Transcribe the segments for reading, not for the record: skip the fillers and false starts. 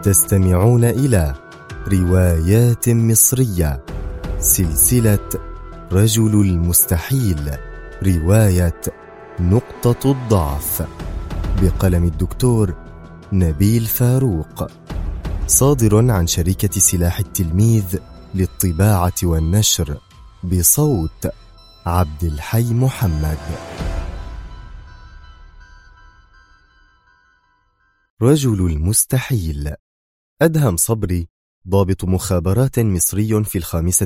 تستمعون إلى روايات مصرية، سلسلة رجل المستحيل، رواية نقطة الضعف، بقلم الدكتور نبيل فاروق، صادر عن شركة سلاح التلميذ للطباعة والنشر، بصوت عبد الحي محمد. رجل المستحيل. أدهم صبري ضابط مخابرات مصري في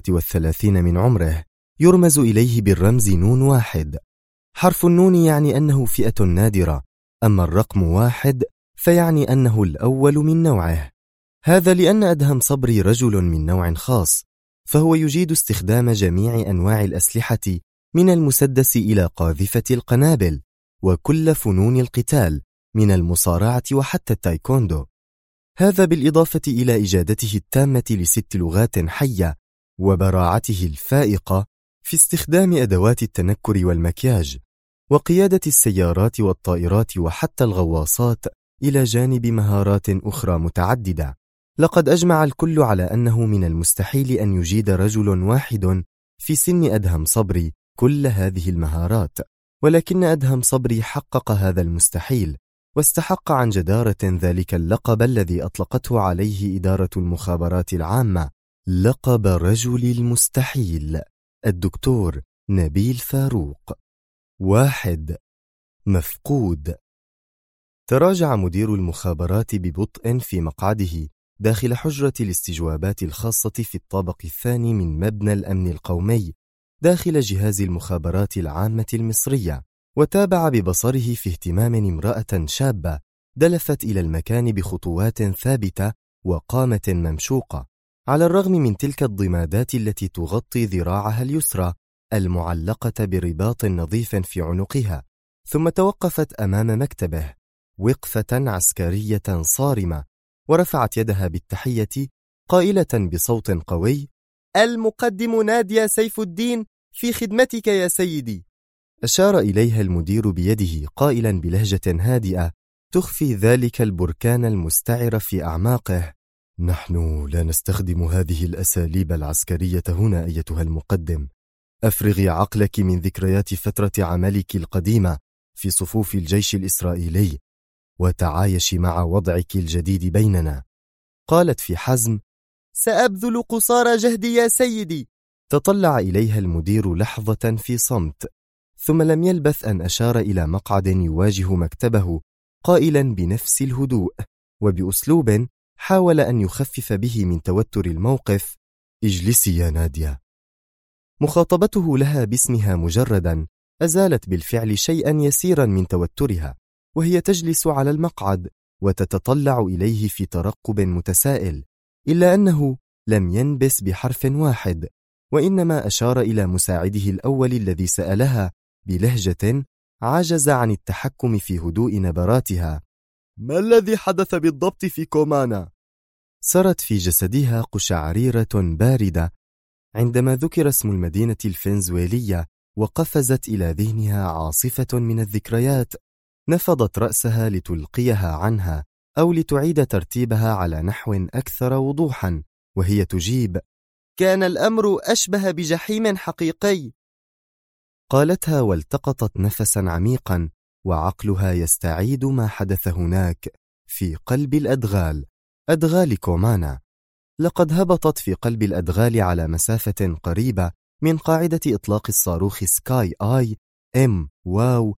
35 من عمره، يرمز إليه بالرمز نون واحد. حرف النون يعني أنه فئة نادرة، أما الرقم 1 فيعني أنه الأول من نوعه. هذا لأن أدهم صبري رجل من نوع خاص، فهو يجيد استخدام جميع أنواع الأسلحة من المسدس إلى قاذفة القنابل، وكل فنون القتال من المصارعة وحتى التايكوندو. هذا بالإضافة إلى إجادته التامة ل6 لغات حية، وبراعته الفائقة في استخدام أدوات التنكر والمكياج، وقيادة السيارات والطائرات وحتى الغواصات، إلى جانب مهارات أخرى متعددة. لقد أجمع الكل على أنه من المستحيل أن يجيد رجل واحد في سن أدهم صبري كل هذه المهارات، ولكن أدهم صبري حقق هذا المستحيل، واستحق عن جدارة ذلك اللقب الذي أطلقته عليه إدارة المخابرات العامة، لقب رجل المستحيل، الدكتور نبيل فاروق. 1. مفقود. تراجع مدير المخابرات ببطء في مقعده داخل حجرة الاستجوابات الخاصة في الطابق الثاني من مبنى الأمن القومي داخل جهاز المخابرات العامة المصرية، وتابع ببصره في اهتمام امرأة شابة دلفت إلى المكان بخطوات ثابتة وقامة ممشوقة، على الرغم من تلك الضمادات التي تغطي ذراعها اليسرى المعلقة برباط نظيف في عنقها. ثم توقفت أمام مكتبه وقفة عسكرية صارمة، ورفعت يدها بالتحية قائلة بصوت قوي: المقدم نادية سيف الدين في خدمتك يا سيدي. أشار إليها المدير بيده قائلا بلهجة هادئة تخفي ذلك البركان المستعر في أعماقه: نحن لا نستخدم هذه الأساليب العسكرية هنا أيتها المقدم. أفرغي عقلك من ذكريات فترة عملك القديمة في صفوف الجيش الإسرائيلي، وتعايشي مع وضعك الجديد بيننا. قالت في حزم: سأبذل قصارى جهدي يا سيدي. تطلع إليها المدير لحظة في صمت، ثم لم يلبث أن أشار إلى مقعد يواجه مكتبه قائلا بنفس الهدوء وبأسلوب حاول أن يخفف به من توتر الموقف: اجلسي يا نادية. مخاطبته لها باسمها مجردا أزالت بالفعل شيئا يسيرا من توترها، وهي تجلس على المقعد وتتطلع إليه في ترقب متسائل، إلا أنه لم ينبس بحرف واحد، وإنما أشار إلى مساعده الأول الذي سألها بلهجة عجز عن التحكم في هدوء نبراتها: ما الذي حدث بالضبط في كومانا؟ سرت في جسدها قشعريرة باردة عندما ذكر اسم المدينة الفنزويلية، وقفزت إلى ذهنها عاصفة من الذكريات. نفضت رأسها لتلقيها عنها أو لتعيد ترتيبها على نحو أكثر وضوحا، وهي تجيب: كان الأمر أشبه بجحيم حقيقي. قالتها والتقطت نفسا عميقا، وعقلها يستعيد ما حدث هناك في قلب الأدغال، أدغال كومانا. لقد هبطت في قلب الأدغال على مسافة قريبة من قاعدة إطلاق الصاروخ سكاي آي إم واو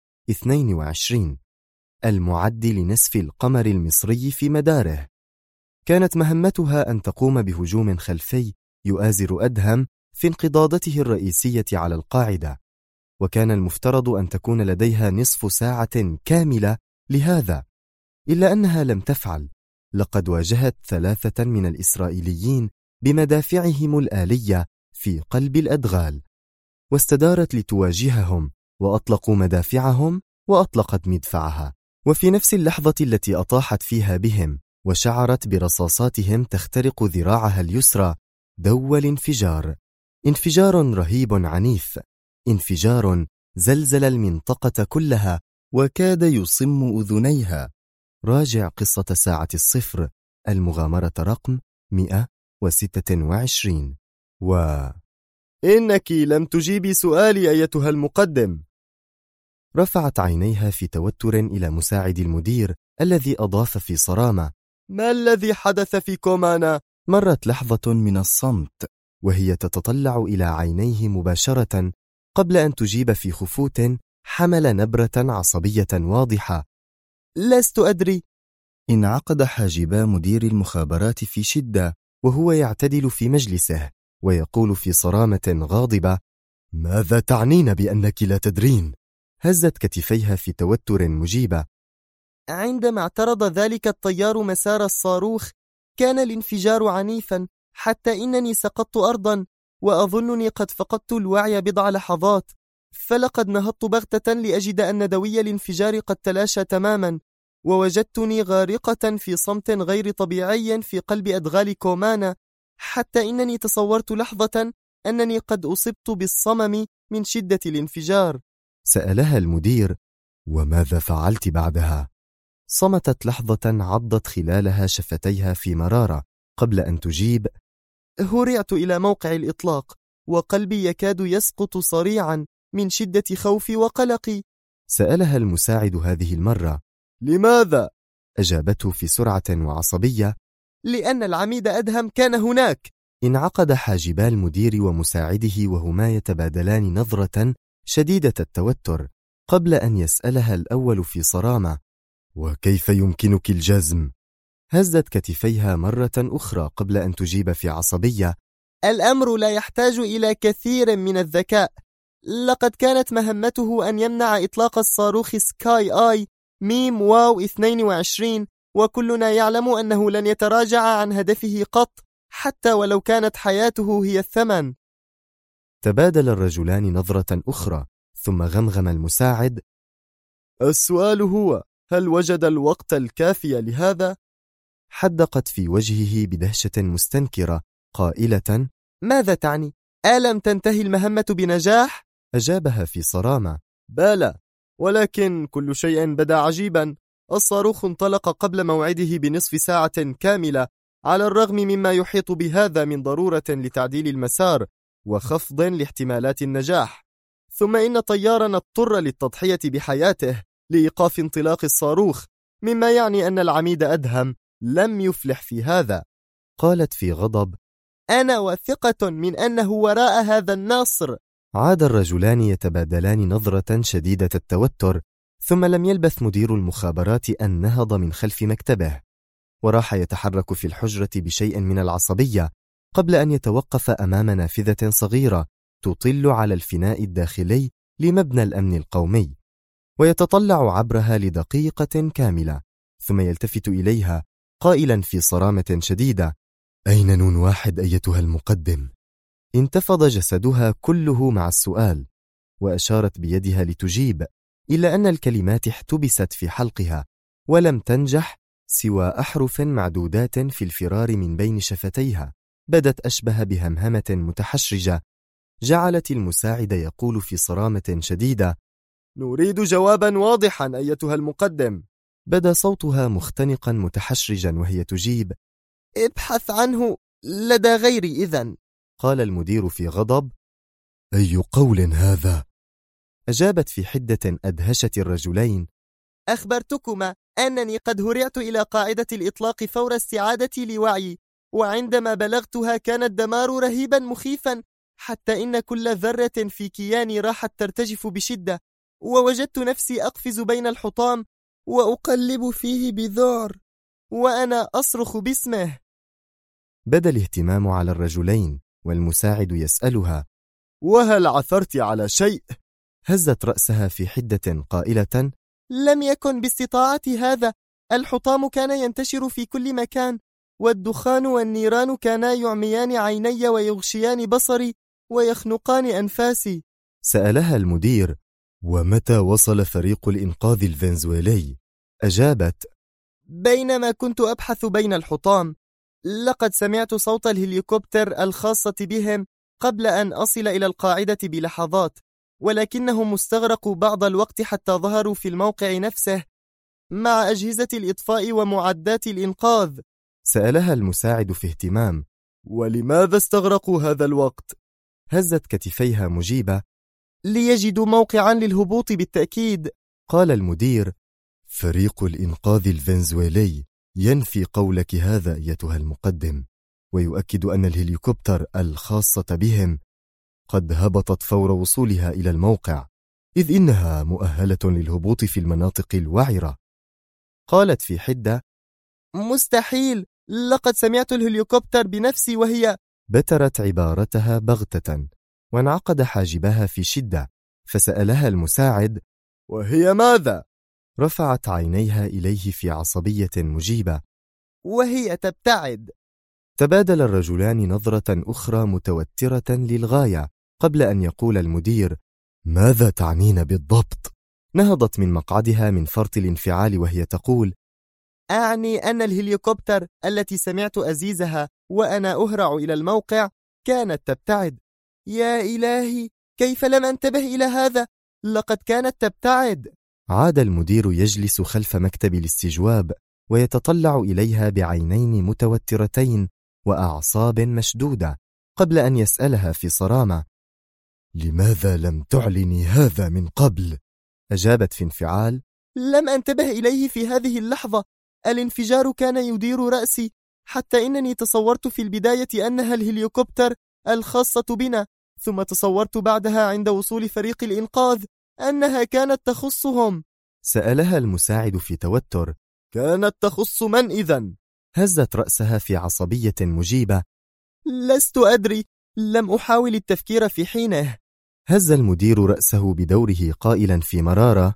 22 المعد لنسف القمر المصري في مداره. كانت مهمتها أن تقوم بهجوم خلفي يؤازر أدهم في انقضاضته الرئيسية على القاعدة، وكان المفترض أن تكون لديها نصف ساعة كاملة لهذا، إلا أنها لم تفعل. لقد واجهت 3 من الإسرائيليين بمدافعهم الآلية في قلب الأدغال، واستدارت لتواجههم، وأطلقوا مدافعهم وأطلقت مدفعها. وفي نفس اللحظة التي أطاحت فيها بهم وشعرت برصاصاتهم تخترق ذراعها اليسرى، دوى الانفجار، انفجار رهيب عنيف، انفجار زلزل المنطقة كلها وكاد يصم أذنيها. راجع قصة ساعة الصفر المغامرة رقم 126. إنك لم تجيبي سؤالي أيتها المقدم. رفعت عينيها في توتر إلى مساعد المدير الذي أضاف في صرامة: ما الذي حدث في كومانا؟ مرت لحظة من الصمت وهي تتطلع إلى عينيه مباشرة قبل أن تجيب في خفوت حمل نبرة عصبية واضحة: لست أدري. انعقد حاجبا مدير المخابرات في شدة وهو يعتدل في مجلسه ويقول في صرامة غاضبة: ماذا تعنين بأنك لا تدرين؟ هزت كتفيها في توتر مجيبة: عندما اعترض ذلك الطيار مسار الصاروخ كان الانفجار عنيفا حتى إنني سقطت أرضا وأظنني قد فقدت الوعي بضع لحظات، فلقد نهضت بغتة لأجد أن دوي الانفجار قد تلاشى تماما، ووجدتني غارقة في صمت غير طبيعي في قلب أدغال كومانا، حتى إنني تصورت لحظة أنني قد أصبت بالصمم من شدة الانفجار. سألها المدير: وماذا فعلت بعدها؟ صمتت لحظة عضت خلالها شفتيها في مرارة قبل أن تجيب: هرعت إلى موقع الإطلاق وقلبي يكاد يسقط صريعا من شدة خوفي وقلقي. سألها المساعد هذه المرة: لماذا؟ أجابته في سرعة وعصبية: لأن العميد أدهم كان هناك. انعقد حاجبا المدير ومساعده وهما يتبادلان نظرة شديدة التوتر قبل أن يسألها الأول في صرامة: وكيف يمكنك الجزم؟ هزت كتفيها مرة أخرى قبل أن تجيب في عصبية: الأمر لا يحتاج إلى كثير من الذكاء، لقد كانت مهمته أن يمنع إطلاق الصاروخ سكاي آي ميم واو 22، وكلنا يعلم أنه لن يتراجع عن هدفه قط حتى ولو كانت حياته هي الثمن. تبادل الرجلان نظرة أخرى ثم غمغم المساعد: السؤال هو هل وجد الوقت الكافي لهذا؟ حدقت في وجهه بدهشة مستنكرة قائلة: ماذا تعني؟ ألم تنتهي المهمة بنجاح؟ أجابها في صرامة: بلى، ولكن كل شيء بدا عجيبا. الصاروخ انطلق قبل موعده بنصف ساعة كاملة، على الرغم مما يحيط بهذا من ضرورة لتعديل المسار وخفض لاحتمالات النجاح. ثم إن طيارنا اضطر للتضحية بحياته لإيقاف انطلاق الصاروخ، مما يعني أن العميد أدهم لم يفلح في هذا. قالت في غضب: أنا واثقة من أنه وراء هذا النصر. عاد الرجلان يتبادلان نظرة شديدة التوتر، ثم لم يلبث مدير المخابرات أن نهض من خلف مكتبه وراح يتحرك في الحجرة بشيء من العصبية قبل أن يتوقف أمام نافذة صغيرة تطل على الفناء الداخلي لمبنى الأمن القومي، ويتطلع عبرها لدقيقة كاملة ثم يلتفت إليها قائلا في صرامة شديدة: أين نون واحد أيتها المقدم؟ انتفض جسدها كله مع السؤال، وأشارت بيدها لتجيب، إلا أن الكلمات احتبست في حلقها ولم تنجح سوى أحرف معدودات في الفرار من بين شفتيها بدت أشبه بهمهمة متحشرجة. جعلت المساعد يقول في صرامة شديدة: نريد جوابا واضحا أيتها المقدم. بدا صوتها مختنقا متحشرجا وهي تجيب: ابحث عنه لدى غيري إذن. قال المدير في غضب: أي قول هذا؟ أجابت في حدة أدهشت الرجلين: أخبرتكما أنني قد هرعت إلى قاعدة الإطلاق فور استعادتي لوعي، وعندما بلغتها كان الدمار رهيبا مخيفا، حتى إن كل ذرة في كياني راحت ترتجف بشدة، ووجدت نفسي أقفز بين الحطام وأقلب فيه بذعر وأنا أصرخ باسمه. بدا الاهتمام على الرجلين والمساعد يسألها: وهل عثرت على شيء؟ هزت رأسها في حدة قائلة: لم يكن باستطاعتي هذا، الحطام كان ينتشر في كل مكان، والدخان والنيران كانا يعميان عيني ويغشيان بصري ويخنقان أنفاسي. سألها المدير: ومتى وصل فريق الإنقاذ الفنزويلي؟ أجابت: بينما كنت أبحث بين الحطام، لقد سمعت صوت الهليكوبتر الخاصة بهم قبل أن أصل إلى القاعدة بلحظات، ولكنهم استغرقوا بعض الوقت حتى ظهروا في الموقع نفسه مع أجهزة الإطفاء ومعدات الإنقاذ. سألها المساعد في اهتمام: ولماذا استغرقوا هذا الوقت؟ هزت كتفيها مجيبة: ليجدوا موقعا للهبوط بالتأكيد. قال المدير: فريق الإنقاذ الفنزويلي ينفي قولك هذا أيتها المقدم، ويؤكد أن الهليكوبتر الخاصة بهم قد هبطت فور وصولها إلى الموقع، إذ إنها مؤهلة للهبوط في المناطق الوعرة. قالت في حدة: مستحيل، لقد سمعت الهليكوبتر بنفسي وهي. بترت عبارتها بغتة، وانعقد حاجبها في شدة، فسألها المساعد: وهي ماذا؟ رفعت عينيها إليه في عصبية مجيبة: وهي تبتعد. تبادل الرجلان نظرة أخرى متوترة للغاية قبل أن يقول المدير: ماذا تعنين بالضبط؟ نهضت من مقعدها من فرط الانفعال وهي تقول: أعني أن الهليكوبتر التي سمعت أزيزها وأنا أهرع إلى الموقع كانت تبتعد. يا إلهي، كيف لم أنتبه إلى هذا؟ لقد كانت تبتعد. عاد المدير يجلس خلف مكتب الاستجواب ويتطلع إليها بعينين متوترتين وأعصاب مشدودة قبل أن يسألها في صرامة: لماذا لم تعلني هذا من قبل؟ أجابت في انفعال: لم أنتبه إليه في هذه اللحظة، الانفجار كان يدير رأسي، حتى إنني تصورت في البداية أنها الهليكوبتر الخاصة بنا، ثم تصورت بعدها عند وصول فريق الإنقاذ أنها كانت تخصهم. سألها المساعد في توتر: كانت تخص من إذن؟ هزت رأسها في عصبية مجيبة: لست أدري، لم أحاول التفكير في حينه. هز المدير رأسه بدوره قائلا في مرارة: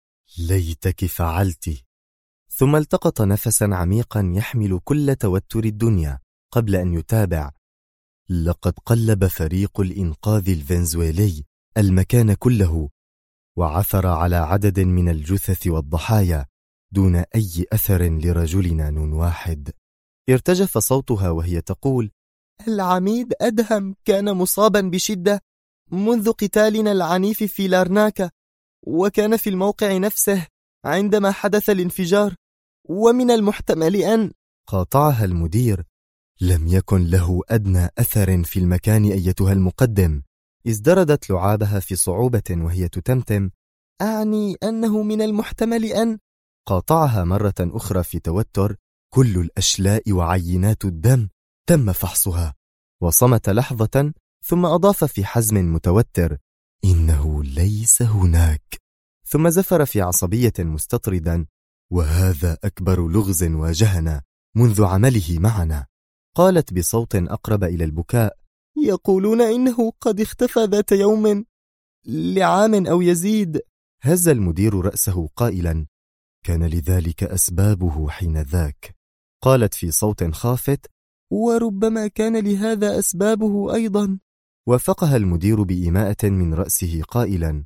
ليتك فعلت. ثم التقط نفسا عميقا يحمل كل توتر الدنيا قبل أن يتابع: لقد قلب فريق الإنقاذ الفنزويلي المكان كله، وعثر على عدد من الجثث والضحايا دون أي أثر لرجلنا نون واحد. ارتجف صوتها وهي تقول: العميد أدهم كان مصابا بشدة منذ قتالنا العنيف في لارناكا، وكان في الموقع نفسه عندما حدث الانفجار، ومن المحتمل أن. قاطعها المدير: لم يكن له أدنى أثر في المكان أيتها المقدم. ازدردت لعابها في صعوبة وهي تتمتم: أعني أنه من المحتمل أن. قاطعها مرة أخرى في توتر: كل الأشلاء وعينات الدم تم فحصها. وصمت لحظة ثم أضاف في حزم متوتر: إنه ليس هناك. ثم زفر في عصبية مستطردا: وهذا أكبر لغز واجهنا منذ عمله معنا. قالت بصوت أقرب إلى البكاء: يقولون إنه قد اختفى ذات يوم لعام أو يزيد. هز المدير رأسه قائلا: كان لذلك أسبابه حينذاك. قالت في صوت خافت: وربما كان لهذا أسبابه أيضا. وافقها المدير بإيماءة من رأسه قائلا: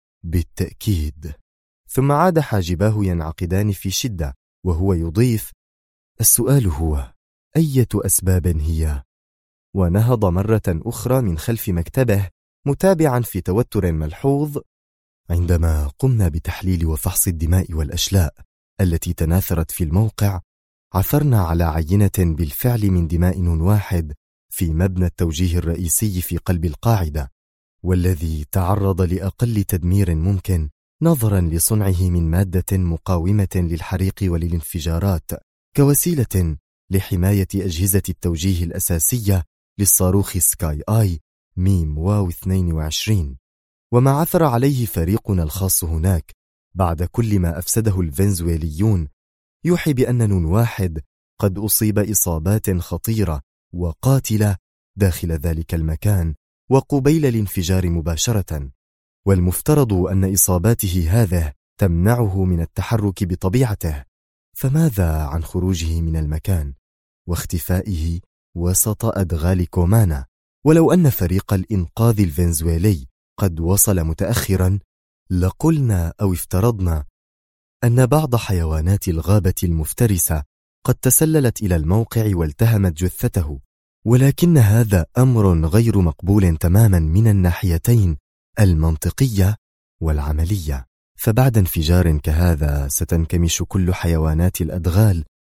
بالتأكيد. ثم عاد حاجباه ينعقدان في شدة وهو يضيف: السؤال هو أية أسباب هي؟ ونهض مرة أخرى من خلف مكتبه متابعا في توتر ملحوظ: عندما قمنا بتحليل وفحص الدماء والأشلاء التي تناثرت في الموقع، عثرنا على عينة بالفعل من دماء نون واحد في مبنى التوجيه الرئيسي في قلب القاعدة، والذي تعرض لأقل تدمير ممكن نظرا لصنعه من مادة مقاومة للحريق وللانفجارات كوسيلة لحماية أجهزة التوجيه الأساسية للصاروخ سكاي آي ميم واو 22. وما عثر عليه فريقنا الخاص هناك بعد كل ما أفسده الفنزويليون يوحي بأن نون واحد قد أصيب إصابات خطيرة وقاتلة داخل ذلك المكان وقبيل الانفجار مباشرة، والمفترض أن إصاباته هذه تمنعه من التحرك بطبيعته، فماذا عن خروجه من المكان واختفائه وسط أدغال كومانا؟ ولو أن فريق الإنقاذ الفنزويلي قد وصل متأخرا لقلنا أو افترضنا أن بعض حيوانات الغابة المفترسة قد تسللت إلى الموقع والتهمت جثته، ولكن هذا أمر غير مقبول تماما من الناحيتين المنطقية والعملية، فبعد انفجار كهذا ستنكمش كل حيوانات الأدغال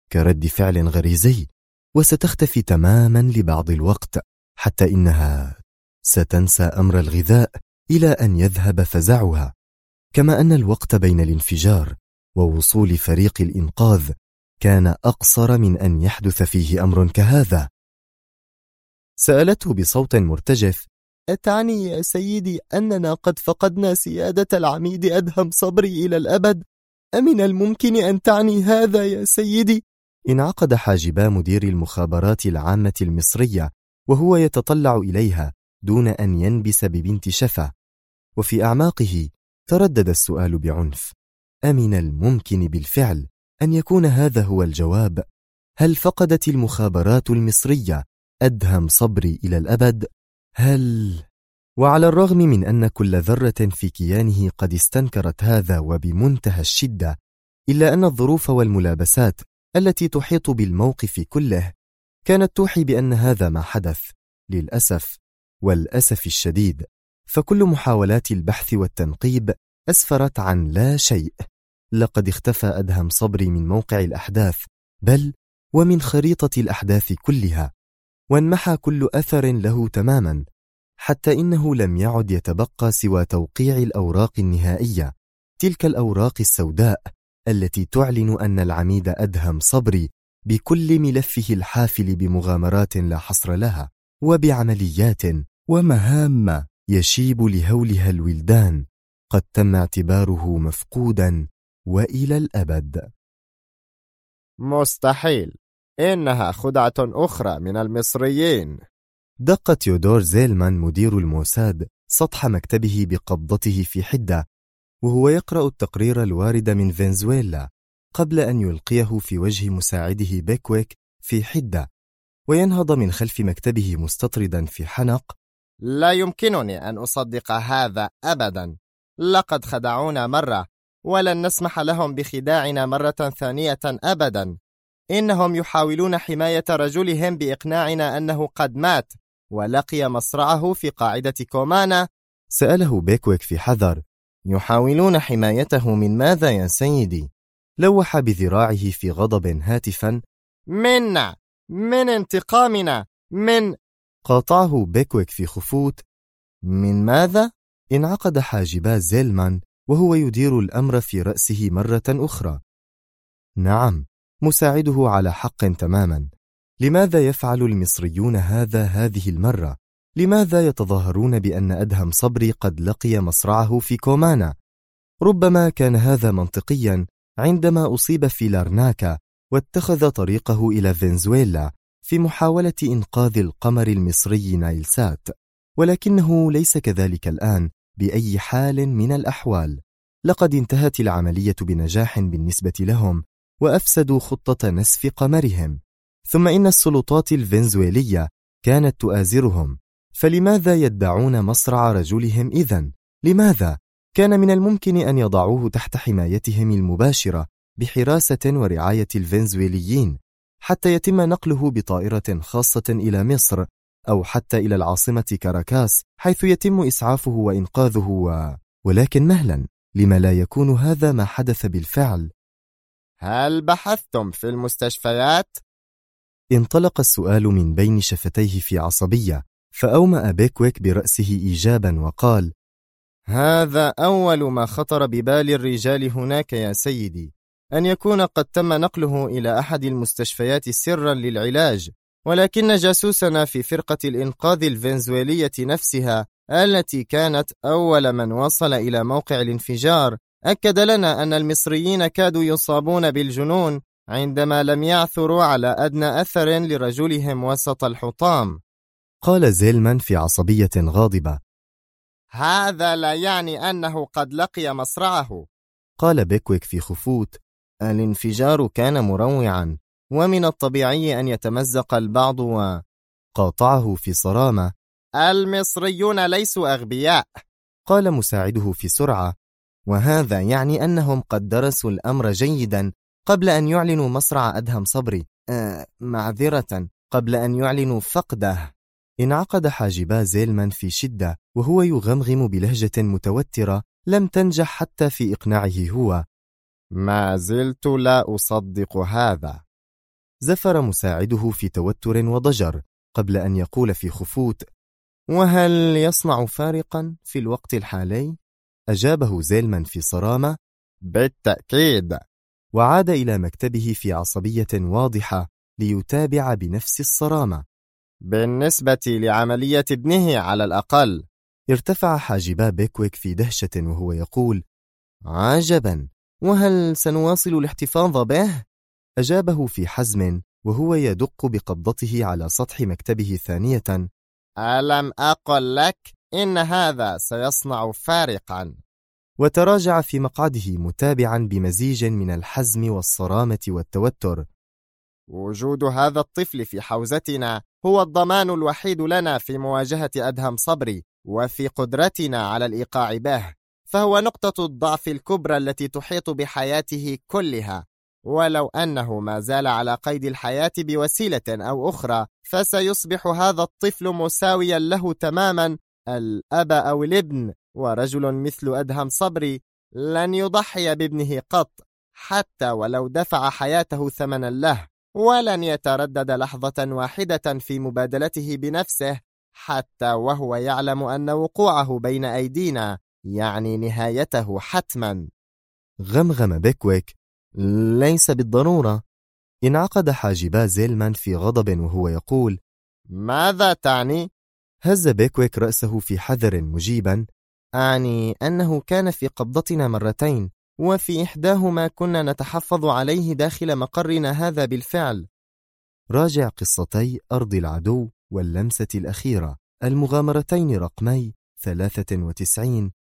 كرد فعل غريزي، وستختفي تماما لبعض الوقت، حتى إنها ستنسى أمر الغذاء إلى أن يذهب فزعها. كما أن الوقت بين الانفجار ووصول فريق الإنقاذ كان أقصر من أن يحدث فيه أمر كهذا. سألته بصوت مرتجف: أتعني يا سيدي أننا قد فقدنا سيادة العميد أدهم صبري إلى الأبد؟ أمن الممكن أن تعني هذا يا سيدي؟ انعقد حاجبا مدير المخابرات العامة المصرية وهو يتطلع إليها دون أن ينبس ببنت شفا، وفي أعماقه تردد السؤال بعنف: أمن الممكن بالفعل أن يكون هذا هو الجواب؟ هل فقدت المخابرات المصرية أدهم صبري إلى الأبد؟ وعلى الرغم من أن كل ذرة في كيانه قد استنكرت هذا وبمنتهى الشدة، إلا أن الظروف والملابسات التي تحيط بالموقف كله كانت توحي بأن هذا ما حدث. للأسف والأسف الشديد، فكل محاولات البحث والتنقيب أسفرت عن لا شيء. لقد اختفى أدهم صبري من موقع الأحداث، بل ومن خريطة الأحداث كلها، وانمحى كل أثر له تماما، حتى إنه لم يعد يتبقى سوى توقيع الأوراق النهائية، تلك الأوراق السوداء التي تعلن أن العميد أدهم صبري بكل ملفه الحافل بمغامرات لا حصر لها، وبعمليات ومهام يشيب لهولها الولدان، قد تم اعتباره مفقودا وإلى الأبد. مستحيل، إنها خدعة أخرى من المصريين. دق تيودور زيلمان مدير الموساد سطح مكتبه بقبضته في حدة وهو يقرأ التقرير الوارد من فنزويلا، قبل أن يلقيه في وجه مساعده بيكويك في حدة، وينهض من خلف مكتبه مستطردا في حنق: لا يمكنني أن أصدق هذا أبدا. لقد خدعونا مرة، ولن نسمح لهم بخداعنا مرة ثانية أبدا. إنهم يحاولون حماية رجلهم بإقناعنا أنه قد مات ولقي مصرعه في قاعدة كومانا. سأله بيكويك في حذر: يحاولون حمايته من ماذا يا سيدي؟ لوح بذراعه في غضب هاتفا: منا، من انتقامنا، من... قاطعه بيكويك في خفوت: من ماذا؟ انعقد حاجبا زيلمان وهو يدير الأمر في رأسه مرة أخرى. نعم، مساعده على حق تماما. لماذا يفعل المصريون هذه المرة؟ لماذا يتظاهرون بأن أدهم صبري قد لقي مصرعه في كومانا؟ ربما كان هذا منطقيا عندما أصيب في لارناكا واتخذ طريقه إلى فنزويلا في محاولة إنقاذ القمر المصري نايلسات، ولكنه ليس كذلك الآن بأي حال من الأحوال. لقد انتهت العملية بنجاح بالنسبة لهم، وأفسدوا خطة نسف قمرهم. ثم إن السلطات الفنزويلية كانت تؤازرهم، فلماذا يدعون مصرع رجلهم إذن؟ لماذا؟ كان من الممكن أن يضعوه تحت حمايتهم المباشرة بحراسة ورعاية الفنزويليين، حتى يتم نقله بطائرة خاصة إلى مصر، أو حتى إلى العاصمة كاراكاس، حيث يتم إسعافه وإنقاذه ولكن مهلا، لما لا يكون هذا ما حدث بالفعل؟ هل بحثتم في المستشفيات؟ انطلق السؤال من بين شفتيه في عصبية، فأومأ بيكويك برأسه إيجابا وقال: هذا أول ما خطر ببال الرجال هناك يا سيدي، أن يكون قد تم نقله إلى أحد المستشفيات سرا للعلاج، ولكن جاسوسنا في فرقة الإنقاذ الفنزويلية نفسها التي كانت أول من وصل إلى موقع الانفجار أكد لنا أن المصريين كادوا يصابون بالجنون عندما لم يعثروا على أدنى أثر لرجلهم وسط الحطام. قال زيلمان في عصبية غاضبة: هذا لا يعني أنه قد لقي مصرعه. قال بيكويك في خفوت: الانفجار كان مروعا، ومن الطبيعي أن يتمزق البعض. قاطعه في صرامة: المصريون ليسوا أغبياء. قال مساعده في سرعة: وهذا يعني أنهم قد درسوا الأمر جيدا قبل أن يعلنوا مصرع أدهم صبري، معذرة، قبل أن يعلنوا فقده. انعقد حاجبا زيلمان في شدة وهو يغمغم بلهجة متوترة لم تنجح حتى في إقناعه هو: ما زلت لا أصدق هذا. زفر مساعده في توتر وضجر قبل أن يقول في خفوت: وهل يصنع فارقا في الوقت الحالي؟ أجابه زيلمان في صرامة: بالتأكيد. وعاد إلى مكتبه في عصبية واضحة ليتابع بنفس الصرامة: بالنسبة لعملية ابنه على الأقل. ارتفع حاجبا بيكويك في دهشة وهو يقول: عجبا، وهل سنواصل الاحتفاظ به؟ أجابه في حزم وهو يدق بقبضته على سطح مكتبه ثانية: ألم أقل لك إن هذا سيصنع فارقا؟ وتراجع في مقعده متابعا بمزيج من الحزم والصرامة والتوتر: وجود هذا الطفل في حوزتنا هو الضمان الوحيد لنا في مواجهة أدهم صبري وفي قدرتنا على الإيقاع به، فهو نقطة الضعف الكبرى التي تحيط بحياته كلها، ولو أنه ما زال على قيد الحياة بوسيلة أو أخرى فسيصبح هذا الطفل مساويا له تماما، الأب أو الابن. ورجل مثل أدهم صبري لن يضحي بابنه قط، حتى ولو دفع حياته ثمنا له، ولن يتردد لحظة واحدة في مبادلته بنفسه، حتى وهو يعلم أن وقوعه بين أيدينا يعني نهايته حتما. غمغم بيكويك: ليس بالضرورة. انعقد حاجبا زيلمان في غضب وهو يقول: ماذا تعني؟ هز بيكويك رأسه في حذر مجيبا: أعني أنه كان في قبضتنا مرتين، وفي إحداهما كنا نتحفظ عليه داخل مقرنا هذا بالفعل. راجع قصتي أرض العدو واللمسة الأخيرة، المغامرتين رقمي 93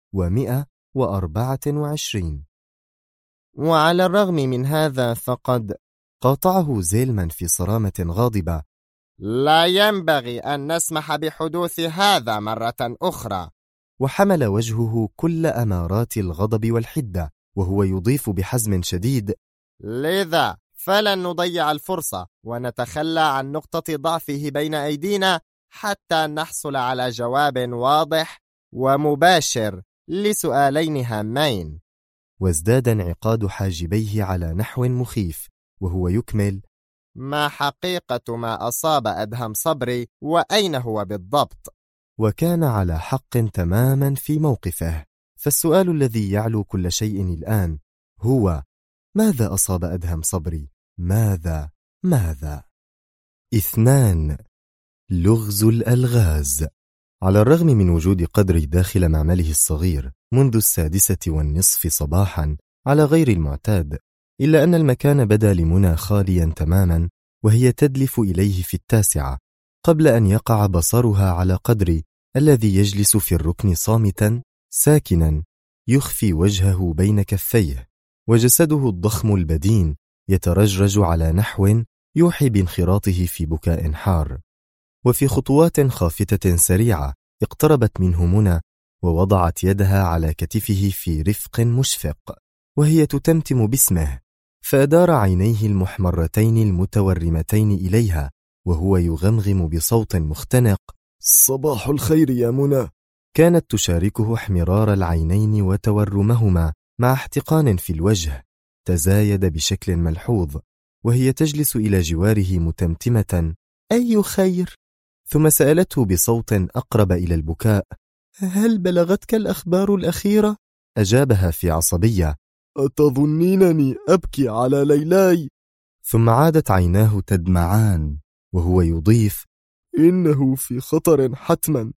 و124. وعلى الرغم من هذا فقد قاطعه زيلمان في صرامة غاضبة: لا ينبغي أن نسمح بحدوث هذا مرة أخرى. وحمل وجهه كل أمارات الغضب والحدة وهو يضيف بحزم شديد: لذا فلن نضيع الفرصة ونتخلى عن نقطة ضعفه بين أيدينا حتى نحصل على جواب واضح ومباشر لسؤالين هامين. وازداد انعقاد حاجبيه على نحو مخيف وهو يكمل: ما حقيقة ما أصاب أدهم صبري وأين هو بالضبط؟ وكان على حق تماما في موقفه، فالسؤال الذي يعلو كل شيء الآن هو: ماذا أصاب أدهم صبري؟ ماذا؟ 2. لغز الألغاز. على الرغم من وجود قدري داخل معمله الصغير منذ 6:30 صباحا على غير المعتاد، إلا أن المكان بدا لمنى خاليا تماما وهي تدلف إليه في 9 قبل أن يقع بصرها على قدري الذي يجلس في الركن صامتا ساكنا يخفي وجهه بين كفيه، وجسده الضخم البدين يترجرج على نحو يوحي بانخراطه في بكاء حار. وفي خطوات خافتة سريعة اقتربت منه منى ووضعت يدها على كتفه في رفق مشفق وهي تتمتم باسمه، فأدار عينيه المحمرتين المتورمتين إليها وهو يغمغم بصوت مختنق: صباح الخير يا منى. كانت تشاركه احمرار العينين وتورمهما مع احتقان في الوجه تزايد بشكل ملحوظ، وهي تجلس إلى جواره متمتمة: أي خير؟ ثم سألته بصوت أقرب إلى البكاء: هل بلغتك الأخبار الأخيرة؟ أجابها في عصبية: أتظنينني أبكي على ليلاي؟ ثم عادت عيناه تدمعان وهو يضيف: إنه في خطر حتما،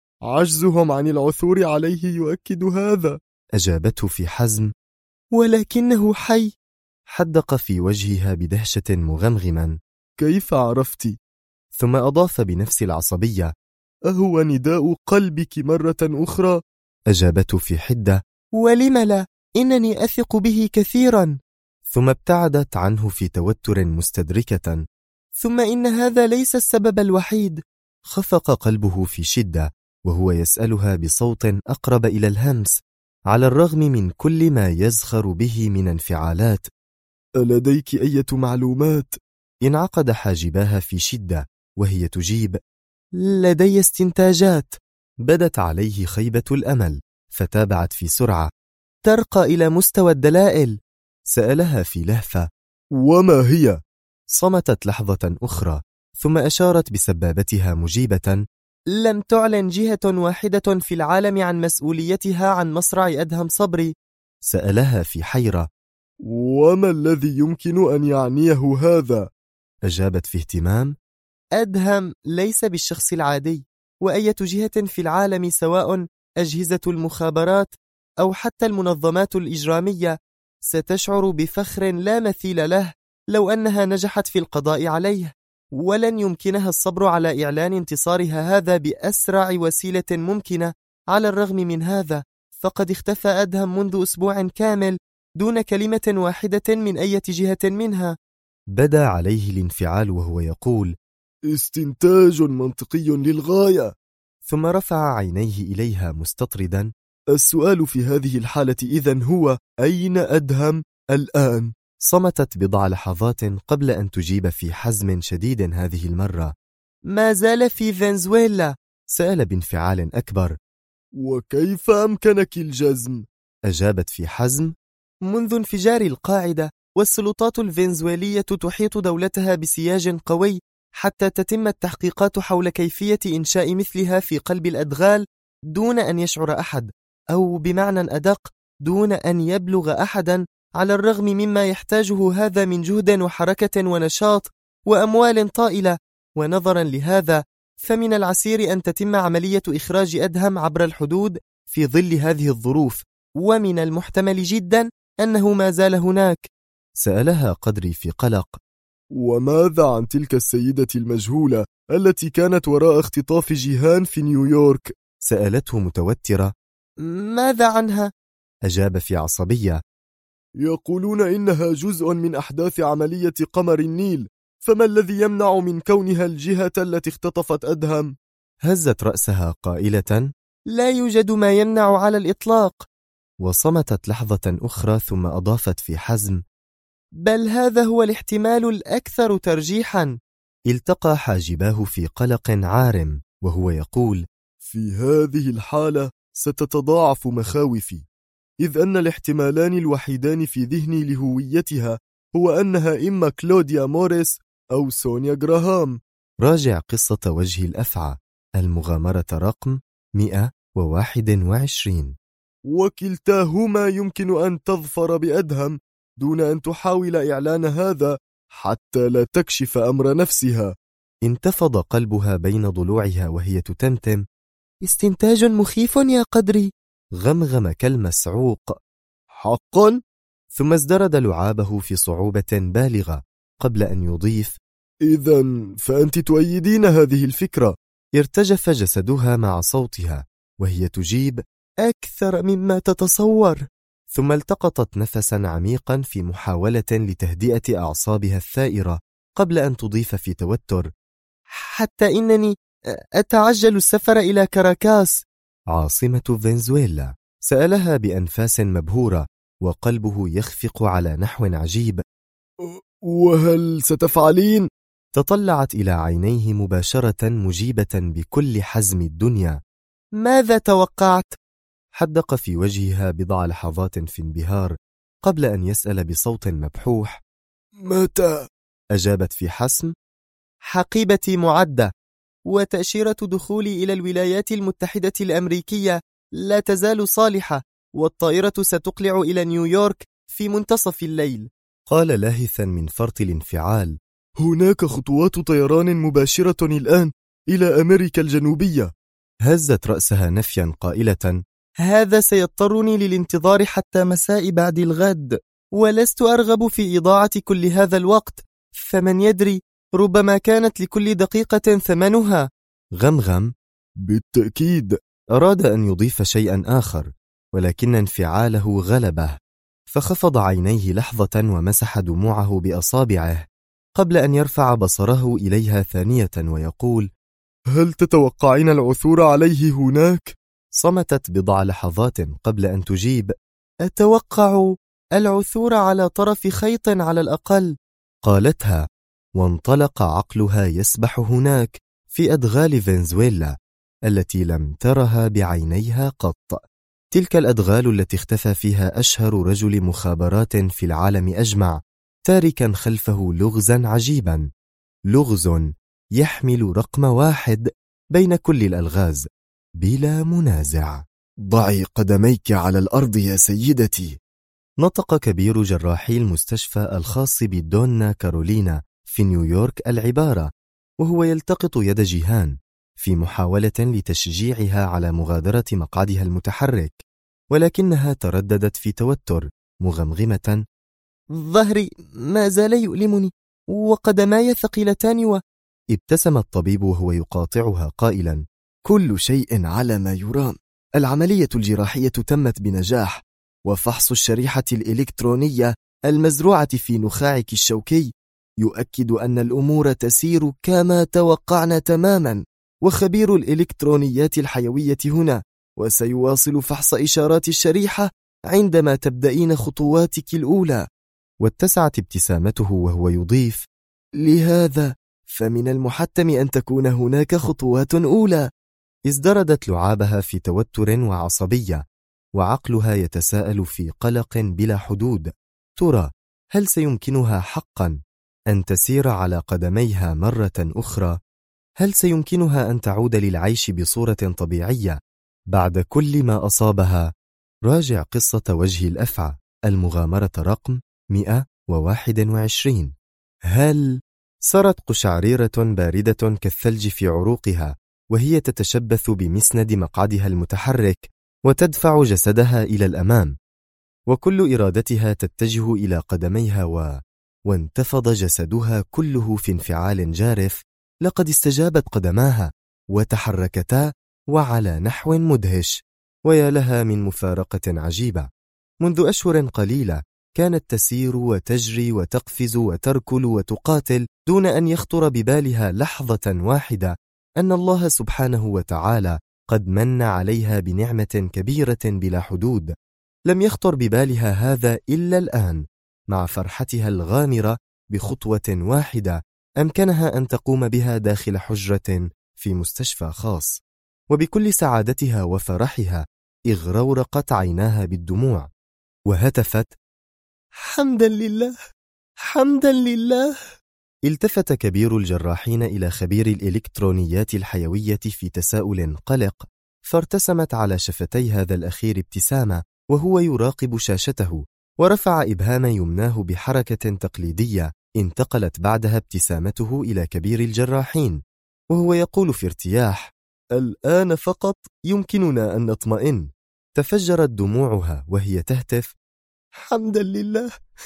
عجزهم عن العثور عليه يؤكد هذا. أجابته في حزم: ولكنه حي. حدق في وجهها بدهشة مغمغما: كيف عرفتِ؟ ثم أضاف بنفس العصبية: أهو نداء قلبك مرة أخرى؟ أجابته في حدة: ولم لا، إنني أثق به كثيرا. ثم ابتعدت عنه في توتر مستدركة: ثم إن هذا ليس السبب الوحيد. خفق قلبه في شدة وهو يسألها بصوت أقرب إلى الهمس على الرغم من كل ما يزخر به من انفعالات: ألديك أية معلومات؟ انعقد حاجباها في شدة وهي تجيب: لدي استنتاجات. بدت عليه خيبة الأمل فتابعت في سرعة: ترقى إلى مستوى الدلائل. سألها في لهفة: وما هي؟ صمتت لحظة أخرى ثم أشارت بسبابتها مجيبة: لم تعلن جهة واحدة في العالم عن مسؤوليتها عن مصرع أدهم صبري. سألها في حيرة: وما الذي يمكن أن يعنيه هذا؟ أجابت في اهتمام: أدهم ليس بالشخص العادي، وأية جهة في العالم سواء أجهزة المخابرات أو حتى المنظمات الإجرامية ستشعر بفخر لا مثيل له لو أنها نجحت في القضاء عليه، ولن يمكنها الصبر على إعلان انتصارها هذا بأسرع وسيلة ممكنة. على الرغم من هذا فقد اختفى أدهم منذ أسبوع كامل دون كلمة واحدة من أي جهة منها. بدا عليه الانفعال وهو يقول: استنتاج منطقي للغاية. ثم رفع عينيه إليها مستطردا: السؤال في هذه الحالة إذن هو: أين أدهم الآن؟ صمتت بضع لحظات قبل أن تجيب في حزم شديد هذه المرة: ما زال في فنزويلا. سأل بانفعال أكبر: وكيف أمكنك الجزم؟ أجابت في حزم: منذ انفجار القاعدة والسلطات الفنزويلية تحيط دولتها بسياج قوي حتى تتم التحقيقات حول كيفية إنشاء مثلها في قلب الأدغال دون أن يشعر أحد، أو بمعنى أدق دون أن يبلغ أحدا، على الرغم مما يحتاجه هذا من جهد وحركة ونشاط وأموال طائلة. ونظرا لهذا فمن العسير أن تتم عملية إخراج أدهم عبر الحدود في ظل هذه الظروف، ومن المحتمل جدا أنه ما زال هناك. سألها قدري في قلق: وماذا عن تلك السيدة المجهولة التي كانت وراء اختطاف جيهان في نيويورك؟ سألته متوترة: ماذا عنها؟ أجاب في عصبية: يقولون إنها جزء من أحداث عملية قمر النيل، فما الذي يمنع من كونها الجهة التي اختطفت أدهم؟ هزت رأسها قائلة: لا يوجد ما يمنع على الإطلاق. وصمتت لحظة أخرى ثم أضافت في حزم: بل هذا هو الاحتمال الأكثر ترجيحا. التقى حاجباه في قلق عارم وهو يقول: في هذه الحالة ستتضاعف مخاوفي، إذ أن الاحتمالان الوحيدان في ذهني لهويتها هو أنها إما كلوديا موريس أو سونيا جراهام. راجع قصة وجه الأفعى، المغامرة رقم 121. وكلتاهما يمكن أن تظفر بأدهم دون أن تحاول إعلان هذا حتى لا تكشف أمر نفسها. انتفض قلبها بين ضلوعها وهي تتمتم: استنتاج مخيف يا قدري. غمغم كالمسعوق: حقا؟ ثم ازدرد لعابه في صعوبة بالغة قبل أن يضيف: إذن فأنت تؤيدين هذه الفكرة. ارتجف جسدها مع صوتها وهي تجيب: أكثر مما تتصور. ثم التقطت نفسا عميقا في محاولة لتهدئة أعصابها الثائرة قبل أن تضيف في توتر: حتى إنني أتعجل السفر إلى كاراكاس، عاصمة فنزويلا. سألها بأنفاس مبهورة وقلبه يخفق على نحو عجيب: وهل ستفعلين؟ تطلعت إلى عينيه مباشرة مجيبة بكل حزم الدنيا: ماذا توقعت؟ حدق في وجهها بضع لحظات في انبهار قبل أن يسأل بصوت مبحوح: متى؟ أجابت في حسم: حقيبتي معدة، وتأشيرة دخولي إلى الولايات المتحدة الأمريكية لا تزال صالحة، والطائرة ستقلع إلى نيويورك في منتصف الليل. قال لاهثا من فرط الانفعال: هناك خطوات طيران مباشرة الآن إلى أمريكا الجنوبية. هزت رأسها نفيا قائلة: هذا سيضطرني للانتظار حتى مساء بعد الغد، ولست أرغب في إضاعة كل هذا الوقت، فمن يدري ربما كانت لكل دقيقة ثمنها. غمغم: بالتأكيد. أراد أن يضيف شيئا آخر ولكن انفعاله غلبه، فخفض عينيه لحظة ومسح دموعه بأصابعه قبل أن يرفع بصره إليها ثانية ويقول: هل تتوقعين العثور عليه هناك؟ صمتت بضع لحظات قبل أن تجيب: أتوقع العثور على طرف خيط على الأقل. قالتها وانطلق عقلها يسبح هناك في أدغال فنزويلا التي لم ترها بعينيها قط، تلك الأدغال التي اختفى فيها أشهر رجل مخابرات في العالم أجمع، تاركا خلفه لغزا عجيبا، لغز يحمل رقم 1 بين كل الألغاز بلا منازع. ضعي قدميك على الأرض يا سيدتي. نطق كبير جراحي المستشفى الخاص بدونا كارولينا في نيويورك العبارة وهو يلتقط يد جيهان في محاولة لتشجيعها على مغادرة مقعدها المتحرك، ولكنها ترددت في توتر مغمغمة: ظهري ما زال يؤلمني وقدماي ثقيلتان. ابتسم الطبيب وهو يقاطعها قائلا: كل شيء على ما يرام. العملية الجراحية تمت بنجاح، وفحص الشريحة الإلكترونية المزروعة في نخاعك الشوكي يؤكد أن الأمور تسير كما توقعنا تماما، وخبير الإلكترونيات الحيوية هنا وسيواصل فحص إشارات الشريحة عندما تبدأين خطواتك الأولى. واتسعت ابتسامته وهو يضيف: لهذا فمن المحتم أن تكون هناك خطوات أولى. ازدردت لعابها في توتر وعصبية، وعقلها يتساءل في قلق بلا حدود: ترى هل سيمكنها حقا أن تسير على قدميها مرة أخرى؟ هل سيمكنها أن تعود للعيش بصورة طبيعية بعد كل ما أصابها؟ راجع قصة وجه الأفعى، المغامرة رقم 121. هل صارت قشعريرة باردة كالثلج في عروقها وهي تتشبث بمسند مقعدها المتحرك وتدفع جسدها إلى الأمام، وكل إرادتها تتجه إلى قدميها وانتفض جسدها كله في انفعال جارف. لقد استجابت قدماها وتحركتا وعلى نحو مدهش، ويا لها من مفارقة عجيبة. منذ أشهر قليلة كانت تسير وتجري وتقفز وتركل وتقاتل دون أن يخطر ببالها لحظة واحدة أن الله سبحانه وتعالى قد من عليها بنعمة كبيرة بلا حدود. لم يخطر ببالها هذا إلا الآن، مع فرحتها الغامرة بخطوة واحدة أمكنها أن تقوم بها داخل حجرة في مستشفى خاص. وبكل سعادتها وفرحها اغرورقت عيناها بالدموع وهتفت: حمدا لله، حمدا لله. التفت كبير الجراحين إلى خبير الإلكترونيات الحيوية في تساؤل قلق، فارتسمت على شفتي هذا الأخير ابتسامة وهو يراقب شاشته، ورفع إبهام يمناه بحركة تقليدية. انتقلت بعدها ابتسامته إلى كبير الجراحين وهو يقول في ارتياح: الآن فقط يمكننا أن نطمئن. تفجرت دموعها وهي تهتف: حمدا لله،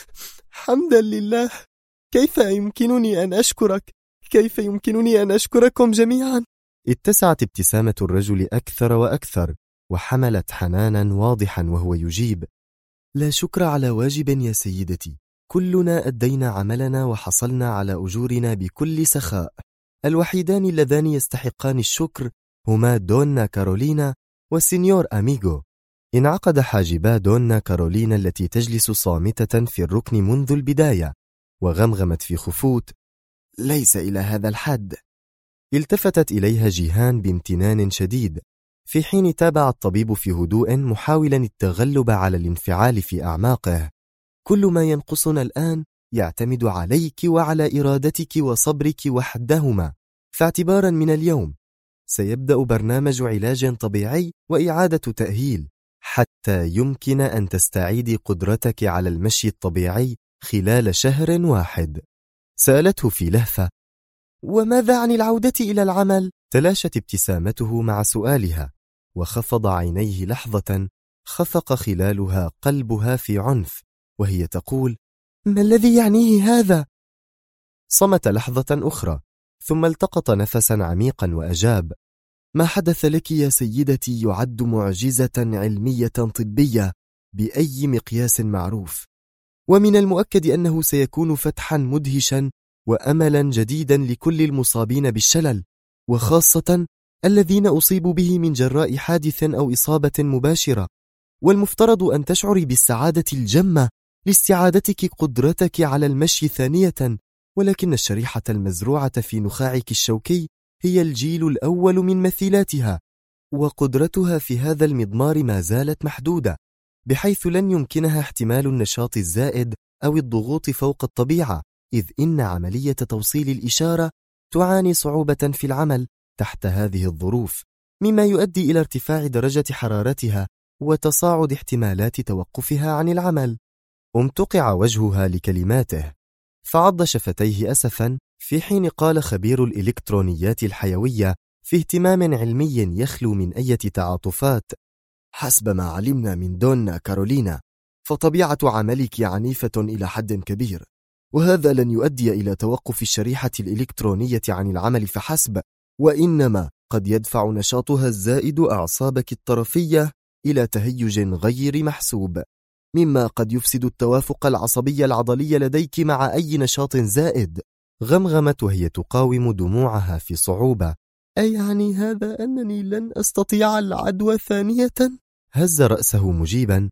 حمدا لله. كيف يمكنني أن أشكرك؟ كيف يمكنني أن أشكركم جميعا؟ اتسعت ابتسامة الرجل أكثر وأكثر وحملت حنانا واضحا وهو يجيب: لا شكر على واجب يا سيدتي، كلنا أدينا عملنا وحصلنا على أجورنا بكل سخاء. الوحيدان اللذان يستحقان الشكر هما دونا كارولينا والسينيور أميغو. انعقد حاجبا دونا كارولينا التي تجلس صامتة في الركن منذ البداية، وغمغمت في خفوت: ليس إلى هذا الحد. التفتت إليها جيهان بامتنان شديد، في حين تابع الطبيب في هدوء محاولا التغلب على الانفعال في أعماقه: كل ما ينقصنا الآن يعتمد عليك وعلى إرادتك وصبرك وحدهما، فاعتبارا من اليوم سيبدأ برنامج علاج طبيعي وإعادة تأهيل حتى يمكن أن تستعيدي قدرتك على المشي الطبيعي خلال شهر واحد. سألته في لهفة: وماذا عن العودة إلى العمل؟ تلاشت ابتسامته مع سؤالها، وخفض عينيه لحظة خفق خلالها قلبها في عنف وهي تقول: ما الذي يعنيه هذا؟ صمت لحظة أخرى ثم التقط نفسا عميقا وأجاب: ما حدث لك يا سيدتي يعد معجزة علمية طبية بأي مقياس معروف، ومن المؤكد أنه سيكون فتحا مدهشا وأملا جديدا لكل المصابين بالشلل، وخاصة الذين أصيبوا به من جراء حادث أو إصابة مباشرة. والمفترض أن تشعري بالسعادة الجمة لاستعادتك قدرتك على المشي ثانية، ولكن الشريحة المزروعة في نخاعك الشوكي هي الجيل الأول من مثيلاتها، وقدرتها في هذا المضمار ما زالت محدودة، بحيث لن يمكنها احتمال النشاط الزائد أو الضغوط فوق الطبيعة، إذ إن عملية توصيل الإشارة تعاني صعوبة في العمل تحت هذه الظروف، مما يؤدي إلى ارتفاع درجة حرارتها وتصاعد احتمالات توقفها عن العمل. امتقع وجهها لكلماته، فعض شفتيه أسفا، في حين قال خبير الإلكترونيات الحيوية في اهتمام علمي يخلو من أي تعاطفات: حسب ما علمنا من دونا كارولينا، فطبيعة عملك عنيفة إلى حد كبير، وهذا لن يؤدي إلى توقف الشريحة الإلكترونية عن العمل فحسب، وإنما قد يدفع نشاطها الزائد أعصابك الطرفية إلى تهيج غير محسوب، مما قد يفسد التوافق العصبي العضلي لديك مع أي نشاط زائد. غمغمت وهي تقاوم دموعها في صعوبة. أي يعني هذا أنني لن أستطيع العدوى ثانية؟ هز رأسه مجيبا: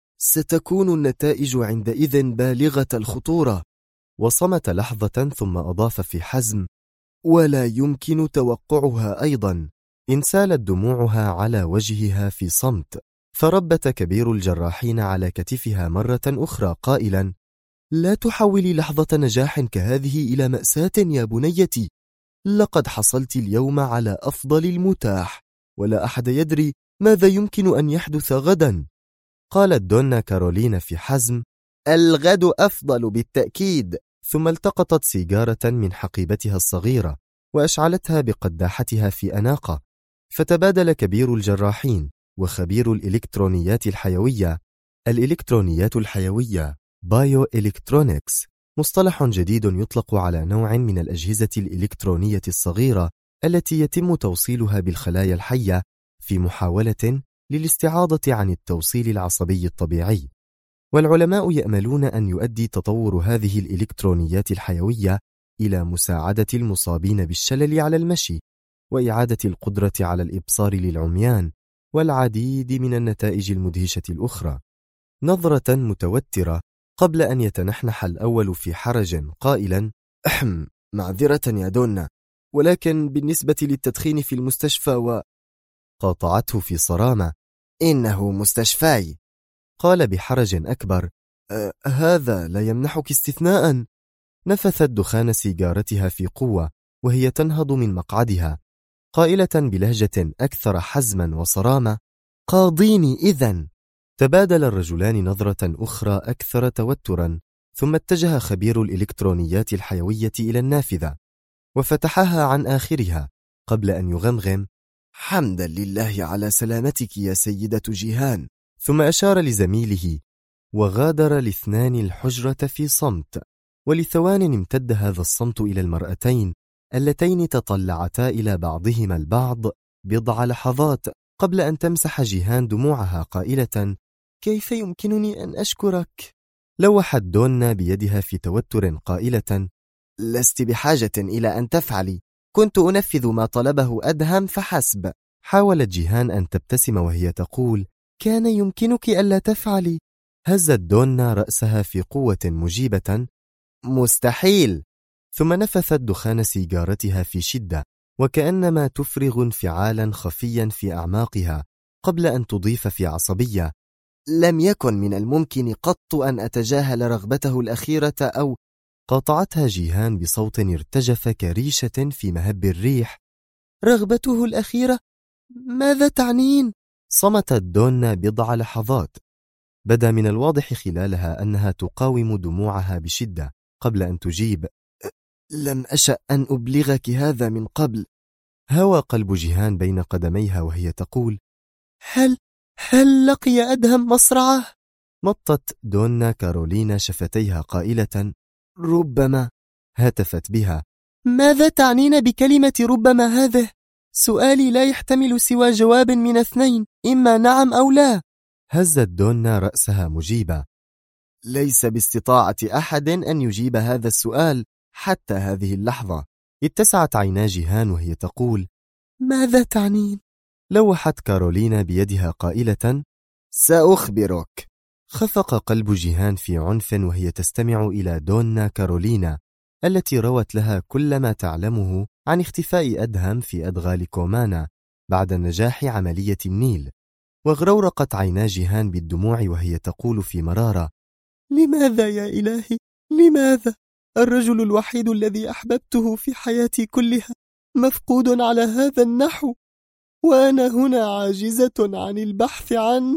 ستكون النتائج عندئذ بالغة الخطورة. وصمت لحظة ثم أضاف في حزم: ولا يمكن توقعها أيضا. انسالت دموعها على وجهها في صمت، فربت كبير الجراحين على كتفها مرة أخرى قائلا: لا تحولي لحظة نجاح كهذه إلى مأساة يا بنيتي. لقد حصلت اليوم على أفضل المتاح، ولا أحد يدري ماذا يمكن أن يحدث غدا. قالت دونا كارولينا في حزم: الغد أفضل بالتأكيد. ثم التقطت سيجارة من حقيبتها الصغيرة وأشعلتها بقداحتها في أناقة، فتبادل كبير الجراحين وخبير الإلكترونيات الحيوية. الإلكترونيات الحيوية بايو إلكترونيكس مصطلح جديد يطلق على نوع من الأجهزة الإلكترونية الصغيرة التي يتم توصيلها بالخلايا الحية في محاولة للاستعاضة عن التوصيل العصبي الطبيعي. والعلماء يأملون أن يؤدي تطور هذه الإلكترونيات الحيوية إلى مساعدة المصابين بالشلل على المشي، وإعادة القدرة على الإبصار للعميان، والعديد من النتائج المدهشة الأخرى. نظرة متوترة قبل أن يتنحنح الأول في حرج قائلا: معذرة يا دونا، ولكن بالنسبة للتدخين في المستشفى قاطعته في صرامة: إنه مستشفاي. قال بحرج أكبر: هذا لا يمنحك استثناء. نفثت دخان سيجارتها في قوة وهي تنهض من مقعدها، قائلة بلهجة أكثر حزما وصرامة: قاضيني إذن. تبادل الرجلان نظرة أخرى أكثر توترا، ثم اتجه خبير الإلكترونيات الحيوية إلى النافذة وفتحها عن آخرها قبل أن يغمغم: حمدا لله على سلامتك يا سيدة جيهان. ثم أشار لزميله، وغادر الاثنان الحجرة في صمت. ولثوان امتد هذا الصمت إلى المرأتين اللتين تطلعتا إلى بعضهما البعض بضع لحظات قبل أن تمسح جيهان دموعها قائلة: كيف يمكنني أن أشكرك؟ لوحت دونا بيدها في توتر قائلة: لست بحاجة إلى أن تفعلي، كنت أنفذ ما طلبه أدهم فحسب. حاولت جيهان أن تبتسم وهي تقول: كان يمكنك ألا تفعلي. هزت دونا رأسها في قوة مجيبة: مستحيل. ثم نفثت دخان سيجارتها في شدة وكأنما تفرغ انفعالا خفيا في أعماقها قبل أن تضيف في عصبية: لم يكن من الممكن قط أن أتجاهل رغبته الأخيرة أو. قاطعتها جيهان بصوت ارتجف كريشة في مهب الريح: رغبته الأخيرة؟ ماذا تعنين؟ صمتت دونا بضع لحظات. بدا من الواضح خلالها أنها تقاوم دموعها بشدة قبل أن تجيب: لم أشأ أن أبلغك هذا من قبل. هوى قلب جيهان بين قدميها وهي تقول: هل لقي أدهم مصرعه؟ مطت دونا كارولينا شفتيها قائلة: ربما. هتفت بها: ماذا تعنين بكلمة ربما هذه؟ سؤالي لا يحتمل سوى جواب من اثنين، إما نعم أو لا. هزت دونا رأسها مجيبة: ليس باستطاعة أحد أن يجيب هذا السؤال حتى هذه اللحظة. اتسعت عينا جيهان وهي تقول: ماذا تعنين؟ لوحت كارولينا بيدها قائلة: سأخبرك. خفق قلب جيهان في عنف وهي تستمع إلى دونا كارولينا التي روت لها كل ما تعلمه عن اختفاء أدهم في أدغال كومانا بعد نجاح عملية النيل. وغرورقت عينا جيهان بالدموع وهي تقول في مرارة: لماذا يا إلهي؟ لماذا؟ الرجل الوحيد الذي أحببته في حياتي كلها مفقود على هذا النحو، وأنا هنا عاجزة عن البحث عنه.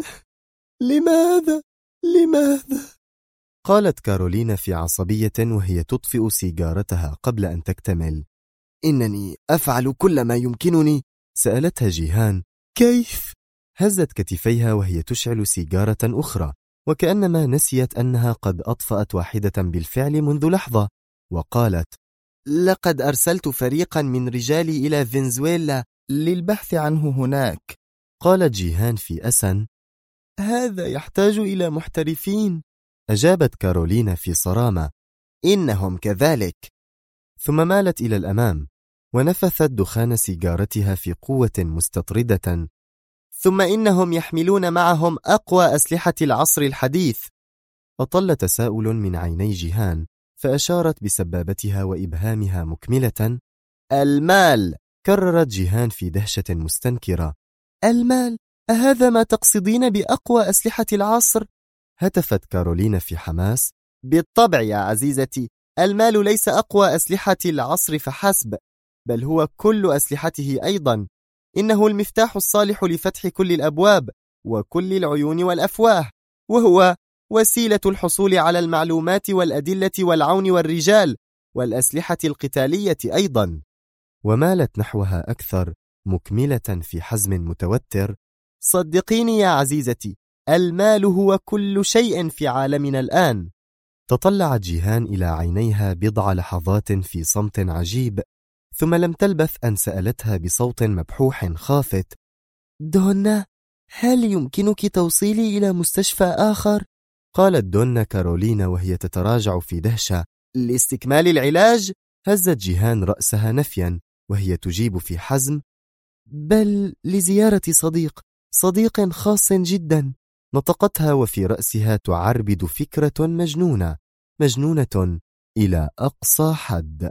لماذا؟ لماذا؟ قالت كارولينا في عصبية وهي تطفئ سيجارتها قبل أن تكتمل. إنني أفعل كل ما يمكنني. سألتها جيهان. كيف؟ هزت كتفيها وهي تشعل سيجارة أخرى، وكأنما نسيت أنها قد أطفأت واحدة بالفعل منذ لحظة، وقالت: لقد أرسلت فريقا من رجالي إلى فنزويلا للبحث عنه هناك. قالت جيهان في أسن: هذا يحتاج إلى محترفين. أجابت كارولينا في صرامة: إنهم كذلك. ثم مالت إلى الأمام ونفثت دخان سيجارتها في قوة مستطردة. ثم إنهم يحملون معهم أقوى أسلحة العصر الحديث. أطل تساؤل من عيني جيهان، فأشارت بسبابتها وإبهامها مكملة: المال. كررت جيهان في دهشة مستنكرة. المال؟ أهذا ما تقصدين بأقوى أسلحة العصر؟ هتفت كارولينا في حماس: بالطبع يا عزيزتي، المال ليس أقوى أسلحة العصر فحسب، بل هو كل أسلحته أيضا. إنه المفتاح الصالح لفتح كل الأبواب وكل العيون والأفواه، وهو وسيلة الحصول على المعلومات والأدلة والعون والرجال والأسلحة القتالية أيضا. ومالت نحوها أكثر مكملة في حزم متوتر: صدقيني يا عزيزتي، المال هو كل شيء في عالمنا الآن. تطلعت جيهان إلى عينيها بضع لحظات في صمت عجيب، ثم لم تلبث أن سألتها بصوت مبحوح خافت: دونا، هل يمكنك توصيلي إلى مستشفى آخر؟ قالت دونا كارولينا وهي تتراجع في دهشة: لاستكمال العلاج؟ هزت جيهان رأسها نفيا وهي تجيب في حزم: بل لزيارة صديق خاص جدا. نطقتها وفي رأسها تعربد فكرة مجنونة إلى أقصى حد.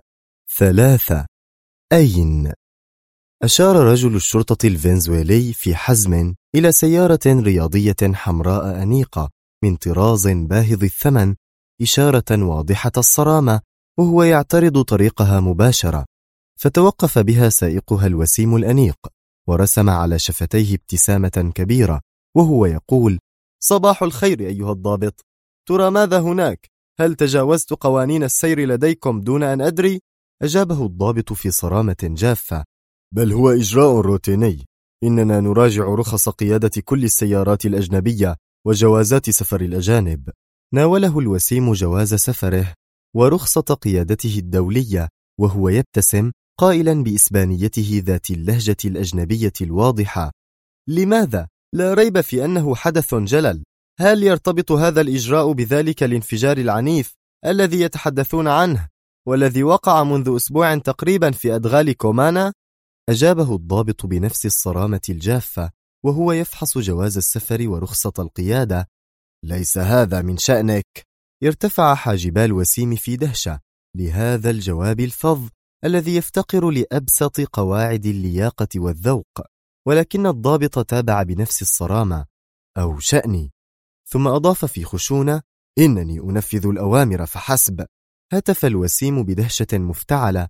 3. أين؟ أشار رجل الشرطة الفنزويلي في حزم إلى سيارة رياضية حمراء أنيقة من طراز باهظ الثمن، إشارة واضحة الصرامة، وهو يعترض طريقها مباشرة. فتوقف بها سائقها الوسيم الأنيق، ورسم على شفتيه ابتسامة كبيرة وهو يقول: صباح الخير أيها الضابط، ترى ماذا هناك؟ هل تجاوزت قوانين السير لديكم دون أن أدري؟ أجابه الضابط في صرامة جافة: بل هو إجراء روتيني، إننا نراجع رخص قيادة كل السيارات الأجنبية وجوازات سفر الأجانب. ناوله الوسيم جواز سفره ورخصة قيادته الدولية وهو يبتسم قائلا بإسبانيته ذات اللهجة الأجنبية الواضحة: لماذا؟ لا ريب في أنه حدث جلل. هل يرتبط هذا الإجراء بذلك الانفجار العنيف الذي يتحدثون عنه والذي وقع منذ أسبوع تقريبا في أدغال كومانا؟ أجابه الضابط بنفس الصرامة الجافة وهو يفحص جواز السفر ورخصة القيادة: ليس هذا من شأنك. ارتفع حاجبا الوسيم في دهشة لهذا الجواب الفظ الذي يفتقر لأبسط قواعد اللياقة والذوق، ولكن الضابط تابع بنفس الصرامة: أو شأني. ثم أضاف في خشونة: إنني أنفذ الأوامر فحسب. هتف الوسيم بدهشة مفتعلة: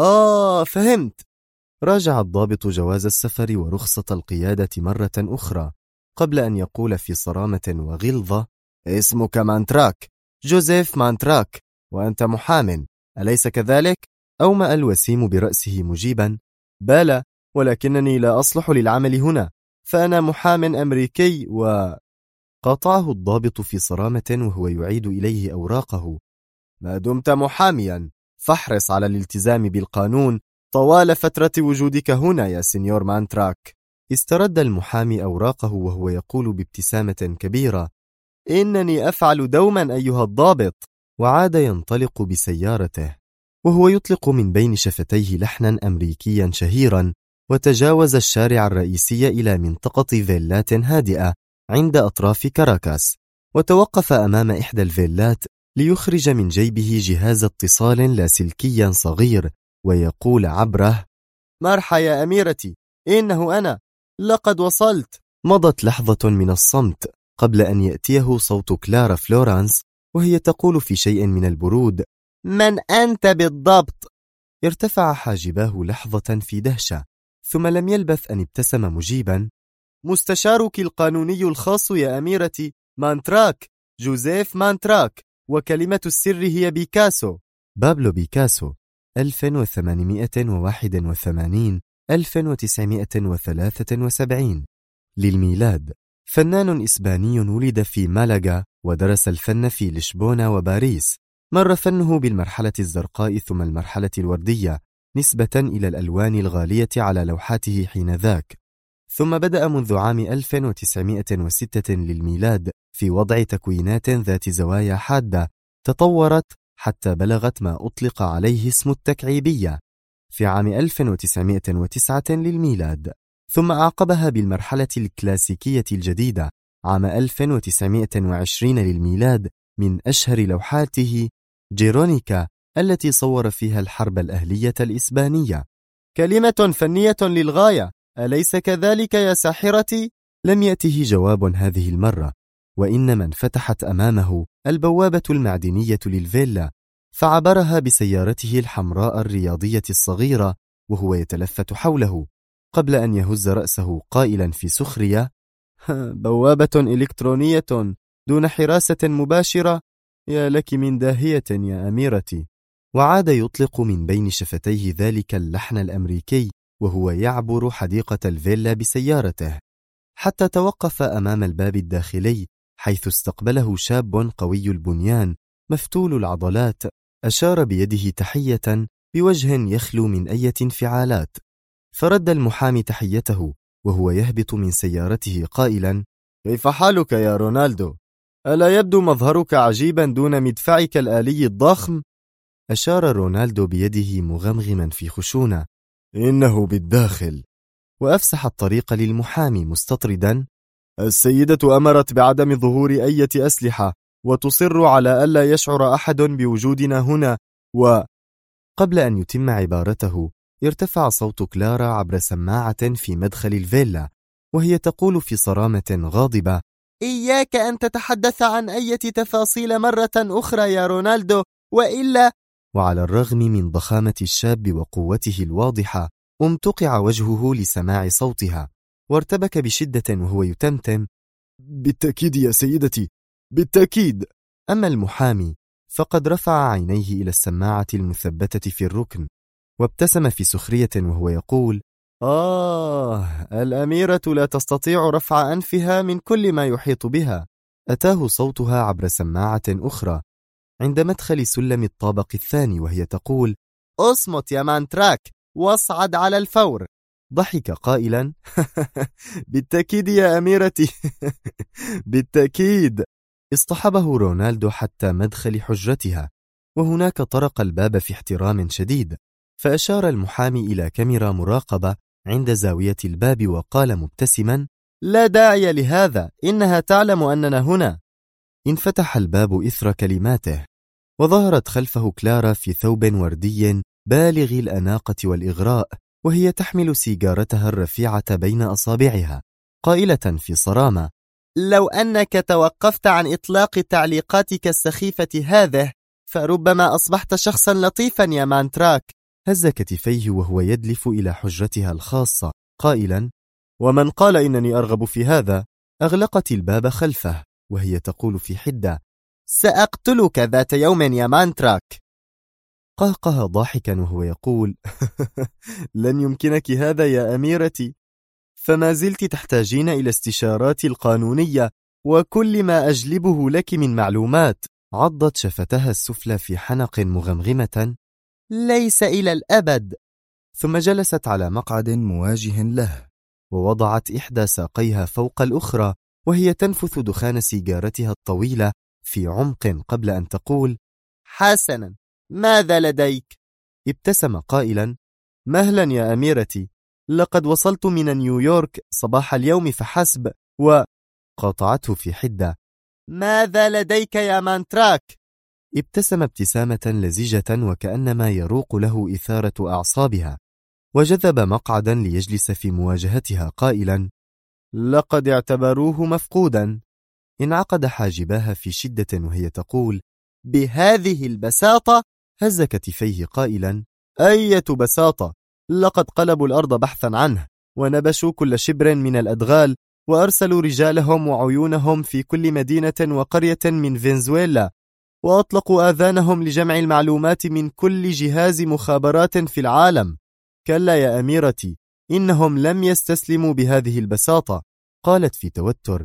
فهمت. راجع الضابط جواز السفر ورخصة القيادة مرة أخرى قبل أن يقول في صرامة وغلظة: اسمك مانتراك، جوزيف مانتراك، وأنت محام، أليس كذلك؟ أومأ الوسيم برأسه مجيبا: بلى، ولكنني لا أصلح للعمل هنا، فأنا محام أمريكي. قاطعه الضابط في صرامة وهو يعيد إليه أوراقه: ما دمت محاميا فاحرص على الالتزام بالقانون طوال فترة وجودك هنا يا سينيور مانتراك. استرد المحامي أوراقه وهو يقول بابتسامة كبيرة: إنني أفعل دوما أيها الضابط. وعاد ينطلق بسيارته وهو يطلق من بين شفتيه لحنا أمريكيا شهيرا، وتجاوز الشارع الرئيسي إلى منطقة فيلات هادئة عند أطراف كاراكاس، وتوقف أمام إحدى الفيلات ليخرج من جيبه جهاز اتصال لاسلكيا صغير ويقول عبره: مرحى يا أميرتي، إنه أنا، لقد وصلت. مضت لحظة من الصمت قبل أن يأتيه صوت كلارا فلورانس وهي تقول في شيء من البرود: من أنت بالضبط؟ ارتفع حاجباه لحظة في دهشة، ثم لم يلبث أن ابتسم مجيبا: مستشارك القانوني الخاص يا أميرتي، مانتراك، جوزيف مانتراك، وكلمة السر هي بيكاسو. بابلو بيكاسو، 1881-1973 للميلاد، فنان إسباني ولد في مالاغا ودرس الفن في لشبونة وباريس. مر فنه بالمرحلة الزرقاء ثم المرحلة الوردية نسبة إلى الألوان الغالية على لوحاته حينذاك، ثم بدأ منذ عام 1906 للميلاد في وضع تكوينات ذات زوايا حادة تطورت حتى بلغت ما أطلق عليه اسم التكعيبية في عام 1909 للميلاد، ثم أعقبها بالمرحلة الكلاسيكية الجديدة عام 1920 للميلاد من أشهر لوحاته جيرونيكا التي صور فيها الحرب الأهلية الإسبانية. كلمة فنية للغاية، أليس كذلك يا ساحرتي؟ لم يأته جواب هذه المرة، وإنما انفتحت أمامه البوابة المعدنية للفيلا، فعبرها بسيارته الحمراء الرياضية الصغيرة وهو يتلفت حوله قبل أن يهز رأسه قائلا في سخرية: بوابة إلكترونية دون حراسة مباشرة، يا لك من داهية يا أميرتي. وعاد يطلق من بين شفتيه ذلك اللحن الأمريكي وهو يعبر حديقة الفيلا بسيارته، حتى توقف أمام الباب الداخلي حيث استقبله شاب قوي البنيان مفتول العضلات، أشار بيده تحية بوجه يخلو من أي انفعالات، فرد المحامي تحيته وهو يهبط من سيارته قائلا: كيف حالك يا رونالدو؟ ألا يبدو مظهرك عجيبا دون مدفعك الآلي الضخم؟ أشار رونالدو بيده مغمغما في خشونة: إنه بالداخل. وأفسح الطريق للمحامي مستطردا: السيدة أمرت بعدم ظهور أي أسلحة وتصر على ألا يشعر أحد بوجودنا هنا. قبل أن يتم عبارته ارتفع صوت كلارا عبر سماعة في مدخل الفيلا وهي تقول في صرامة غاضبة: إياك أن تتحدث عن أي تفاصيل مرة أخرى يا رونالدو، وإلا. وعلى الرغم من ضخامة الشاب وقوته الواضحة امتقع وجهه لسماع صوتها، وارتبك بشدة وهو يتمتم: بالتأكيد يا سيدتي، بالتأكيد. أما المحامي فقد رفع عينيه إلى السماعة المثبتة في الركن وابتسم في سخرية وهو يقول: الأميرة لا تستطيع رفع أنفها من كل ما يحيط بها. أتاه صوتها عبر سماعة أخرى عند مدخل سلم الطابق الثاني وهي تقول: اصمت يا مانتراك واصعد على الفور. ضحك قائلا: بالتأكيد يا أميرتي. بالتأكيد. اصطحبه رونالدو حتى مدخل حجرتها، وهناك طرق الباب في احترام شديد، فأشار المحامي إلى كاميرا مراقبة عند زاوية الباب وقال مبتسما: لا داعي لهذا، إنها تعلم أننا هنا. انفتح الباب إثر كلماته، وظهرت خلفه كلارا في ثوب وردي بالغ الأناقة والإغراء، وهي تحمل سيجارتها الرفيعة بين أصابعها، قائلة في صرامة: لو أنك توقفت عن إطلاق تعليقاتك السخيفة هذه فربما أصبحت شخصا لطيفا يا مانتراك. هز كتفيه وهو يدلف إلى حجرتها الخاصة قائلا: ومن قال إنني أرغب في هذا؟ أغلقت الباب خلفه وهي تقول في حدة: سأقتلك ذات يوم يا مانتراك. قهقه ضاحكا وهو يقول: لن يمكنك هذا يا أميرتي، فما زلت تحتاجين إلى استشاراتي القانونية وكل ما أجلبه لك من معلومات. عضت شفتها السفلى في حنق مغمغمة: ليس إلى الأبد. ثم جلست على مقعد مواجه له ووضعت إحدى ساقيها فوق الأخرى وهي تنفث دخان سيجارتها الطويلة في عمق قبل أن تقول: حسنا، ماذا لديك؟ ابتسم قائلا: مهلا يا أميرتي، لقد وصلت من نيويورك صباح اليوم فحسب. قاطعته في حدة: ماذا لديك يا مانتراك؟ ابتسم ابتسامة لزجة وكأنما يروق له إثارة أعصابها، وجذب مقعدا ليجلس في مواجهتها قائلا: لقد اعتبروه مفقودا. انعقد حاجباها في شدة وهي تقول: بهذه البساطة؟ هز كتفيه قائلا: أية بساطة؟ لقد قلبوا الأرض بحثا عنه، ونبشوا كل شبر من الأدغال، وأرسلوا رجالهم وعيونهم في كل مدينة وقرية من فنزويلا، وأطلقوا آذانهم لجمع المعلومات من كل جهاز مخابرات في العالم. كلا يا أميرتي، إنهم لم يستسلموا بهذه البساطة. قالت في توتر: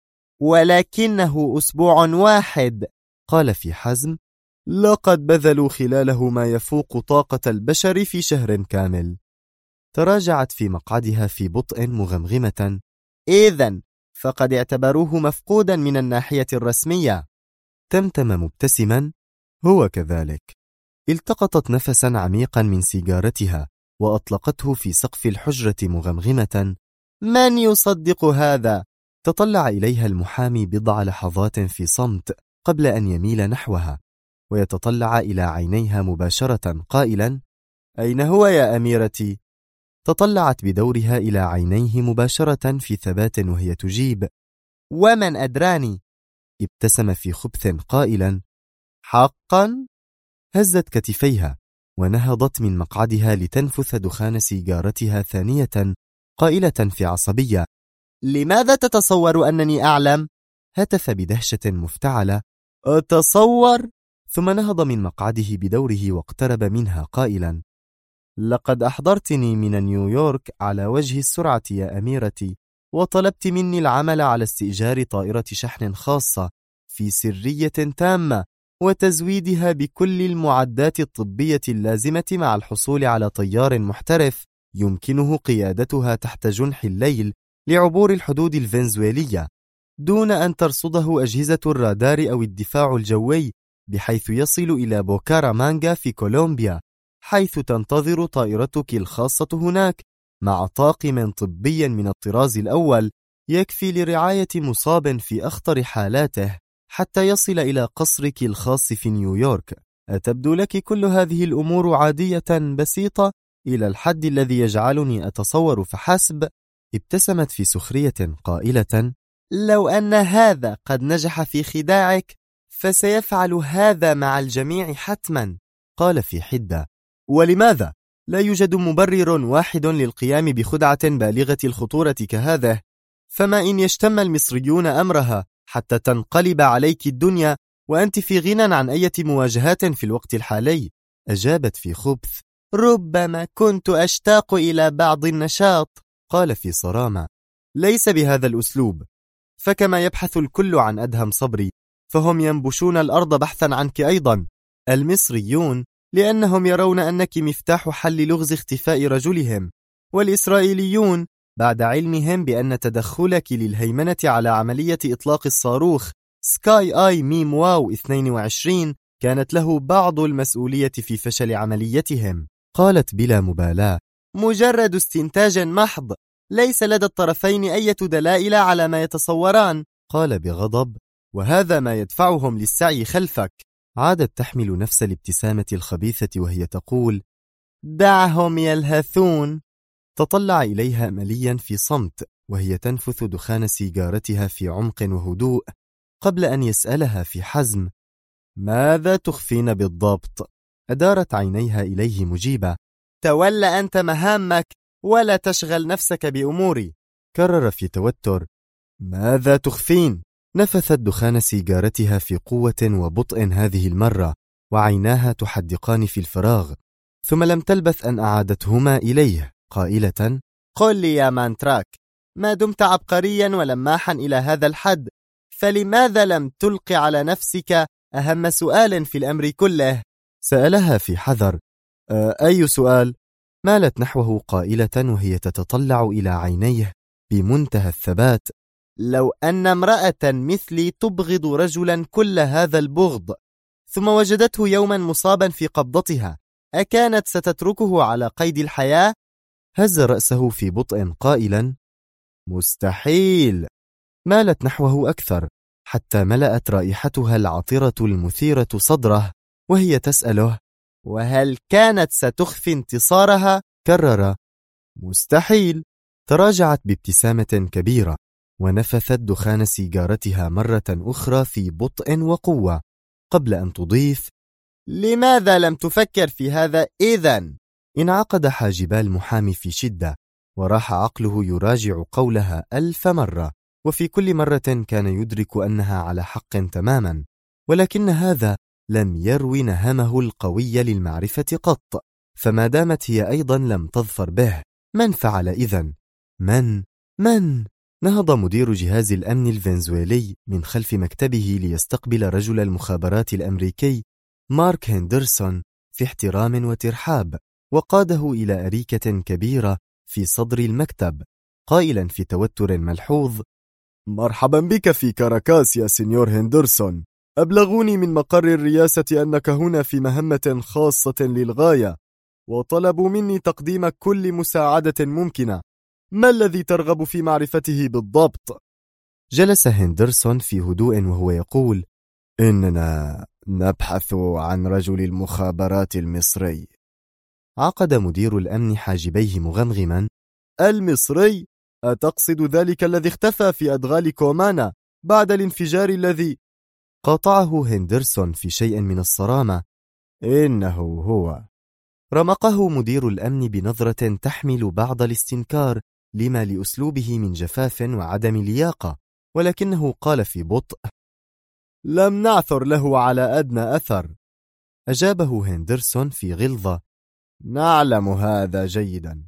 ولكنه أسبوع واحد. قال في حزم: لقد بذلوا خلاله ما يفوق طاقة البشر في شهر كامل. تراجعت في مقعدها في بطء مغمغمة: إذن فقد اعتبروه مفقودا من الناحية الرسمية. تمتم مبتسما: هو كذلك. التقطت نفسا عميقا من سيجارتها وأطلقته في سقف الحجرة مغمغمة: من يصدق هذا؟ تطلع إليها المحامي بضع لحظات في صمت قبل أن يميل نحوها ويتطلع إلى عينيها مباشرة قائلا: أين هو يا أميرتي؟ تطلعت بدورها إلى عينيه مباشرة في ثبات وهي تجيب: ومن أدراني؟ ابتسم في خبث قائلا: حقا؟ هزت كتفيها ونهضت من مقعدها لتنفث دخان سيجارتها ثانية قائلة في عصبية: لماذا تتصور أنني أعلم؟ هتف بدهشة مفتعلة: أتصور؟ ثم نهض من مقعده بدوره واقترب منها قائلا: لقد أحضرتني من نيويورك على وجه السرعة يا أميرتي، وطلبت مني العمل على استئجار طائرة شحن خاصة في سرية تامة وتزويدها بكل المعدات الطبية اللازمة مع الحصول على طيار محترف يمكنه قيادتها تحت جنح الليل لعبور الحدود الفنزويلية دون أن ترصده أجهزة الرادار أو الدفاع الجوي، بحيث يصل إلى بوكارامانغا في كولومبيا، حيث تنتظر طائرتك الخاصة هناك مع طاقم طبي من الطراز الأول يكفي لرعاية مصاب في أخطر حالاته حتى يصل إلى قصرك الخاص في نيويورك. أتبدو لك كل هذه الأمور عادية بسيطة إلى الحد الذي يجعلني أتصور فحسب؟ ابتسمت في سخرية قائلة: لو أن هذا قد نجح في خداعك فسيفعل هذا مع الجميع حتما. قال في حدة: ولماذا؟ لا يوجد مبرر واحد للقيام بخدعة بالغة الخطورة كهذه، فما إن يشتم المصريون أمرها حتى تنقلب عليك الدنيا وأنت في غنى عن أي مواجهات في الوقت الحالي. أجابت في خبث: ربما كنت أشتاق إلى بعض النشاط. قال في صرامة: ليس بهذا الأسلوب، فكما يبحث الكل عن أدهم صبري فهم ينبشون الأرض بحثا عنك أيضا. المصريون لأنهم يرون أنك مفتاح حل لغز اختفاء رجلهم، والإسرائيليون بعد علمهم بأن تدخلك للهيمنة على عملية إطلاق الصاروخ سكاي آي ميم واو 22 كانت له بعض المسؤولية في فشل عمليتهم. قالت بلا مبالاة: مجرد استنتاج محض، ليس لدى الطرفين أي دلائل على ما يتصوران. قال بغضب: وهذا ما يدفعهم للسعي خلفك. عادت تحمل نفس الابتسامة الخبيثة وهي تقول: دعهم يلهثون. تطلع إليها مليا في صمت وهي تنفث دخان سيجارتها في عمق وهدوء قبل أن يسألها في حزم: ماذا تخفين بالضبط؟ أدارت عينيها إليه مجيبة: تول أنت مهامك ولا تشغل نفسك بأموري. كرر في توتر: ماذا تخفين؟ نفثت دخان سيجارتها في قوة وبطء هذه المرة وعيناها تحدقان في الفراغ، ثم لم تلبث أن أعادتهما إليه قائلة: قل لي يا مانتراك، ما دمت عبقريا ولماحا إلى هذا الحد فلماذا لم تلقي على نفسك أهم سؤال في الأمر كله؟ سألها في حذر: أي سؤال؟ مالت نحوه قائلة وهي تتطلع إلى عينيه بمنتهى الثبات: لو أن امرأة مثلي تبغض رجلا كل هذا البغض ثم وجدته يوما مصابا في قبضتها، أكانت ستتركه على قيد الحياة؟ هز رأسه في بطء قائلا: مستحيل. مالت نحوه أكثر حتى ملأت رائحتها العطرة المثيرة صدره وهي تسأله: وهل كانت ستخفي انتصارها؟ كرر: مستحيل. تراجعت بابتسامة كبيرة: ونفثت دخان سيجارتها مرة أخرى في بطء وقوة قبل أن تضيف: لماذا لم تفكر في هذا إذن؟ انعقد حاجبا المحامي في شدة، وراح عقله يراجع قولها 1000 مرة، وفي كل مرة كان يدرك أنها على حق تماما، ولكن هذا لم يروي نهمه القوي للمعرفة قط. فما دامت هي أيضا لم تظفر به، من فعل إذن؟ من؟ نهض مدير جهاز الأمن الفنزويلي من خلف مكتبه ليستقبل رجل المخابرات الأمريكي مارك هندرسون في احترام وترحاب، وقاده إلى أريكة كبيرة في صدر المكتب، قائلا في توتر ملحوظ: مرحبا بك في كاراكاس يا سينيور هندرسون. أبلغوني من مقر الرئاسة أنك هنا في مهمة خاصة للغاية، وطلبوا مني تقديم كل مساعدة ممكنة. ما الذي ترغب في معرفته بالضبط؟ جلس هندرسون في هدوء وهو يقول: إننا نبحث عن رجل المخابرات المصري. عقد مدير الأمن حاجبيه مغمغما: المصري؟ أتقصد ذلك الذي اختفى في أدغال كومانا بعد الانفجار الذي... قاطعه هندرسون في شيء من الصرامة: إنه هو. رمقه مدير الأمن بنظرة تحمل بعض الاستنكار لما لأسلوبه من جفاف وعدم لياقة، ولكنه قال في بطء: لم نعثر له على أدنى أثر. أجابه هندرسون في غلظة: نعلم هذا جيدا،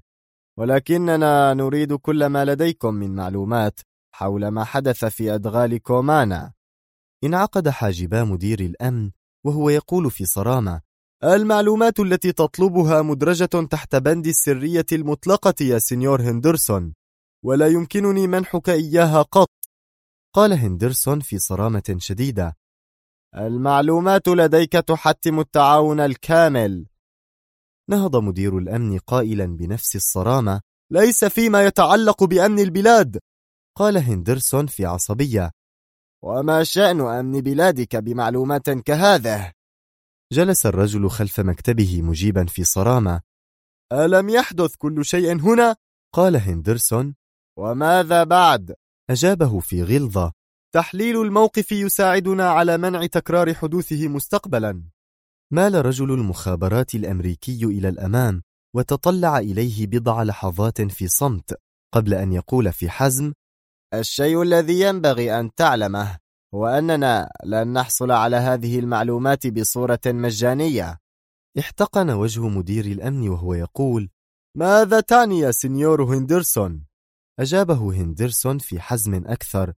ولكننا نريد كل ما لديكم من معلومات حول ما حدث في أدغال كومانا. انعقد حاجبا مدير الأمن وهو يقول في صرامة: المعلومات التي تطلبها مدرجة تحت بند السرية المطلقة يا سينيور هندرسون، ولا يمكنني منحك إياها قط. قال هندرسون في صرامة شديدة: المعلومات لديك تحتم التعاون الكامل. نهض مدير الأمن قائلا بنفس الصرامة: ليس فيما يتعلق بأمن البلاد. قال هندرسون في عصبية: وما شأن أمن بلادك بمعلومات كهذه؟ جلس الرجل خلف مكتبه مجيبا في صرامة: ألم يحدث كل شيء هنا؟ قال هندرسون: وماذا بعد؟ أجابه في غلظة: تحليل الموقف يساعدنا على منع تكرار حدوثه مستقبلا. مال رجل المخابرات الأمريكي إلى الأمام وتطلع إليه بضع لحظات في صمت قبل أن يقول في حزم: الشيء الذي ينبغي أن تعلمه هو أننا لن نحصل على هذه المعلومات بصورة مجانية. احتقن وجه مدير الأمن وهو يقول: ماذا تعني يا سينيور هندرسون؟ أجابه هندرسون في حزم أكثر: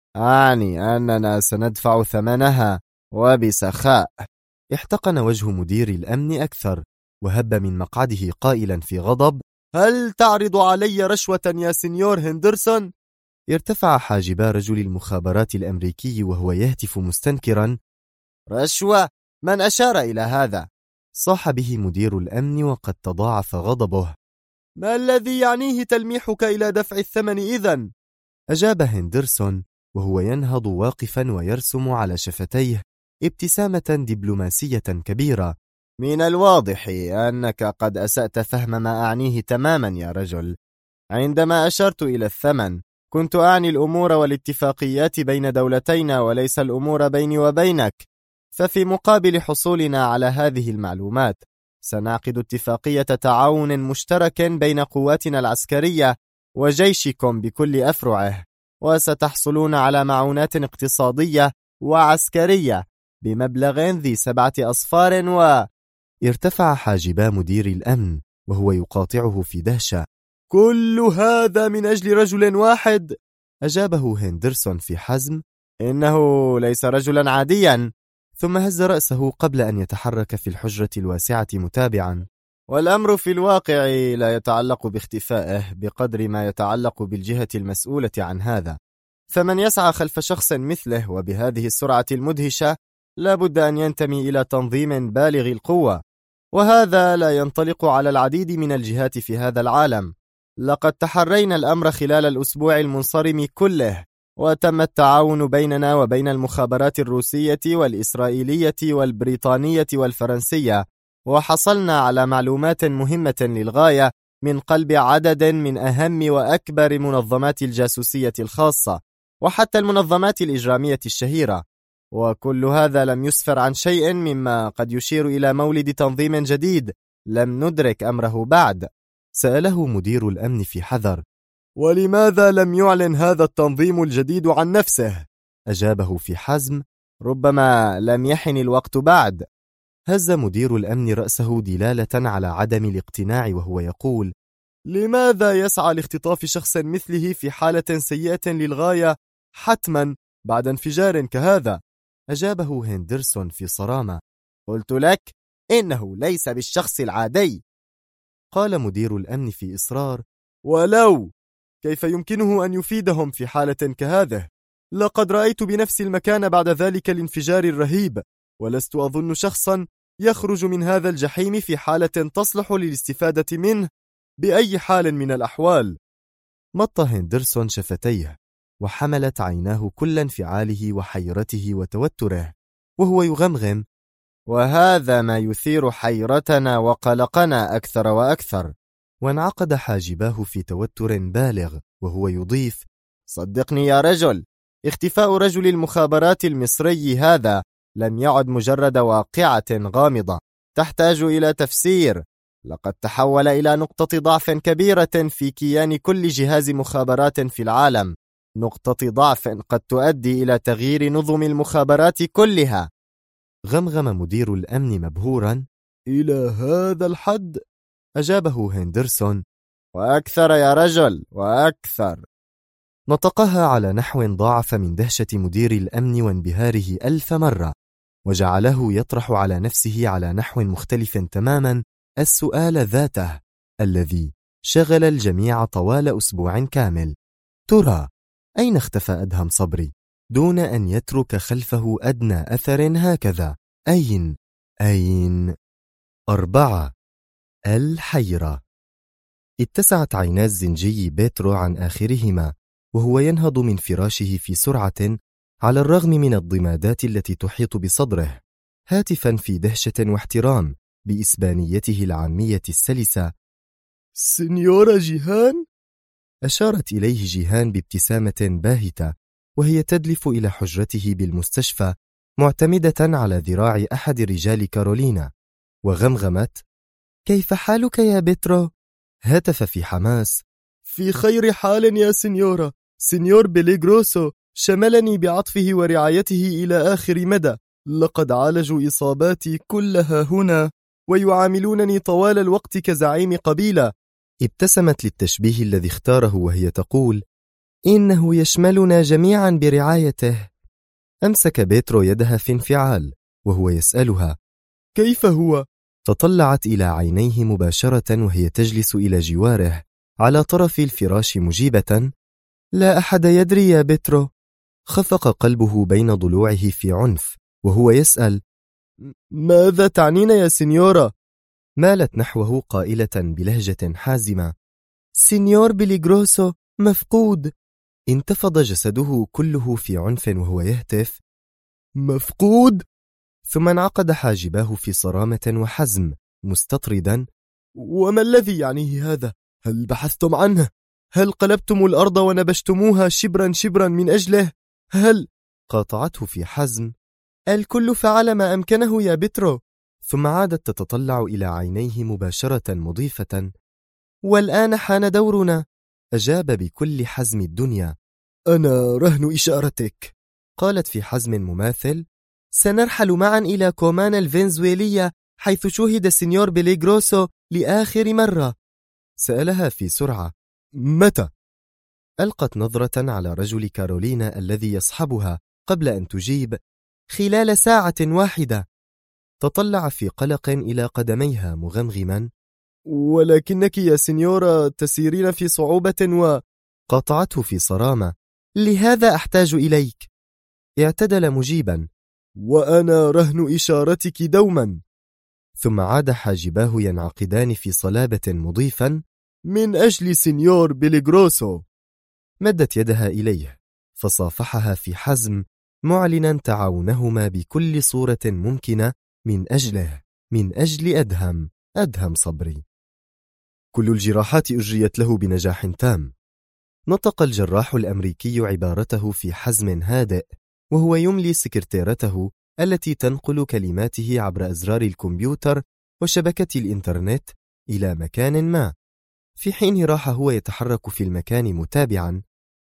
أعني أننا سندفع ثمنها وبسخاء. احتقن وجه مدير الأمن أكثر وهب من مقعده قائلا في غضب: هل تعرض علي رشوة يا سينيور هندرسون؟ ارتفع حاجبا رجل المخابرات الأمريكي وهو يهتف مستنكرا: رشوة؟ من أشار إلى هذا؟ صاح به مدير الأمن وقد تضاعف غضبه: ما الذي يعنيه تلميحك إلى دفع الثمن إذن؟ أجاب هندرسون وهو ينهض واقفا ويرسم على شفتيه ابتسامة دبلوماسية كبيرة: من الواضح أنك قد أسأت فهم ما أعنيه تماما يا رجل. عندما أشرت إلى الثمن كنت أعني الأمور والاتفاقيات بين دولتينا وليس الأمور بيني وبينك. ففي مقابل حصولنا على هذه المعلومات سنعقد اتفاقية تعاون مشترك بين قواتنا العسكرية وجيشكم بكل أفرعه، وستحصلون على معونات اقتصادية وعسكرية بمبلغ ذي 7 أصفار. ارتفع حاجبا مدير الأمن وهو يقاطعه في دهشة: كل هذا من أجل رجل واحد؟ أجابه هندرسون في حزم: إنه ليس رجلا عاديا. ثم هز رأسه قبل أن يتحرك في الحجرة الواسعة متابعا: والأمر في الواقع لا يتعلق باختفائه بقدر ما يتعلق بالجهة المسؤولة عن هذا. فمن يسعى خلف شخص مثله وبهذه السرعة المدهشة لابد أن ينتمي إلى تنظيم بالغ القوة، وهذا لا ينطلق على العديد من الجهات في هذا العالم. لقد تحرينا الأمر خلال الأسبوع المنصرم كله، وتم التعاون بيننا وبين المخابرات الروسية والإسرائيلية والبريطانية والفرنسية، وحصلنا على معلومات مهمة للغاية من قلب عدد من أهم وأكبر منظمات الجاسوسية الخاصة، وحتى المنظمات الإجرامية الشهيرة. وكل هذا لم يسفر عن شيء مما قد يشير إلى مولد تنظيم جديد لم ندرك أمره بعد. سأله مدير الأمن في حذر: ولماذا لم يعلن هذا التنظيم الجديد عن نفسه؟ أجابه في حزم: ربما لم يحن الوقت بعد. هز مدير الأمن رأسه دلالة على عدم الاقتناع وهو يقول: لماذا يسعى لاختطاف شخص مثله في حالة سيئة للغاية حتما بعد انفجار كهذا؟ أجابه هندرسون في صرامة: قلت لك إنه ليس بالشخص العادي. قال مدير الأمن في إصرار: ولو كيف يمكنه أن يفيدهم في حالة كهذه؟ لقد رأيت بنفسي المكان بعد ذلك الانفجار الرهيب، ولست أظن شخصا يخرج من هذا الجحيم في حالة تصلح للاستفادة منه بأي حال من الأحوال. مط هندرسون شفتيه، وحملت عيناه كل انفعاله وحيرته وتوتره، وهو يغمغم: وهذا ما يثير حيرتنا وقلقنا أكثر وأكثر. وانعقد حاجباه في توتر بالغ وهو يضيف: صدقني يا رجل، اختفاء رجل المخابرات المصري هذا لم يعد مجرد واقعة غامضة تحتاج إلى تفسير. لقد تحول إلى نقطة ضعف كبيرة في كيان كل جهاز مخابرات في العالم، نقطة ضعف قد تؤدي إلى تغيير نظم المخابرات كلها. غمغم مدير الأمن مبهورا: إلى هذا الحد؟ أجابه هندرسون: وأكثر يا رجل، وأكثر. نطقها على نحو ضاعف من دهشة مدير الأمن وانبهاره 1000 مرة، وجعله يطرح على نفسه على نحو مختلف تماما السؤال ذاته الذي شغل الجميع طوال أسبوع كامل: ترى أين اختفى أدهم صبري دون أن يترك خلفه أدنى أثر هكذا؟ أين؟ 4. الحيرة. اتسعت عينا الزنجي بيترو عن آخرهما وهو ينهض من فراشه في سرعة على الرغم من الضمادات التي تحيط بصدره، هاتفا في دهشة واحترام بإسبانيته العامية السلسة: سينيورا جيهان؟ أشارت إليه جيهان بابتسامة باهتة وهي تدلف إلى حجرته بالمستشفى معتمدة على ذراع أحد رجال كارولينا، وغمغمت: كيف حالك يا بيترو؟ هتف في حماس: في خير حال يا سينيورا. سينيور بيليغروسو شملني بعطفه ورعايته إلى آخر مدى. لقد عالجوا إصاباتي كلها هنا ويعاملونني طوال الوقت كزعيم قبيلة. ابتسمت للتشبيه الذي اختاره وهي تقول: إنه يشملنا جميعا برعايته. أمسك بيترو يدها في انفعال وهو يسألها: كيف هو؟ تطلعت إلى عينيه مباشرة وهي تجلس إلى جواره على طرف الفراش مجيبة: لا أحد يدري يا بيترو. خفق قلبه بين ضلوعه في عنف وهو يسأل: ماذا تعنين يا سينيورا؟ مالت نحوه قائلة بلهجة حازمة: سينيور بيليغروسو مفقود. انتفض جسده كله في عنف وهو يهتف: مفقود؟ ثم انعقد حاجباه في صرامة وحزم مستطردا: وما الذي يعنيه هذا؟ هل بحثتم عنه؟ هل قلبتم الأرض ونبشتموها شبرا شبرا من أجله؟ هل؟ قاطعته في حزم: الكل فعل ما أمكنه يا بيترو. ثم عادت تتطلع إلى عينيه مباشرة مضيفة: والآن حان دورنا. أجاب بكل حزم الدنيا: أنا رهن إشارتك. قالت في حزم مماثل: سنرحل معا إلى كومان الفنزويلية حيث شوهد سينيور بيليغروسو لآخر مرة. سألها في سرعة: متى؟ ألقت نظرة على رجل كارولينا الذي يصحبها قبل أن تجيب: خلال ساعة واحدة. تطلع في قلق إلى قدميها مغمغما: ولكنك يا سينيورا تسيرين في صعوبة قاطعته في صرامة: لهذا أحتاج إليك. اعتدل مجيبا: وأنا رهن إشارتك دوما. ثم عاد حاجباه ينعقدان في صلابة مضيفا: من أجل سينيور بيليغروسو. مدت يدها إليه فصافحها في حزم معلنا تعاونهما بكل صورة ممكنة من أجله، من أجل أدهم صبري. كل الجراحات أجريت له بنجاح تام. نطق الجراح الأمريكي عبارته في حزم هادئ، وهو يملي سكرتيرته التي تنقل كلماته عبر أزرار الكمبيوتر وشبكة الإنترنت إلى مكان ما، في حين راح هو يتحرك في المكان متابعا.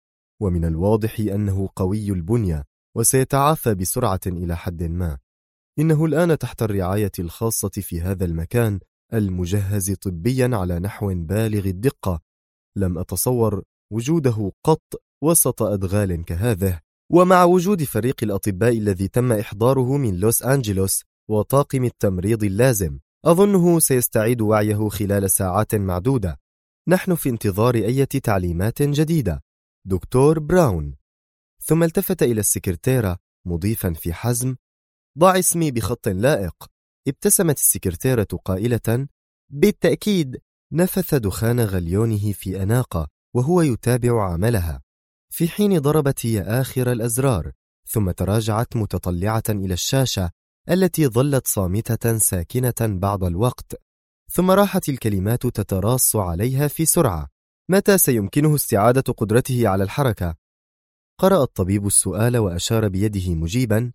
ومن الواضح أنه قوي البنية وسيتعافى بسرعة إلى حد ما. إنه الآن تحت الرعاية الخاصة في هذا المكان المجهز طبيا على نحو بالغ الدقة. لم أتصور وجوده قط وسط أدغال كهذه، ومع وجود فريق الأطباء الذي تم إحضاره من لوس أنجلوس وطاقم التمريض اللازم، أظنه سيستعيد وعيه خلال ساعات معدودة. نحن في انتظار أي تعليمات جديدة، دكتور براون. ثم التفت إلى السكرتيرة مضيفا في حزم: ضع اسمي بخط لائق. ابتسمت السكرتيرة قائلة: بالتأكيد. نفث دخان غليونه في أناقة وهو يتابع عملها، في حين ضربت هي آخر الأزرار، ثم تراجعت متطلعة إلى الشاشة التي ظلت صامتة ساكنة بعض الوقت، ثم راحت الكلمات تتراص عليها في سرعة. متى سيمكنه استعادة قدرته على الحركة؟ قرأ الطبيب السؤال وأشار بيده مجيبا: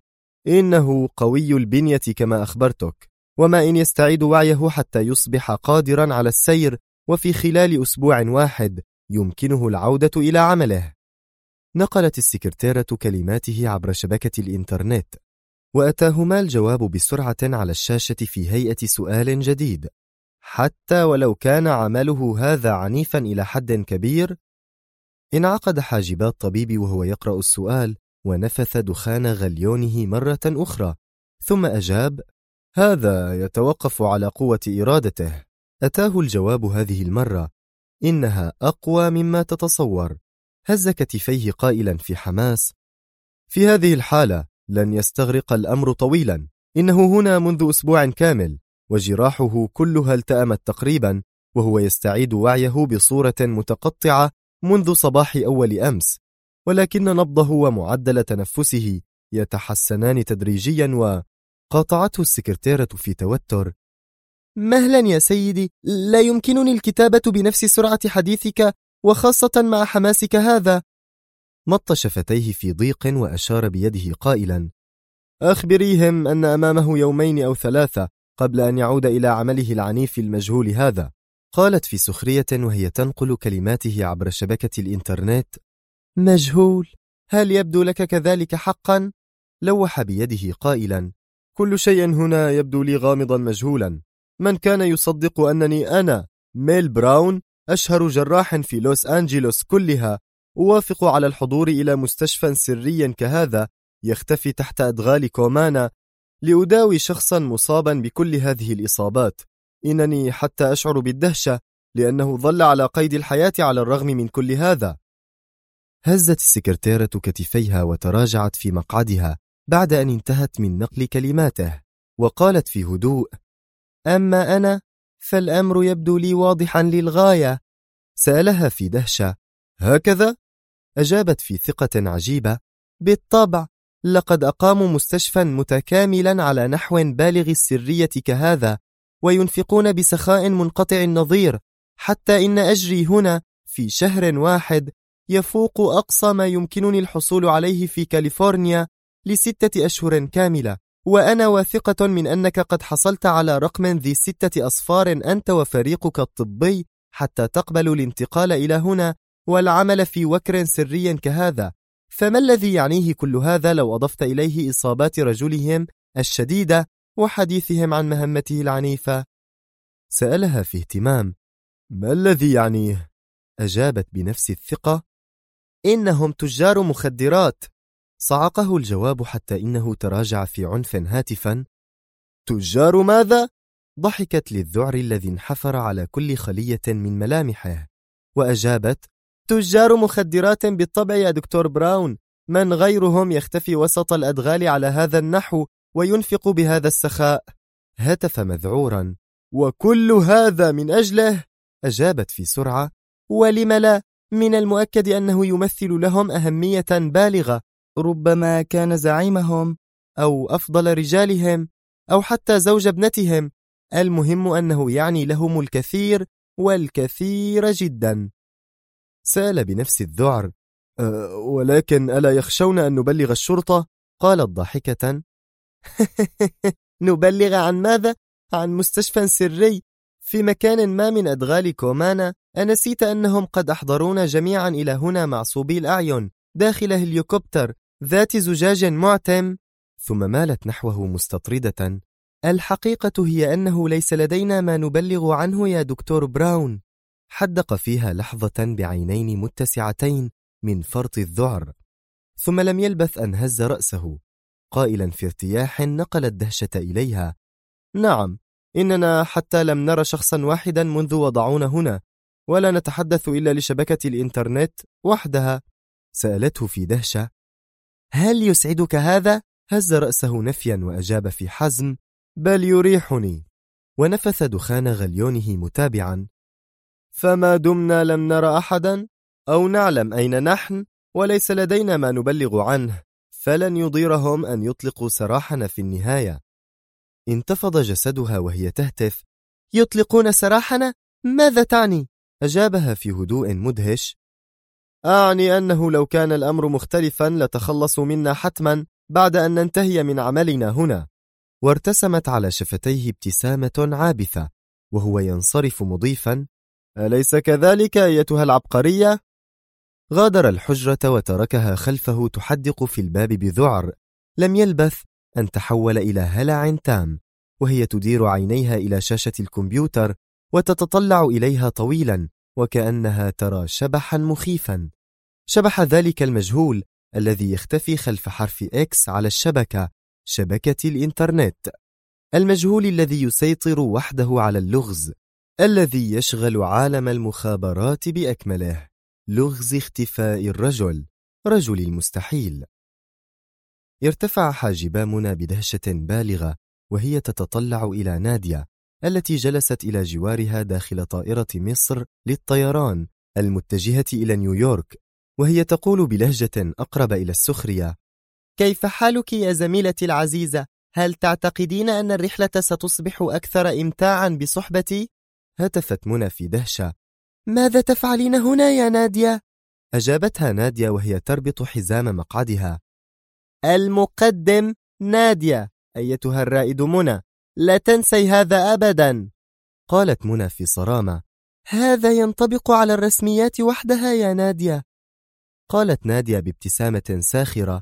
إنه قوي البنية كما أخبرتك، وما إن يستعيد وعيه حتى يصبح قادرا على السير، وفي خلال أسبوع واحد يمكنه العودة إلى عمله. نقلت السكرتيرة كلماته عبر شبكة الإنترنت، وأتاهما الجواب بسرعة على الشاشة في هيئة سؤال جديد: حتى ولو كان عمله هذا عنيفا إلى حد كبير؟ انعقد حاجبا الطبيب وهو يقرأ السؤال، ونفث دخان غليونه مرة أخرى، ثم أجاب: هذا يتوقف على قوة إرادته. أتاه الجواب هذه المرة: إنها أقوى مما تتصور. هز كتفيه قائلا في حماس: في هذه الحالة لن يستغرق الأمر طويلا، إنه هنا منذ أسبوع كامل، وجراحه كلها التأمت تقريبا، وهو يستعيد وعيه بصورة متقطعة منذ صباح أول أمس، ولكن نبضه ومعدل تنفسه يتحسنان تدريجيا. وقاطعته السكرتيرة في توتر: مهلا يا سيدي، لا يمكنني الكتابة بنفس سرعة حديثك، وخاصة مع حماسك هذا. مط شفتيه في ضيق وأشار بيده قائلا: أخبريهم أن أمامه يومين أو 3 قبل أن يعود إلى عمله العنيف المجهول هذا. قالت في سخرية وهي تنقل كلماته عبر شبكة الإنترنت: مجهول؟ هل يبدو لك كذلك حقا؟ لوح بيده قائلا: كل شيء هنا يبدو لي غامضا مجهولا. من كان يصدق أنني أنا ميل براون، أشهر جراح في لوس أنجلوس كلها، أوافق على الحضور إلى مستشفى سري كهذا يختفي تحت أدغال كومانا لأداوي شخصا مصابا بكل هذه الإصابات؟ إنني حتى أشعر بالدهشة، لأنه ظل على قيد الحياة على الرغم من كل هذا. هزت السكرتيرة كتفيها وتراجعت في مقعدها بعد أن انتهت من نقل كلماته، وقالت في هدوء: أما أنا فالأمر يبدو لي واضحا للغاية. سألها في دهشة: هكذا؟ أجابت في ثقة عجيبة: بالطبع، لقد أقاموا مستشفى متكاملا على نحو بالغ السرية كهذا، وينفقون بسخاء منقطع النظير، حتى إن أجري هنا في شهر واحد يفوق أقصى ما يمكنني الحصول عليه في كاليفورنيا ل6 أشهر كاملة. وأنا واثقة من أنك قد حصلت على رقم ذي 6 أصفار أنت وفريقك الطبي حتى تقبلوا الانتقال إلى هنا والعمل في وكر سري كهذا. فما الذي يعنيه كل هذا لو أضفت إليه إصابات رجلهم الشديدة وحديثهم عن مهمته العنيفة؟ سألها في اهتمام: ما الذي يعنيه؟ أجابت بنفس الثقة: إنهم تجار مخدرات. صعقه الجواب حتى إنه تراجع في عنف هاتفا: تجار ماذا؟ ضحكت للذعر الذي انحفر على كل خلية من ملامحه، وأجابت: تجار مخدرات بالطبع يا دكتور براون، من غيرهم يختفي وسط الأدغال على هذا النحو وينفق بهذا السخاء. هتف مذعورا: وكل هذا من أجله؟ أجابت في سرعة: ولم لا؟ من المؤكد أنه يمثل لهم أهمية بالغة، ربما كان زعيمهم أو أفضل رجالهم أو حتى زوج ابنتهم. المهم أنه يعني لهم الكثير والكثير جدا. سأل بنفس الذعر: ولكن ألا يخشون أن نبلغ الشرطة؟ قالت ضاحكة: نبلغ عن ماذا؟ عن مستشفى سري في مكان ما من أدغال كومانا. أنسيت أنهم قد أحضرونا جميعا إلى هنا معصوبي الأعين داخل هليكوبتر ذات زجاج معتم. ثم مالت نحوه مستطردة: الحقيقة هي أنه ليس لدينا ما نبلغ عنه يا دكتور براون. حدق فيها لحظة بعينين متسعتين من فرط الذعر، ثم لم يلبث أن هز رأسه قائلا في ارتياح نقل الدهشة إليها: نعم، إننا حتى لم نرى شخصا واحدا منذ وضعونا هنا، ولا نتحدث إلا لشبكة الإنترنت وحدها. سألته في دهشة: هل يسعدك هذا؟ هز رأسه نفيا وأجاب في حزم: بل يريحني. ونفث دخان غليونه متابعا: فما دمنا لم نرى أحدا أو نعلم أين نحن وليس لدينا ما نبلغ عنه، فلن يضيرهم أن يطلقوا سراحنا في النهاية. انتفض جسدها وهي تهتف: يطلقون سراحنا؟ ماذا تعني؟ أجابها في هدوء مدهش: أعني أنه لو كان الأمر مختلفا لتخلصوا منا حتما بعد أن ننتهي من عملنا هنا. وارتسمت على شفتيه ابتسامة عابثة وهو ينصرف مضيفا: أليس كذلك أيتها العبقرية؟ غادر الحجرة وتركها خلفه تحدق في الباب بذعر. لم يلبث أن تحول إلى هلع تام، وهي تدير عينيها إلى شاشة الكمبيوتر وتتطلع إليها طويلا وكأنها ترى شبحا مخيفا، شبح ذلك المجهول الذي يختفي خلف حرف إكس على الشبكة، شبكة الإنترنت، المجهول الذي يسيطر وحده على اللغز الذي يشغل عالم المخابرات بأكمله، لغز اختفاء الرجل، رجل المستحيل. ارتفع حاجبا منى بدهشة بالغة وهي تتطلع إلى نادية التي جلست إلى جوارها داخل طائرة مصر للطيران المتجهة إلى نيويورك، وهي تقول بلهجة أقرب إلى السخرية: كيف حالك يا زميلتي العزيزة؟ هل تعتقدين أن الرحلة ستصبح أكثر إمتاعا بصحبتي؟ هتفت منى في دهشة: ماذا تفعلين هنا يا نادية؟ أجابتها نادية وهي تربط حزام مقعدها: المقدم نادية أيتها الرائد منى، لا تنسي هذا أبدا. قالت منى في صرامة: هذا ينطبق على الرسميات وحدها يا نادية. قالت نادية بابتسامة ساخرة: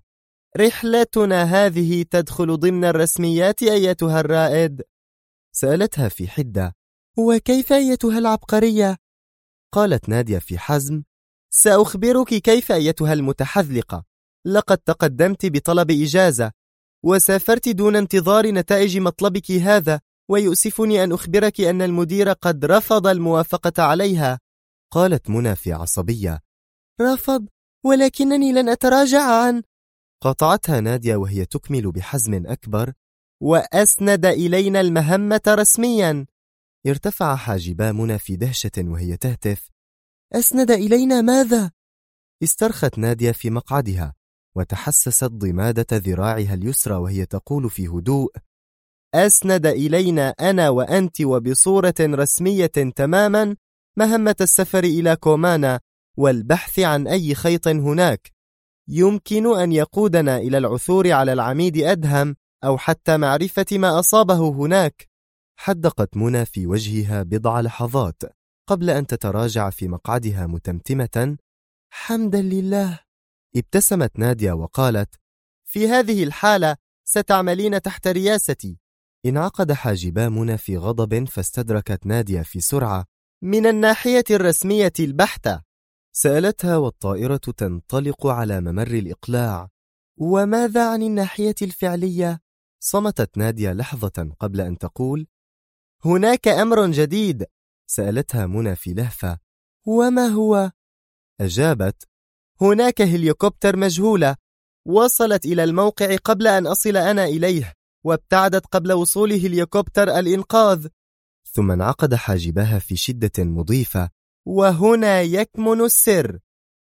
رحلتنا هذه تدخل ضمن الرسميات أيتها الرائد. سألتها في حدة: وكيف أيتها العبقرية؟ قالت نادية في حزم: سأخبرك كيف أيتها المتحذلقة. لقد تقدمت بطلب إجازة وسافرت دون انتظار نتائج مطلبك هذا، ويؤسفني أن أخبرك أن المدير قد رفض الموافقة عليها. قالت منى في عصبية: رفض؟ ولكنني لن أتراجع عن. قاطعتها نادية وهي تكمل بحزم أكبر: وأسند إلينا المهمة رسميا. ارتفع حاجبا منى في دهشة وهي تهتف: أسند إلينا ماذا؟ استرخت نادية في مقعدها وتحسست ضمادة ذراعها اليسرى وهي تقول في هدوء: أسند إلينا أنا وأنت وبصورة رسمية تماما مهمة السفر إلى كومانا والبحث عن أي خيط هناك يمكن أن يقودنا إلى العثور على العميد أدهم أو حتى معرفة ما أصابه هناك. حدقت منى في وجهها بضع لحظات قبل أن تتراجع في مقعدها متمتمة: حمدا لله. ابتسمت نادية وقالت: في هذه الحالة ستعملين تحت رياستي. انعقد حاجبا منى في غضب فاستدركت نادية في سرعة: من الناحية الرسمية البحتة؟ سألتها والطائرة تنطلق على ممر الإقلاع. وماذا عن الناحية الفعلية؟ صمتت نادية لحظة قبل أن تقول: هناك أمر جديد. سألتها منى في لهفة: وما هو؟ أجابت: هناك هليكوبتر مجهولة وصلت إلى الموقع قبل أن أصل أنا إليه، وابتعدت قبل وصول هليكوبتر الإنقاذ. ثم انعقد حاجبها في شدة مضيفة: وهنا يكمن السر.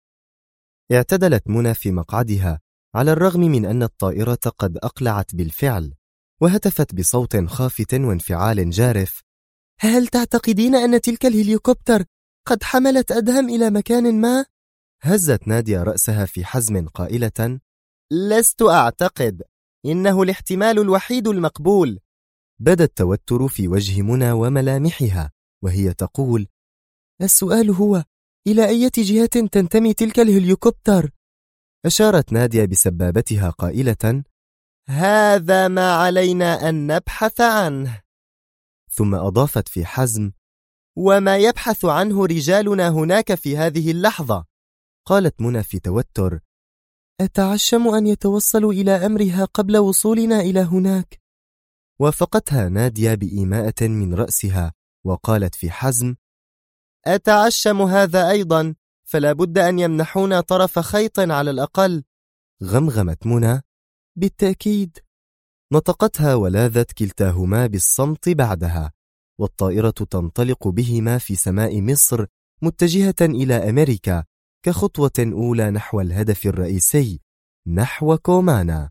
اعتدلت منى في مقعدها على الرغم من أن الطائرة قد أقلعت بالفعل، وهتفت بصوت خافت وانفعال جارف: هل تعتقدين أن تلك الهليكوبتر قد حملت أدهم إلى مكان ما؟ هزت نادية رأسها في حزم قائلة: لست أعتقد، إنه الاحتمال الوحيد المقبول. بدا التوتر في وجه منى وملامحها وهي تقول: السؤال هو إلى أي جهة تنتمي تلك الهليكوبتر؟ أشارت نادية بسبابتها قائلة: هذا ما علينا أن نبحث عنه. ثم أضافت في حزم: وما يبحث عنه رجالنا هناك في هذه اللحظة. قالت منى في توتر: أتعشم أن يتوصلوا إلى أمرها قبل وصولنا إلى هناك. وافقتها نادية بإيماءة من رأسها وقالت في حزم: أتعشم هذا أيضا، فلا بد أن يمنحونا طرف خيط على الأقل. غمغمت منى: بالتأكيد. نطقتها ولاذت كلتاهما بالصمت بعدها، والطائرة تنطلق بهما في سماء مصر متجهة إلى أمريكا كخطوة أولى نحو الهدف الرئيسي، نحو كومانا.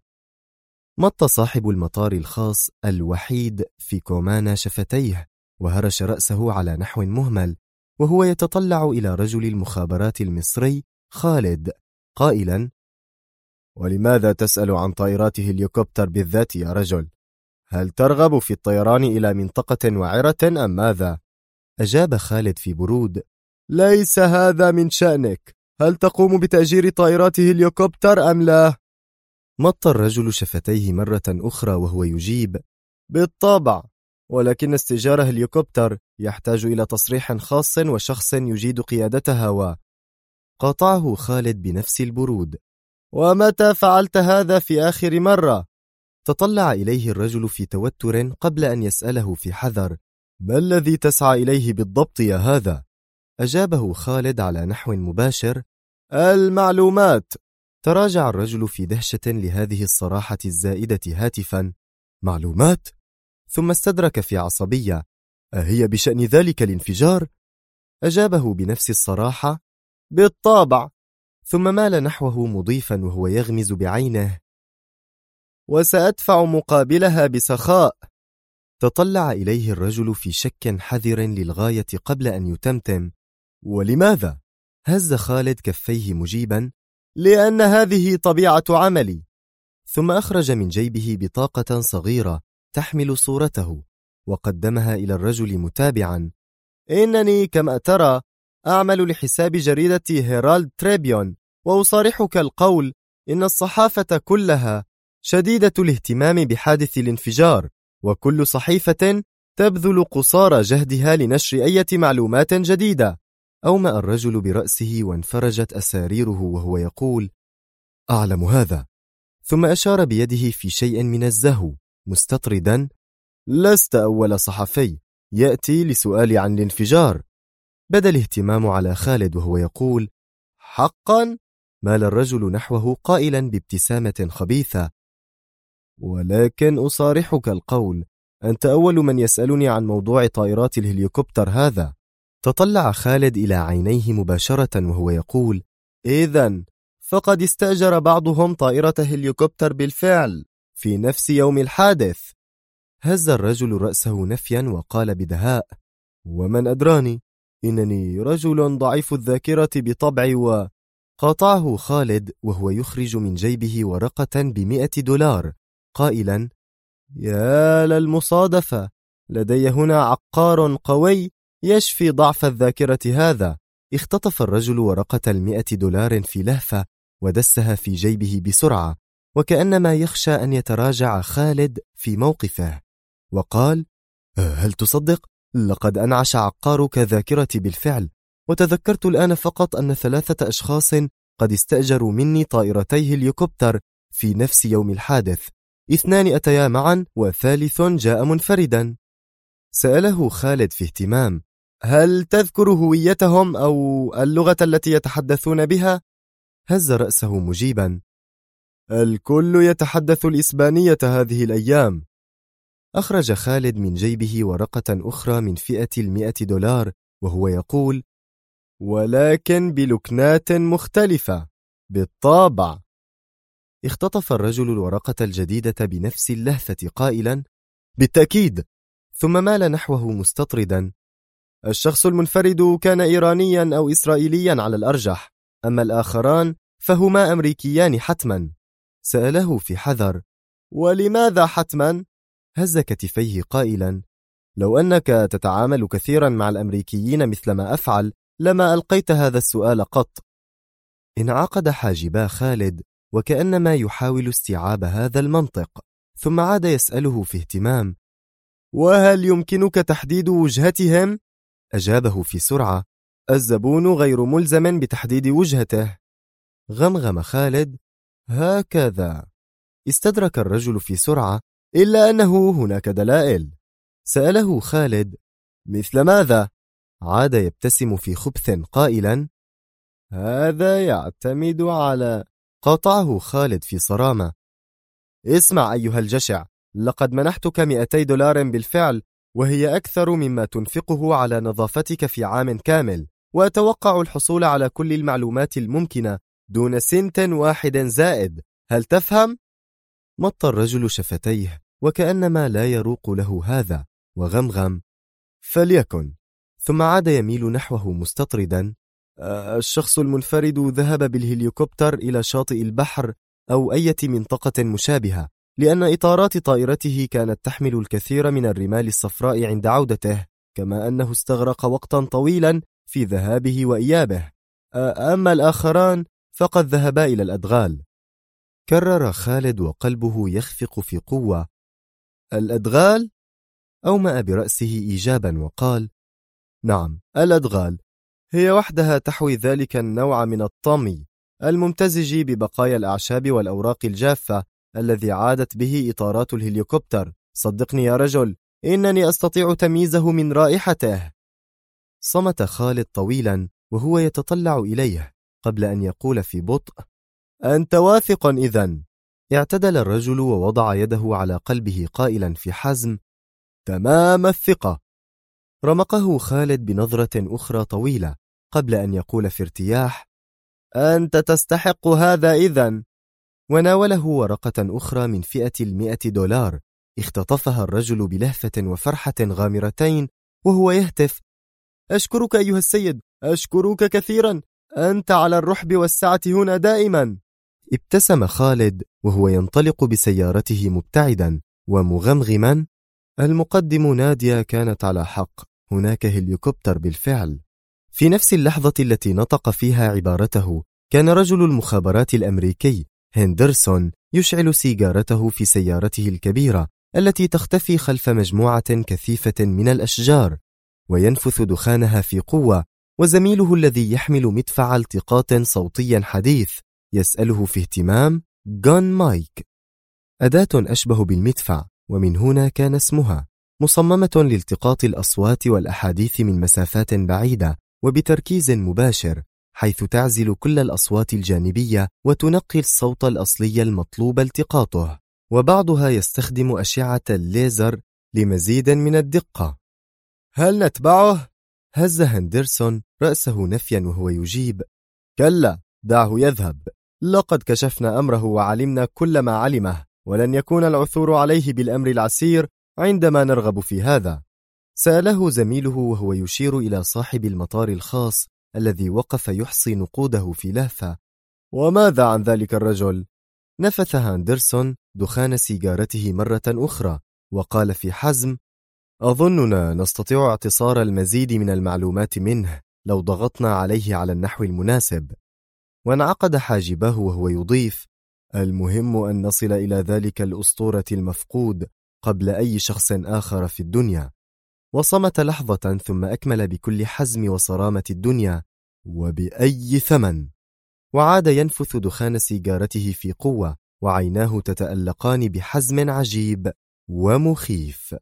مط صاحب المطار الخاص الوحيد في كومانا شفتيه وهرش رأسه على نحو مهمل وهو يتطلع إلى رجل المخابرات المصري خالد قائلا: ولماذا تسأل عن طائرات هليكوبتر بالذات يا رجل؟ هل ترغب في الطيران إلى منطقة وعرة أم ماذا؟ أجاب خالد في برود: ليس هذا من شأنك. هل تقوم بتأجير طائرات هليكوبتر أم لا؟ مط الرجل شفتيه مرة أخرى وهو يجيب: بالطبع، ولكن استئجار هليكوبتر يحتاج إلى تصريح خاص وشخص يجيد قيادتها. قاطعه خالد بنفس البرود: ومتى فعلت هذا في آخر مرة؟ تطلع إليه الرجل في توتر قبل أن يسأله في حذر: ما الذي تسعى إليه بالضبط يا هذا؟ أجابه خالد على نحو مباشر: المعلومات. تراجع الرجل في دهشة لهذه الصراحة الزائدة هاتفا: معلومات؟ ثم استدرك في عصبية: أهي بشأن ذلك الانفجار؟ أجابه بنفس الصراحة: بالطبع. ثم مال نحوه مضيفا وهو يغمز بعينه: وسأدفع مقابلها بسخاء. تطلع إليه الرجل في شك حذر للغاية قبل أن يتمتم: ولماذا؟ هز خالد كفيه مجيبا: لأن هذه طبيعة عملي. ثم أخرج من جيبه بطاقة صغيرة تحمل صورته وقدمها إلى الرجل متابعا: إنني كما ترى أعمل لحساب جريدة هيرالد تريبيون، وأصارحك القول إن الصحافة كلها شديدة الاهتمام بحادث الانفجار، وكل صحيفة تبذل قصارى جهدها لنشر أي معلومات جديدة. أومأ الرجل برأسه وانفرجت أساريره وهو يقول: أعلم هذا. ثم أشار بيده في شيء من الزهو مستطردا: لست أول صحفي يأتي لسؤالي عن الانفجار. بدا الاهتمام على خالد وهو يقول: حقا؟ مال الرجل نحوه قائلا بابتسامة خبيثة: ولكن أصارحك القول، أنت أول من يسألني عن موضوع طائرات الهليكوبتر هذا. تطلع خالد إلى عينيه مباشرة وهو يقول: إذن فقد استأجر بعضهم طائرة هليكوبتر بالفعل في نفس يوم الحادث. هز الرجل رأسه نفيا وقال بدهاء: ومن أدراني، إنني رجل ضعيف الذاكرة بطبعي. قاطعه خالد وهو يخرج من جيبه ورقة ب$100 قائلا: يا للمصادفة، لدي هنا عقار قوي يشفي ضعف الذاكرة هذا. اختطف الرجل ورقة $100 في لهفة ودسها في جيبه بسرعة وكأنما يخشى أن يتراجع خالد في موقفه، وقال: هل تصدق؟ لقد أنعش عقارك ذاكرتي بالفعل، وتذكرت الآن فقط أن 3 أشخاص قد استأجروا مني طائرتي هليكوبتر في نفس يوم الحادث. 2 أتيا معا و3 جاء منفردا. سأله خالد في اهتمام: هل تذكر هويتهم أو اللغة التي يتحدثون بها؟ هز رأسه مجيبا: الكل يتحدث الإسبانية هذه الأيام. أخرج خالد من جيبه ورقة أخرى من فئة $100 وهو يقول: ولكن بلكنات مختلفة. بالطبع. اختطف الرجل الورقة الجديدة بنفس اللهفة قائلا: بالتأكيد. ثم مال نحوه مستطردا: الشخص المنفرد كان إيرانيا أو إسرائيليا على الأرجح، أما الآخران فهما أمريكيان حتما. سأله في حذر: ولماذا حتما؟ هز كتفيه قائلا: لو أنك تتعامل كثيرا مع الأمريكيين مثل ما أفعل لما ألقيت هذا السؤال قط. انعقد حاجبا خالد وكأنما يحاول استيعاب هذا المنطق، ثم عاد يسأله في اهتمام: وهل يمكنك تحديد وجهتهم؟ أجابه في سرعة: الزبون غير ملزم بتحديد وجهته. غمغم خالد: هكذا. استدرك الرجل في سرعة: إلا أنه هناك دلائل. سأله خالد: مثل ماذا؟ عاد يبتسم في خبث قائلا: هذا يعتمد على... قاطعه خالد في صرامة: اسمع أيها الجشع، لقد منحتك $200 بالفعل، وهي أكثر مما تنفقه على نظافتك في عام كامل، وأتوقع الحصول على كل المعلومات الممكنة دون سنت واحد زائد. هل تفهم؟ مط الرجل شفتيه وكأنما لا يروق له هذا، وغمغم: فليكن. ثم عاد يميل نحوه مستطردا: الشخص المنفرد ذهب بالهليكوبتر إلى شاطئ البحر أو أي منطقة مشابهة، لأن إطارات طائرته كانت تحمل الكثير من الرمال الصفراء عند عودته، كما أنه استغرق وقتا طويلا في ذهابه وإيابه. أما الآخران فقد ذهبا إلى الأدغال. كرر خالد وقلبه يخفق في قوة: الأدغال؟ أومأ برأسه إيجابا وقال: نعم، الأدغال هي وحدها تحوي ذلك النوع من الطمي الممتزج ببقايا الأعشاب والأوراق الجافة الذي عادت به إطارات الهليكوبتر. صدقني يا رجل، إنني أستطيع تمييزه من رائحته. صمت خالد طويلا وهو يتطلع إليه قبل أن يقول في بطء: أنت واثق إذن؟ اعتدل الرجل ووضع يده على قلبه قائلا في حزم: تمام الثقة. رمقه خالد بنظرة أخرى طويلة قبل أن يقول في ارتياح: أنت تستحق هذا إذن. وناوله ورقة أخرى من فئة $100. اختطفها الرجل بلهفة وفرحة غامرتين وهو يهتف: أشكرك أيها السيد، أشكرك كثيرا، أنت على الرحب والسعة هنا دائما. ابتسم خالد وهو ينطلق بسيارته مبتعدا ومغمغما: المقدم نادية كانت على حق، هناك هليكوبتر بالفعل. في نفس اللحظة التي نطق فيها عبارته كان رجل المخابرات الأمريكي هندرسون يشعل سيجارته في سيارته الكبيرة التي تختفي خلف مجموعة كثيفة من الأشجار، وينفث دخانها في قوة، وزميله الذي يحمل مدفع التقاط صوتيا حديث يسأله في اهتمام: جون مايك، أداة أشبه بالمدفع، ومن هنا كان اسمها، مصممة لالتقاط الأصوات والأحاديث من مسافات بعيدة وبتركيز مباشر، حيث تعزل كل الأصوات الجانبية وتنقي الصوت الأصلي المطلوب التقاطه، وبعضها يستخدم أشعة الليزر لمزيد من الدقة. هل نتبعه؟ هز هندرسون رأسه نفيا وهو يجيب: كلا، دعه يذهب، لقد كشفنا أمره وعلمنا كل ما علمه، ولن يكون العثور عليه بالأمر العسير عندما نرغب في هذا. سأله زميله وهو يشير إلى صاحب المطار الخاص الذي وقف يحصي نقوده في لهفة: وماذا عن ذلك الرجل؟ نفث هاندرسون دخان سيجارته مرة أخرى وقال في حزم: أظننا نستطيع اعتصار المزيد من المعلومات منه لو ضغطنا عليه على النحو المناسب. وانعقد حاجباه وهو يضيف: المهم أن نصل إلى ذلك الأسطورة المفقود قبل أي شخص آخر في الدنيا. وصمت لحظة ثم أكمل بكل حزم وصرامة الدنيا: وبأي ثمن؟ وعاد ينفث دخان سيجارته في قوة وعيناه تتألقان بحزم عجيب ومخيف.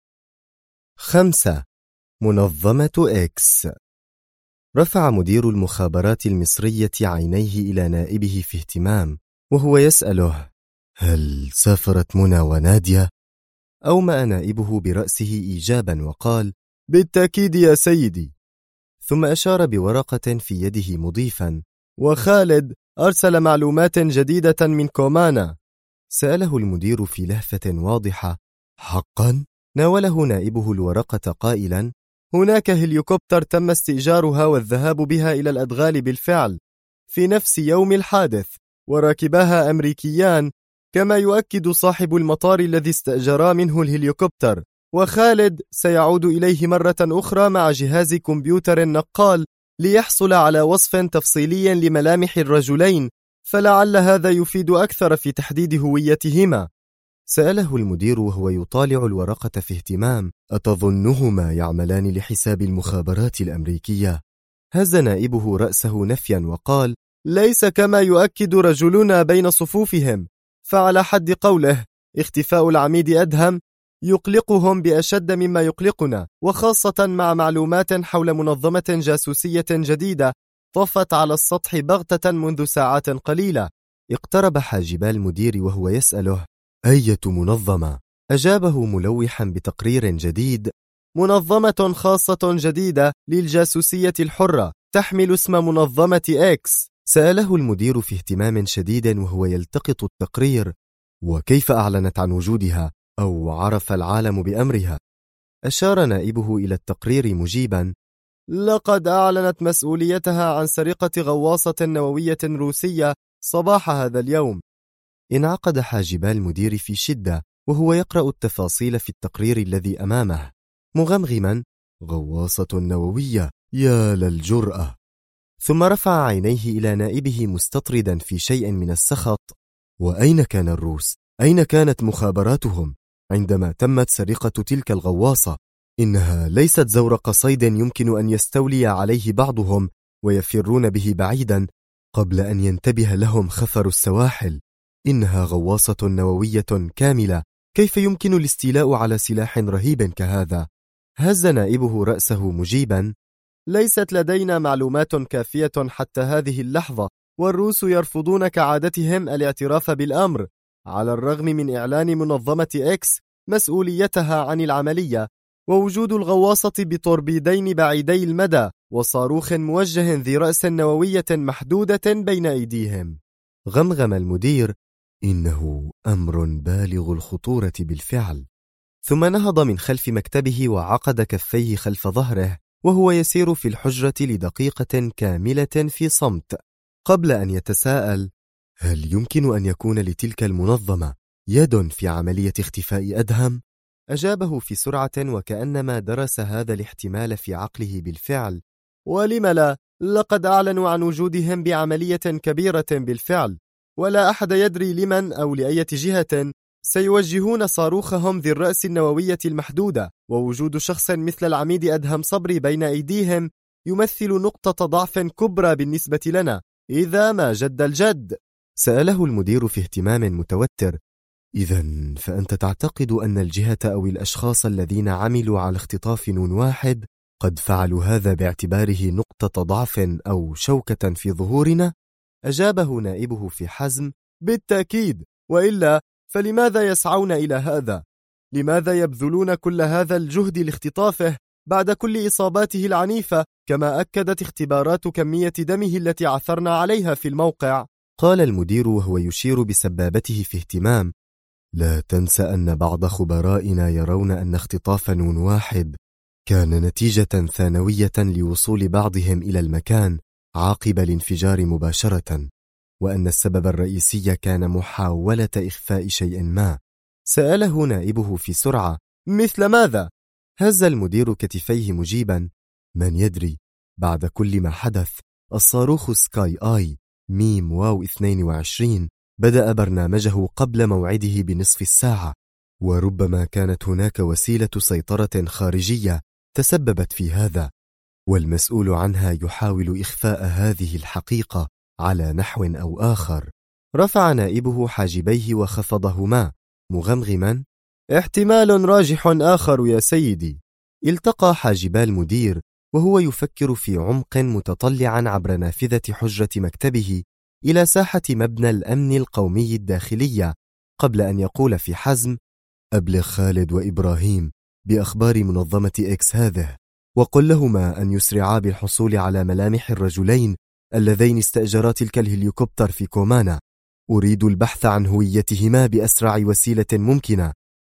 5. منظمة إكس. رفع مدير المخابرات المصرية عينيه إلى نائبه في اهتمام وهو يسأله: هل سافرت منى ونادية؟ أومأ نائبه برأسه إيجابا وقال: بالتأكيد يا سيدي. ثم أشار بورقة في يده مضيفا: وخالد أرسل معلومات جديدة من كومانا. سأله المدير في لهفة واضحة: حقا؟ ناوله نائبه الورقة قائلا: هناك هليكوبتر تم استئجارها والذهاب بها إلى الأدغال بالفعل في نفس يوم الحادث، وراكباها أمريكيان، كما يؤكد صاحب المطار الذي استأجرا منه الهليكوبتر. وخالد سيعود إليه مرة أخرى مع جهاز كمبيوتر نقال ليحصل على وصف تفصيلي لملامح الرجلين، فلعل هذا يفيد أكثر في تحديد هويتهما. سأله المدير وهو يطالع الورقة في اهتمام: أتظنهما يعملان لحساب المخابرات الأمريكية؟ هز نائبه رأسه نفيا وقال: ليس كما يؤكد رجلنا بين صفوفهم، فعلى حد قوله اختفاء العميد أدهم يقلقهم بأشد مما يقلقنا، وخاصة مع معلومات حول منظمة جاسوسية جديدة طفت على السطح بغتة منذ ساعات قليلة. اقترب حاجبا المدير وهو يسأله: أية منظمة؟ أجابه ملوحا بتقرير جديد: منظمة خاصة جديدة للجاسوسية الحرة تحمل اسم منظمة إكس. سأله المدير في اهتمام شديد وهو يلتقط التقرير: وكيف أعلنت عن وجودها أو عرف العالم بأمرها؟ أشار نائبه إلى التقرير مجيبا: لقد أعلنت مسؤوليتها عن سرقة غواصة نووية روسية صباح هذا اليوم. انعقد حاجبا المدير في شدة وهو يقرأ التفاصيل في التقرير الذي أمامه، مغمغما: غواصة نووية، يا للجرأة. ثم رفع عينيه إلى نائبه مستطردا في شيء من السخط: وأين كان الروس؟ أين كانت مخابراتهم عندما تمت سرقة تلك الغواصة؟ إنها ليست زورق صيد يمكن أن يستولي عليه بعضهم ويفرون به بعيدا قبل أن ينتبه لهم خفر السواحل. إنها غواصة نووية كاملة، كيف يمكن الاستيلاء على سلاح رهيب كهذا؟ هز نائبه رأسه مجيبا: ليست لدينا معلومات كافية حتى هذه اللحظة، والروس يرفضون كعادتهم الاعتراف بالأمر، على الرغم من إعلان منظمة إكس مسؤوليتها عن العملية، ووجود الغواصة بطوربيدين بعيدي المدى وصاروخ موجه ذي رأس نووية محدودة بين أيديهم. غمغم المدير: إنه أمر بالغ الخطورة بالفعل. ثم نهض من خلف مكتبه وعقد كفيه خلف ظهره وهو يسير في الحجرة لدقيقة كاملة في صمت قبل أن يتساءل: هل يمكن أن يكون لتلك المنظمة يد في عملية اختفاء أدهم؟ أجابه في سرعة وكأنما درس هذا الاحتمال في عقله بالفعل: ولم لا؟ لقد أعلنوا عن وجودهم بعملية كبيرة بالفعل، ولا أحد يدري لمن أو لأية جهة سيوجهون صاروخهم ذي الرأس النووية المحدودة، ووجود شخص مثل العميد أدهم صبري بين أيديهم يمثل نقطة ضعف كبرى بالنسبة لنا إذا ما جد الجد. سأله المدير في اهتمام متوتر: إذن فأنت تعتقد أن الجهة أو الأشخاص الذين عملوا على اختطاف نون واحد قد فعلوا هذا باعتباره نقطة ضعف أو شوكة في ظهورنا؟ أجابه نائبه في حزم: بالتأكيد، وإلا فلماذا يسعون إلى هذا؟ لماذا يبذلون كل هذا الجهد لاختطافه بعد كل إصاباته العنيفة، كما أكدت اختبارات كمية دمه التي عثرنا عليها في الموقع؟ قال المدير وهو يشير بسبابته في اهتمام: لا تنسى أن بعض خبرائنا يرون أن اختطاف نون واحد كان نتيجة ثانوية لوصول بعضهم إلى المكان عقب الانفجار مباشرة، وأن السبب الرئيسي كان محاولة إخفاء شيء ما. سأله نائبه في سرعة: مثل ماذا؟ هز المدير كتفيه مجيبا: من يدري؟ بعد كل ما حدث، الصاروخ سكاي آي ميم واو 22 بدأ برنامجه قبل موعده بنصف الساعة، وربما كانت هناك وسيلة سيطرة خارجية تسببت في هذا، والمسؤول عنها يحاول إخفاء هذه الحقيقة على نحو أو آخر. رفع نائبه حاجبيه وخفضهما مغمغما: احتمال راجح آخر يا سيدي. التقى حاجبا المدير وهو يفكر في عمق متطلعا عبر نافذة حجرة مكتبه إلى ساحة مبنى الأمن القومي الداخلية قبل أن يقول في حزم: أبلغ خالد وإبراهيم بأخبار منظمة إكس هذه، وقل لهما أن يسرعا بالحصول على ملامح الرجلين اللذين استأجرا تلك الهليكوبتر في كومانا. أريد البحث عن هويتهما بأسرع وسيلة ممكنة،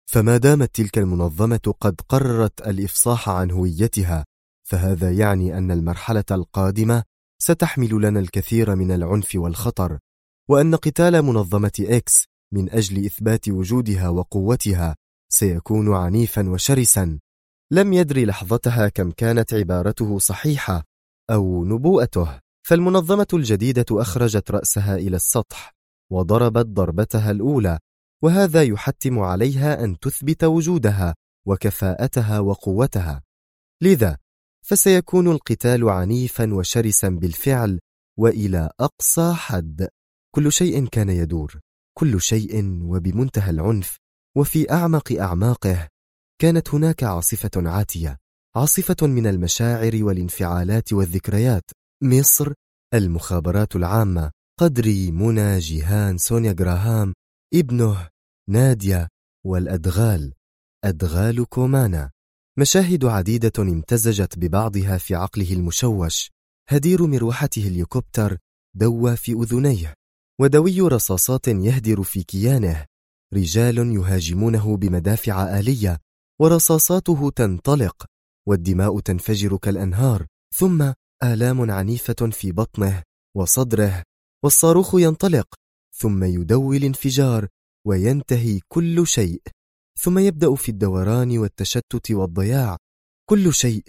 فما دامت تلك المنظمة قد قررت الإفصاح عن هويتها، فهذا يعني أن المرحلة القادمة ستحمل لنا الكثير من العنف والخطر، وأن قتال منظمة إكس من أجل إثبات وجودها وقوتها سيكون عنيفا وشرسا. لم يدري لحظتها كم كانت عبارته صحيحة أو نبوءته، فالمنظمة الجديدة أخرجت رأسها إلى السطح وضربت ضربتها الأولى، وهذا يحتم عليها أن تثبت وجودها وكفاءتها وقوتها. لذا فسيكون القتال عنيفا وشرسا بالفعل وإلى أقصى حد. كل شيء كان يدور، كل شيء وبمنتهى العنف، وفي أعمق أعماقه كانت هناك عاصفة عاتية، عاصفة من المشاعر والانفعالات والذكريات. مصر، المخابرات العامة، قدري، منى، جيهان، سونيا جراهام، ابنه، نادية، والأدغال، أدغال كومانا. مشاهد عديدة امتزجت ببعضها في عقله المشوش. هدير مروحته الهليكوبتر دوى في أذنيه، ودوي رصاصات يهدر في كيانه. رجال يهاجمونه بمدافع آلية، ورصاصاته تنطلق، والدماء تنفجر كالأنهار، ثم آلام عنيفة في بطنه وصدره، والصاروخ ينطلق، ثم يدوي الانفجار، وينتهي كل شيء، ثم يبدأ في الدوران والتشتت والضياع. كل شيء،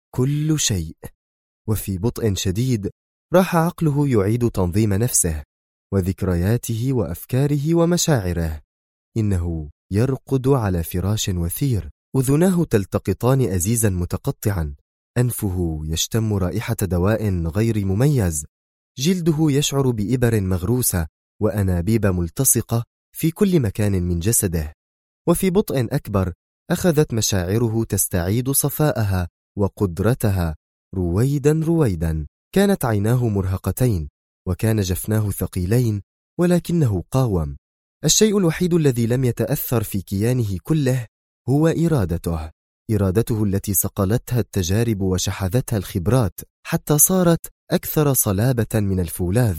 كل شيء. وفي بطء شديد راح عقله يعيد تنظيم نفسه وذكرياته وأفكاره ومشاعره. إنه يرقد على فراش وثير، أذناه تلتقطان أزيزا متقطعا، أنفه يشتم رائحة دواء غير مميز، جلده يشعر بإبر مغروسة وأنابيب ملتصقة في كل مكان من جسده. وفي بطء أكبر أخذت مشاعره تستعيد صفاءها وقدرتها رويدا رويدا. كانت عيناه مرهقتين، وكان جفناه ثقيلين، ولكنه قاوم. الشيء الوحيد الذي لم يتأثر في كيانه كله هو إرادته التي صقلتها التجارب وشحذتها الخبرات، حتى صارت أكثر صلابة من الفولاذ،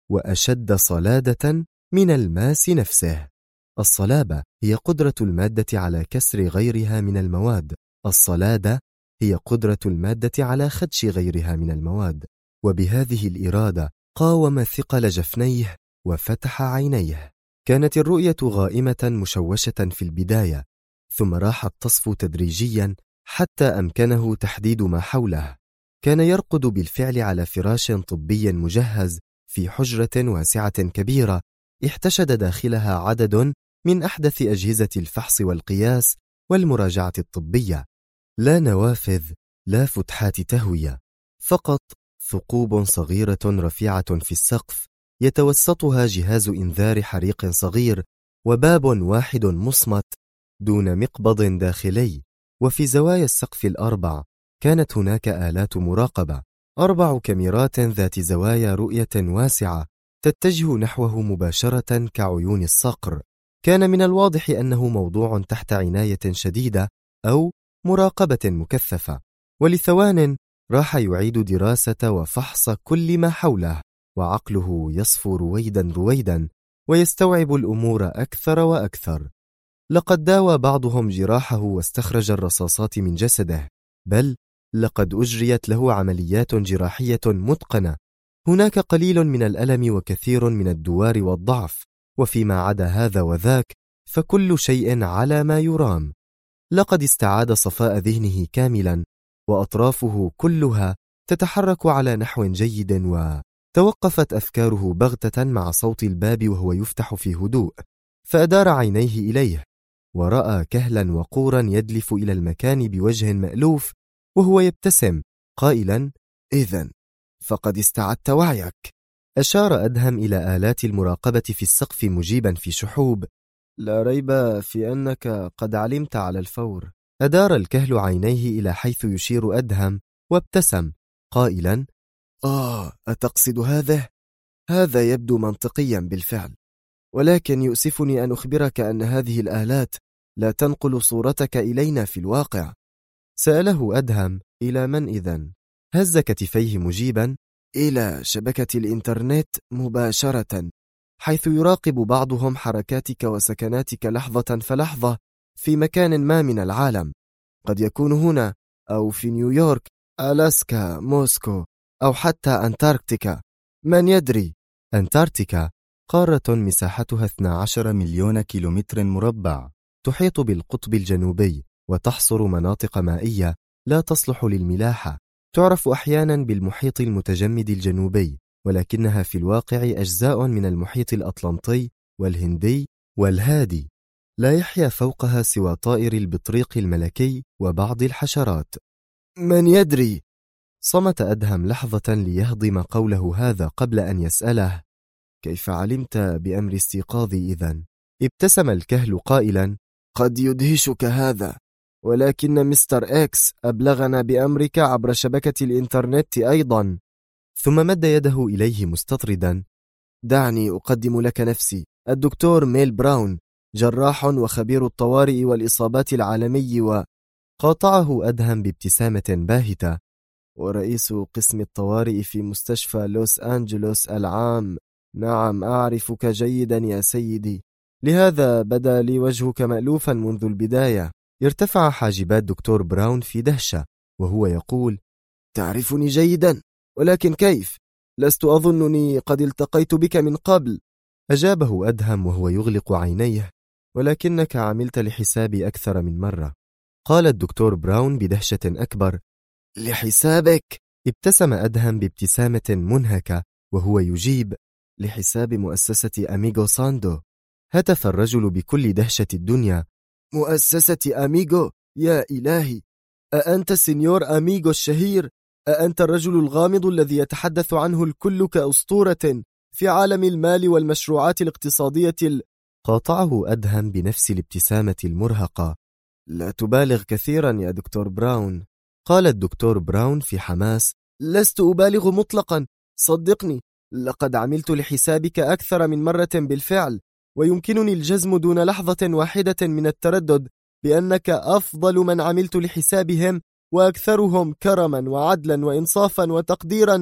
وأشد صلادة من الماس نفسه. الصلابة هي قدرة المادة على كسر غيرها من المواد، الصلادة هي قدرة المادة على خدش غيرها من المواد. وبهذه الإرادة قاوم ثقل جفنيه وفتح عينيه. كانت الرؤية غائمة مشوشة في البداية، ثم راحت تصفو تدريجيا حتى أمكنه تحديد ما حوله. كان يرقد بالفعل على فراش طبي مجهز في حجرة واسعة كبيرة احتشد داخلها عدد من أحدث أجهزة الفحص والقياس والمراجعة الطبية. لا نوافذ، لا فتحات تهوية، فقط ثقوب صغيرة رفيعة في السقف يتوسطها جهاز إنذار حريق صغير، وباب واحد مصمت دون مقبض داخلي. وفي زوايا السقف الأربع كانت هناك آلات مراقبة، 4 كاميرات ذات زوايا رؤية واسعة تتجه نحوه مباشرة كعيون الصقر. كان من الواضح أنه موضوع تحت عناية شديدة أو مراقبة مكثفة. ولثوان راح يعيد دراسة وفحص كل ما حوله، وعقله يصفو رويدا رويدا ويستوعب الأمور أكثر وأكثر. لقد داوى بعضهم جراحه واستخرج الرصاصات من جسده، بل لقد أجريت له عمليات جراحية متقنة. هناك قليل من الألم وكثير من الدوار والضعف، وفيما عدا هذا وذاك فكل شيء على ما يرام. لقد استعاد صفاء ذهنه كاملا، وأطرافه كلها تتحرك على نحو جيد، وتوقفت أفكاره بغتة مع صوت الباب وهو يفتح في هدوء، فأدار عينيه إليه ورأى كهلا وقورا يدلف إلى المكان بوجه مألوف وهو يبتسم قائلا: إذن فقد استعدت وعيك. أشار أدهم إلى آلات المراقبة في السقف مجيبا في شحوب: لا ريب في أنك قد علمت على الفور. أدار الكهل عينيه إلى حيث يشير أدهم وابتسم قائلا: أتقصد هذا؟ هذا يبدو منطقيا بالفعل، ولكن يؤسفني أن أخبرك أن هذه الآلات لا تنقل صورتك إلينا في الواقع. سأله أدهم: إلى من إذن؟ هز كتفيه مجيبا: إلى شبكة الإنترنت مباشرة، حيث يراقب بعضهم حركاتك وسكناتك لحظة فلحظة، في مكان ما من العالم. قد يكون هنا أو في نيويورك، ألاسكا، موسكو، أو حتى أنتاركتيكا، من يدري؟ أنتاركتيكا قارة مساحتها 12 مليون كيلومتر مربع، تحيط بالقطب الجنوبي وتحصر مناطق مائية لا تصلح للملاحة. تعرف أحيانا بالمحيط المتجمد الجنوبي، ولكنها في الواقع أجزاء من المحيط الأطلنطي والهندي والهادي. لا يحيا فوقها سوى طائر البطريق الملكي وبعض الحشرات. من يدري؟ صمت أدهم لحظة ليهضم قوله هذا قبل أن يسأله: كيف علمت بأمر استيقاظي إذن؟ ابتسم الكهل قائلا: قد يدهشك هذا، ولكن مستر إكس أبلغنا بأمرك عبر شبكة الإنترنت أيضا. ثم مد يده إليه مستطردا: دعني أقدم لك نفسي، الدكتور ميل براون، جراح وخبير الطوارئ والإصابات العالمي، قاطعه أدهم بابتسامة باهتة: ورئيس قسم الطوارئ في مستشفى لوس أنجلوس العام. نعم، أعرفك جيدا يا سيدي، لهذا بدا لي وجهك مألوفا منذ البداية. ارتفع حاجبات دكتور براون في دهشة وهو يقول: تعرفني جيدا، ولكن كيف؟ لست أظنني قد التقيت بك من قبل. أجابه أدهم وهو يغلق عينيه: ولكنك عملت لحسابي أكثر من مرة. قال الدكتور براون بدهشة أكبر: لحسابك؟ ابتسم أدهم بابتسامة منهكة وهو يجيب: لحساب مؤسسة أميغو ساندو. هتف الرجل بكل دهشة الدنيا: مؤسسة أميغو؟ يا إلهي، أأنت سينيور أميغو الشهير؟ أأنت الرجل الغامض الذي يتحدث عنه الكل كأسطورة في عالم المال والمشروعات الاقتصادية قاطعه أدهم بنفس الابتسامة المرهقة: لا تبالغ كثيرا يا دكتور براون. قال الدكتور براون في حماس: لست أبالغ مطلقا، صدقني، لقد عملت لحسابك أكثر من مرة بالفعل، ويمكنني الجزم دون لحظة واحدة من التردد بأنك أفضل من عملت لحسابهم، وأكثرهم كرما وعدلا وإنصافا وتقديرا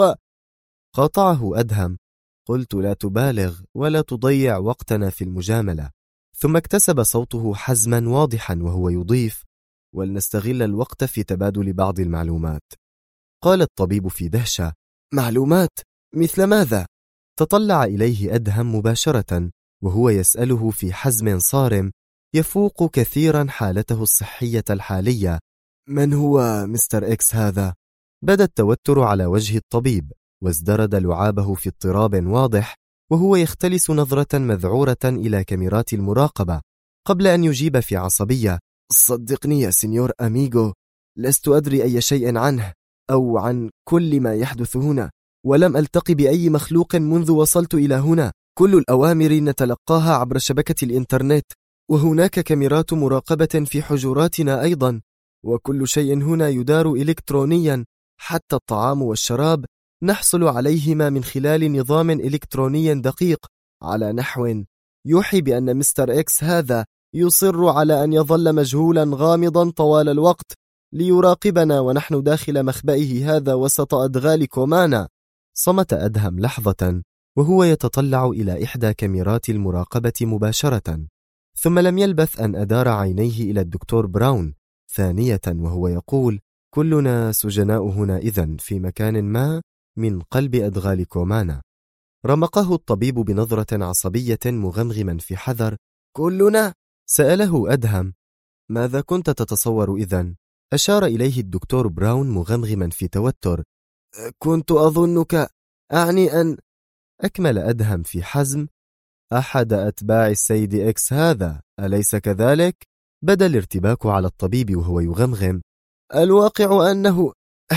قاطعه أدهم: قلت لا تبالغ ولا تضيع وقتنا في المجاملة. ثم اكتسب صوته حزما واضحا وهو يضيف: ولنستغل الوقت في تبادل بعض المعلومات. قال الطبيب في دهشة: معلومات؟ مثل ماذا؟ تطلع إليه أدهم مباشرة وهو يسأله في حزم صارم يفوق كثيرا حالته الصحية الحالية: من هو مستر إكس هذا؟ بدا التوتر على وجه الطبيب وازدرد لعابه في اضطراب واضح وهو يختلس نظرة مذعورة إلى كاميرات المراقبة قبل أن يجيب في عصبية: صدقني يا سينيور أميغو، لست أدري أي شيء عنه أو عن كل ما يحدث هنا، ولم ألتقي بأي مخلوق منذ وصلت إلى هنا. كل الأوامر نتلقاها عبر شبكة الإنترنت، وهناك كاميرات مراقبة في حجراتنا أيضا، وكل شيء هنا يدار إلكترونيا، حتى الطعام والشراب نحصل عليهما من خلال نظام إلكتروني دقيق على نحو يوحي بأن مستر إكس هذا يصر على أن يظل مجهولا غامضا طوال الوقت ليراقبنا ونحن داخل مخبئه هذا وسط أدغال كومانا. صمت أدهم لحظة وهو يتطلع إلى إحدى كاميرات المراقبة مباشرة، ثم لم يلبث أن أدار عينيه إلى الدكتور براون ثانية وهو يقول: كلنا سجناء هنا إذن في مكان ما من قلب أدغال كومانا. رمقه الطبيب بنظرة عصبية مغمغما في حذر: كلنا؟ سأله أدهم: ماذا كنت تتصور إذن؟ أشار إليه الدكتور براون مغمغما في توتر: كنت أظنك أعني أن... أكمل أدهم في حزم: أحد أتباع السيد إكس هذا، أليس كذلك؟ بدا الارتباك على الطبيب وهو يغمغم: الواقع أنه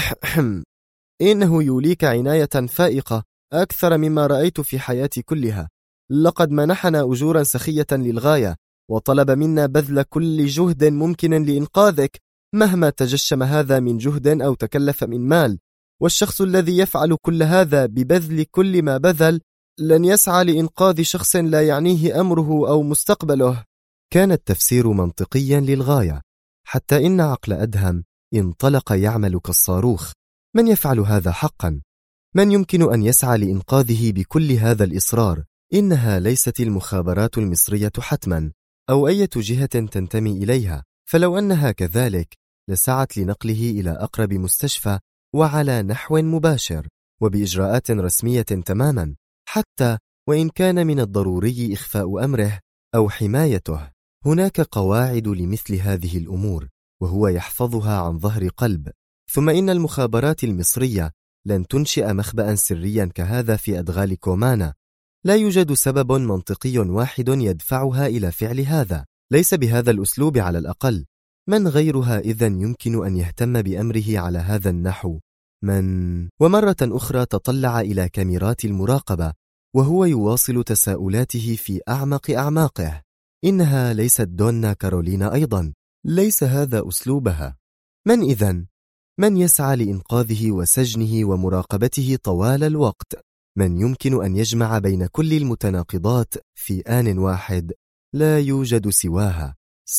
إنه يوليك عناية فائقة أكثر مما رأيت في حياتي كلها. لقد منحنا أجورا سخية للغاية، وطلب منا بذل كل جهد ممكن لإنقاذك مهما تجشم هذا من جهد أو تكلف من مال، والشخص الذي يفعل كل هذا ببذل كل ما بذل لن يسعى لإنقاذ شخص لا يعنيه أمره أو مستقبله. كان التفسير منطقيا للغاية، حتى إن عقل أدهم انطلق يعمل كالصاروخ. من يفعل هذا حقا؟ من يمكن أن يسعى لإنقاذه بكل هذا الإصرار؟ إنها ليست المخابرات المصرية حتما، أو أي جهة تنتمي إليها، فلو أنها كذلك لسعت لنقله إلى أقرب مستشفى وعلى نحو مباشر وبإجراءات رسمية تماما، حتى وإن كان من الضروري إخفاء أمره أو حمايته. هناك قواعد لمثل هذه الأمور، وهو يحفظها عن ظهر قلب. ثم إن المخابرات المصرية لن تنشئ مخبأ سريا كهذا في أدغال كومانا. لا يوجد سبب منطقي واحد يدفعها إلى فعل هذا، ليس بهذا الأسلوب على الأقل. من غيرها إذن يمكن أن يهتم بأمره على هذا النحو؟ ومرة أخرى تطلع إلى كاميرات المراقبة وهو يواصل تساؤلاته في أعمق أعماقه. إنها ليست دونا كارولينا أيضا، ليس هذا أسلوبها. من إذن؟ من يسعى لإنقاذه وسجنه ومراقبته طوال الوقت؟ من يمكن أن يجمع بين كل المتناقضات في آن واحد؟ لا يوجد سواها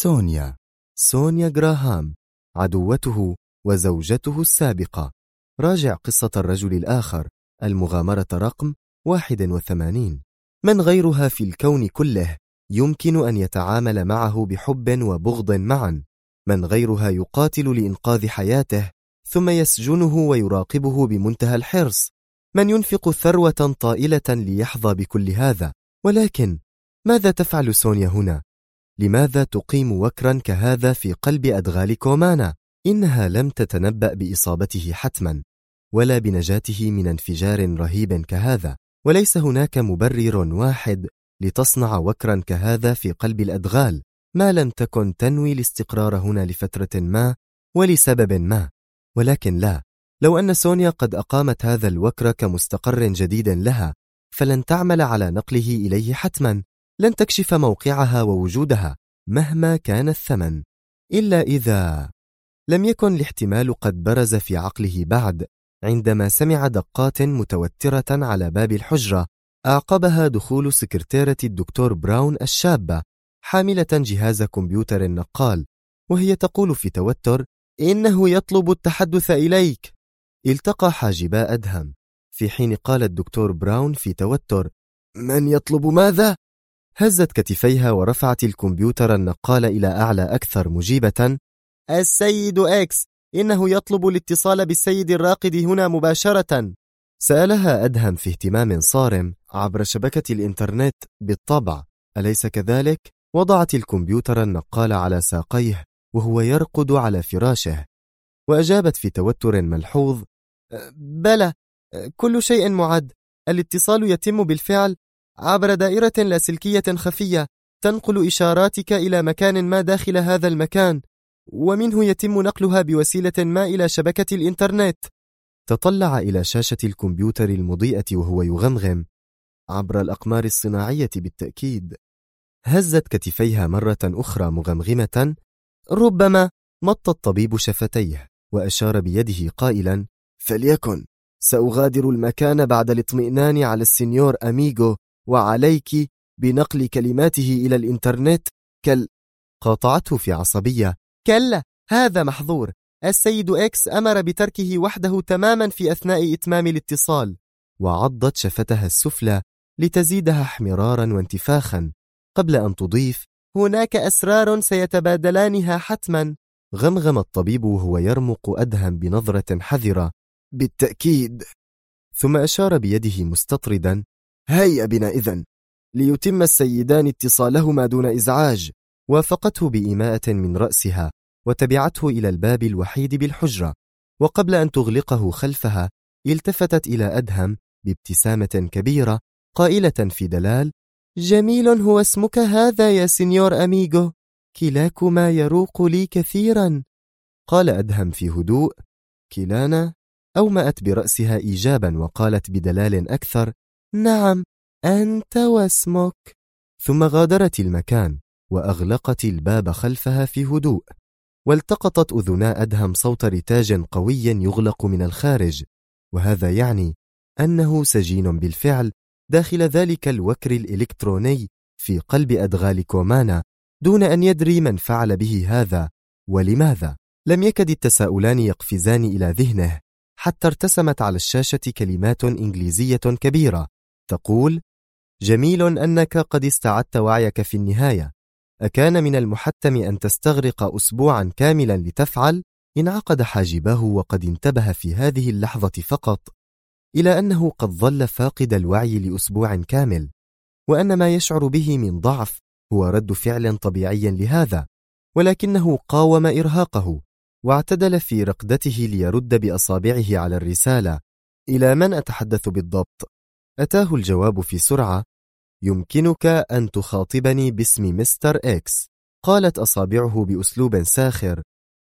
سونيا غراهام، عدوته وزوجته السابقة. راجع قصة الرجل الآخر، المغامرة رقم 81. من غيرها في الكون كله يمكن أن يتعامل معه بحب وبغض معا؟ من غيرها يقاتل لإنقاذ حياته ثم يسجنه ويراقبه بمنتهى الحرص؟ من ينفق ثروة طائلة ليحظى بكل هذا؟ ولكن ماذا تفعل سونيا هنا؟ لماذا تقيم وكرا كهذا في قلب أدغال كومانا؟ إنها لم تتنبأ بإصابته حتما، ولا بنجاته من انفجار رهيب كهذا، وليس هناك مبرر واحد لتصنع وكرا كهذا في قلب الأدغال ما لم تكن تنوي الاستقرار هنا لفترة ما ولسبب ما. ولكن لا، لو أن سونيا قد أقامت هذا الوكر كمستقر جديد لها، فلن تعمل على نقله إليه حتما، لن تكشف موقعها ووجودها مهما كان الثمن، إلا إذا لم يكن الاحتمال قد برز في عقله بعد، عندما سمع دقات متوترة على باب الحجرة أعقبها دخول سكرتيرة الدكتور براون الشابة حاملة جهاز كمبيوتر نقال، وهي تقول في توتر: إنه يطلب التحدث إليك. التقى حاجبا أدهم، في حين قال الدكتور براون في توتر: من يطلب ماذا؟ هزت كتفيها ورفعت الكمبيوتر النقال إلى أعلى أكثر مجيبة: السيد إكس، إنه يطلب الاتصال بالسيد الراقد هنا مباشرة. سألها أدهم في اهتمام صارم: عبر شبكة الإنترنت بالطبع، أليس كذلك؟ وضعت الكمبيوتر النقال على ساقيه وهو يرقد على فراشه، وأجابت في توتر ملحوظ: بلى، كل شيء معد. الاتصال يتم بالفعل عبر دائرة لاسلكية خفية تنقل إشاراتك إلى مكان ما داخل هذا المكان، ومنه يتم نقلها بوسيلة ما إلى شبكة الإنترنت. تطلع إلى شاشة الكمبيوتر المضيئة وهو يغمغم: عبر الأقمار الصناعية بالتأكيد. هزت كتفيها مرة أخرى مغمغمة: ربما. مط الطبيب شفتيه وأشار بيده قائلا: فليكن، سأغادر المكان بعد الاطمئنان على السينيور أميغو، وعليك بنقل كلماته إلى الإنترنت. قاطعته في عصبية: كلا، هذا محظور. السيد إكس أمر بتركه وحده تماما في أثناء إتمام الاتصال. وعضت شفتها السفلى لتزيدها احمرارا وانتفاخا، قبل أن تضيف: هناك أسرار سيتبادلانها حتما. غمغم الطبيب وهو يرمق أدهم بنظرة حذرة: بالتأكيد. ثم أشار بيده مستطردا: هيا بنا إذن، ليتم السيدان اتصالهما دون إزعاج. وافقته بإيماءة من رأسها، وتبعته إلى الباب الوحيد بالحجرة، وقبل أن تغلقه خلفها التفتت إلى أدهم بابتسامة كبيرة قائلة في دلال: جميل هو اسمك هذا يا سينيور أميغو، كلاكما يروق لي كثيرا. قال أدهم في هدوء: كلانا؟ أومأت برأسها إيجابا وقالت بدلال أكثر: نعم، أنت واسمك. ثم غادرت المكان وأغلقت الباب خلفها في هدوء، والتقطت أذنا أدهم صوت رتاج قوي يغلق من الخارج، وهذا يعني أنه سجين بالفعل داخل ذلك الوكر الإلكتروني في قلب أدغال كومانا، دون أن يدري من فعل به هذا ولماذا. لم يكد التساؤلان يقفزان إلى ذهنه حتى ارتسمت على الشاشة كلمات إنجليزية كبيرة تقول: جميل أنك قد استعدت وعيك في النهاية. أكان من المحتم أن تستغرق أسبوعا كاملا لتفعل؟ انعقد حاجباه وقد انتبه في هذه اللحظة فقط إلى أنه قد ظل فاقد الوعي لأسبوع كامل، وأن ما يشعر به من ضعف هو رد فعل طبيعي لهذا، ولكنه قاوم إرهاقه واعتدل في رقدته ليرد بأصابعه على الرسالة. إلى من أتحدث بالضبط؟ أتاه الجواب في سرعة: يمكنك أن تخاطبني باسم مستر إكس. قالت أصابعه بأسلوب ساخر: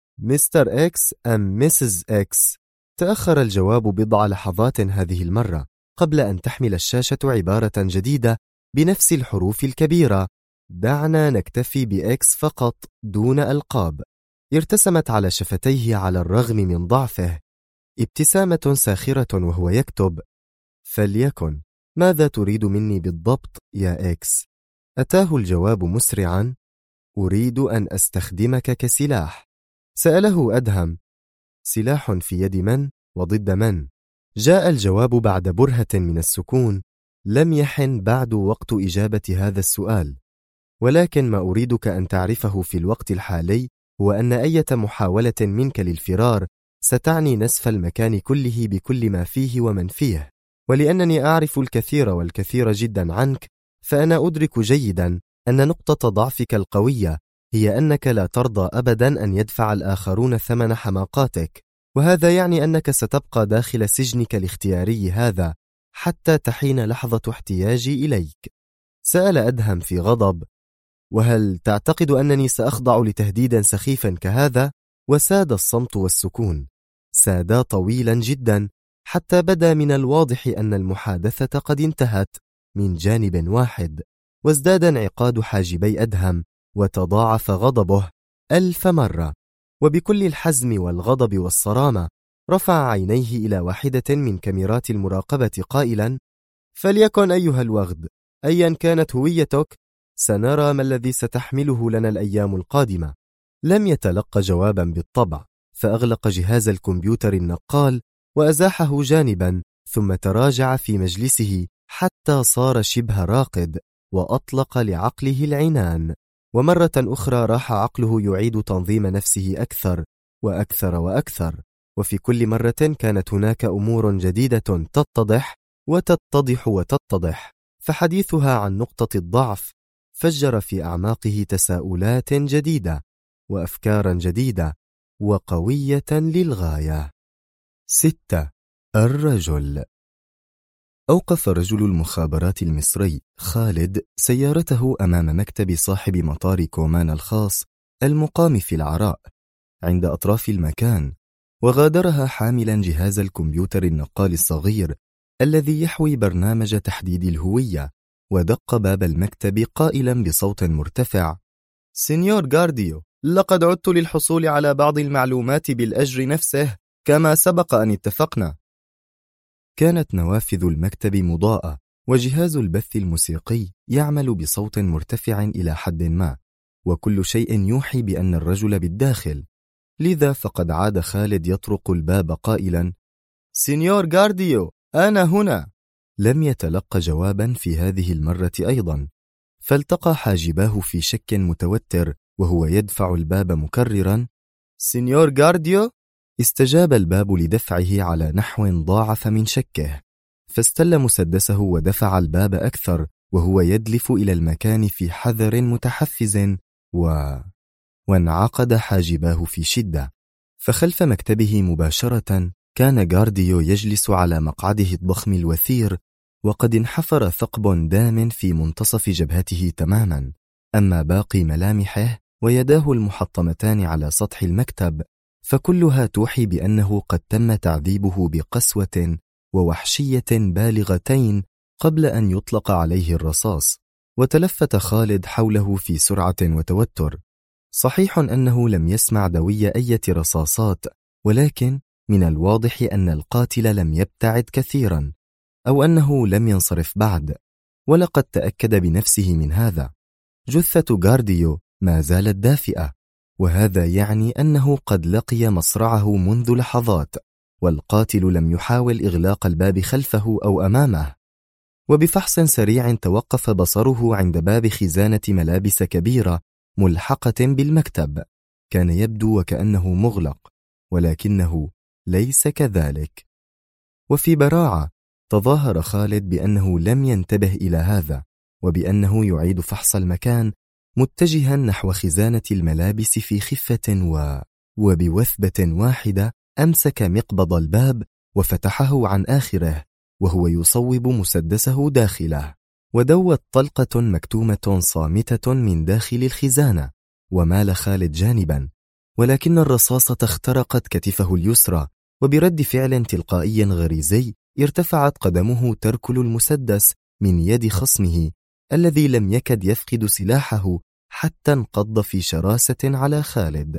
مستر إكس أم ميسز إكس؟ تأخر الجواب بضع لحظات هذه المرة قبل أن تحمل الشاشة عبارة جديدة بنفس الحروف الكبيرة: دعنا نكتفي بإكس فقط دون ألقاب. ارتسمت على شفتيه على الرغم من ضعفه ابتسامة ساخرة وهو يكتب: فليكن، ماذا تريد مني بالضبط يا إكس؟ أتاه الجواب مسرعا: أريد أن أستخدمك كسلاح. سأله أدهم: سلاح في يد من وضد من؟ جاء الجواب بعد برهة من السكون. لم يحن بعد وقت إجابة هذا السؤال، ولكن ما أريدك أن تعرفه في الوقت الحالي هو أن أي محاولة منك للفرار ستعني نسف المكان كله بكل ما فيه ومن فيه، ولأنني أعرف الكثير والكثير جدا عنك، فأنا أدرك جيدا أن نقطة ضعفك القوية هي أنك لا ترضى أبدا أن يدفع الآخرون ثمن حماقاتك، وهذا يعني أنك ستبقى داخل سجنك الاختياري هذا حتى تحين لحظة احتياجي إليك. سأل أدهم في غضب: وهل تعتقد أنني سأخضع لتهديد سخيف كهذا؟ وساد الصمت والسكون، سادا طويلا جدا، حتى بدا من الواضح أن المحادثة قد انتهت من جانب واحد. وازداد انعقاد حاجبي أدهم وتضاعف غضبه 1000 مرة، وبكل الحزم والغضب والصرامة رفع عينيه إلى واحدة من كاميرات المراقبة قائلا: فليكن أيها الوغد، أيا كانت هويتك سنرى ما الذي ستحمله لنا الأيام القادمة. لم يتلق جوابا بالطبع، فأغلق جهاز الكمبيوتر النقال وأزاحه جانبا، ثم تراجع في مجلسه حتى صار شبه راقد وأطلق لعقله العنان. ومرة أخرى راح عقله يعيد تنظيم نفسه أكثر وأكثر وأكثر، وفي كل مرة كانت هناك أمور جديدة تتضح وتتضح وتتضح، فحديثها عن نقطة الضعف فجر في أعماقه تساؤلات جديدة وأفكارا جديدة وقوية للغاية. 6. الرجل. أوقف رجل المخابرات المصري خالد سيارته أمام مكتب صاحب مطار كومان الخاص المقام في العراء عند أطراف المكان، وغادرها حاملا جهاز الكمبيوتر النقال الصغير الذي يحوي برنامج تحديد الهوية، ودق باب المكتب قائلا بصوت مرتفع: سينيور غارديو، لقد عدت للحصول على بعض المعلومات بالأجر نفسه كما سبق أن اتفقنا. كانت نوافذ المكتب مضاءة، وجهاز البث الموسيقي يعمل بصوت مرتفع إلى حد ما، وكل شيء يوحي بأن الرجل بالداخل. لذا فقد عاد خالد يطرق الباب قائلا: سينيور غارديو، أنا هنا. لم يتلق جوابا في هذه المرة أيضا، فالتقى حاجباه في شك متوتر وهو يدفع الباب مكررا: سينيور غارديو. استجاب الباب لدفعه على نحو ضاعف من شكه، فاستل مسدسه ودفع الباب أكثر وهو يدلف إلى المكان في حذر متحفز وانعقد حاجباه في شدة. فخلف مكتبه مباشرة كان غارديو يجلس على مقعده الضخم الوثير، وقد انحفر ثقب دام في منتصف جبهته تماما، أما باقي ملامحه ويداه المحطمتان على سطح المكتب فكلها توحي بأنه قد تم تعذيبه بقسوة ووحشية بالغتين قبل أن يطلق عليه الرصاص. وتلفت خالد حوله في سرعة وتوتر. صحيح أنه لم يسمع دوي أي رصاصات، ولكن من الواضح أن القاتل لم يبتعد كثيرا، أو أنه لم ينصرف بعد، ولقد تأكد بنفسه من هذا. جثة غارديو ما زالت دافئة، وهذا يعني أنه قد لقي مصرعه منذ لحظات، والقاتل لم يحاول إغلاق الباب خلفه أو أمامه. وبفحص سريع توقف بصره عند باب خزانة ملابس كبيرة ملحقة بالمكتب. كان يبدو وكأنه مغلق، ولكنه ليس كذلك. وفي براعة تظاهر خالد بأنه لم ينتبه إلى هذا، وبأنه يعيد فحص المكان متجها نحو خزانة الملابس في خفة وبوثبة واحدة أمسك مقبض الباب وفتحه عن آخره وهو يصوب مسدسه داخله، ودوت طلقة مكتومة صامتة من داخل الخزانة. ومال خالد جانبا، ولكن الرصاصة اخترقت كتفه اليسرى، وبرد فعل تلقائي غريزي ارتفعت قدمه تركل المسدس من يد خصمه الذي لم يكد يفقد سلاحه حتى انقض في شراسة على خالد.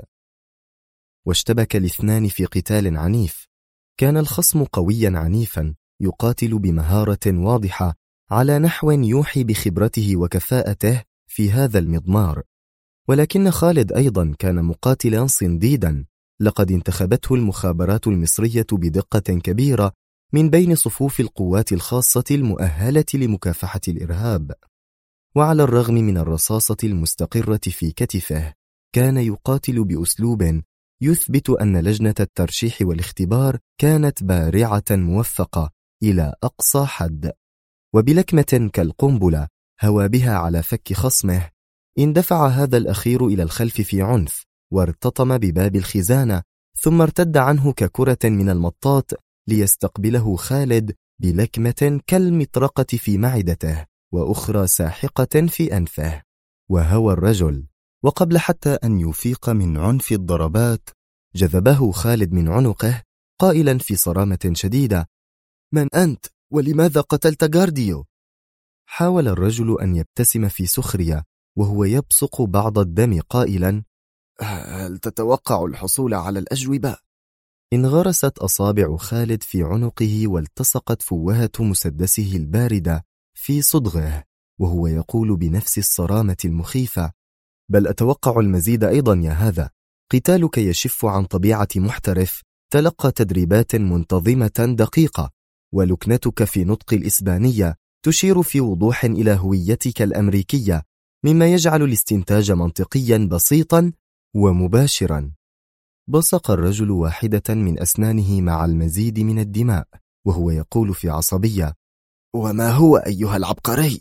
واشتبك الاثنان في قتال عنيف. كان الخصم قويا عنيفا يقاتل بمهارة واضحة على نحو يوحي بخبرته وكفاءته في هذا المضمار، ولكن خالد أيضا كان مقاتلا صنديدا لقد انتخبته المخابرات المصرية بدقة كبيرة من بين صفوف القوات الخاصة المؤهلة لمكافحة الإرهاب. وعلى الرغم من الرصاصة المستقرة في كتفه كان يقاتل بأسلوب يثبت أن لجنة الترشيح والاختبار كانت بارعة موفقة إلى أقصى حد. وبلكمة كالقنبلة هوى بها على فك خصمه، اندفع هذا الأخير إلى الخلف في عنف وارتطم بباب الخزانة، ثم ارتد عنه ككرة من المطاط ليستقبله خالد بلكمة كالمطرقة في معدته وأخرى ساحقة في أنفه. وهوى الرجل، وقبل حتى أن يفيق من عنف الضربات جذبه خالد من عنقه قائلا في صرامة شديدة: من أنت؟ ولماذا قتلت جارديو؟ حاول الرجل أن يبتسم في سخرية وهو يبصق بعض الدم قائلا: هل تتوقع الحصول على الأجوبة؟ انغرست أصابع خالد في عنقه والتصقت فوهة مسدسه الباردة في صدغه وهو يقول بنفس الصرامة المخيفة: بل أتوقع المزيد أيضا يا هذا. قتالك يشف عن طبيعة محترف تلقى تدريبات منتظمة دقيقة، ولكنتك في نطق الإسبانية تشير في وضوح إلى هويتك الأمريكية، مما يجعل الاستنتاج منطقيا بسيطا ومباشرا. بصق الرجل واحدة من أسنانه مع المزيد من الدماء وهو يقول في عصبية: وما هو أيها العبقري؟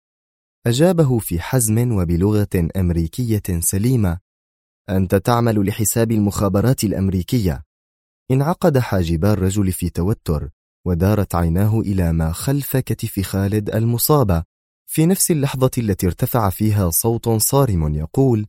أجابه في حزم وبلغة أمريكية سليمة: أنت تعمل لحساب المخابرات الأمريكية. انعقد حاجبا الرجل في توتر، ودارت عيناه إلى ما خلف كتف خالد المصابة في نفس اللحظة التي ارتفع فيها صوت صارم يقول: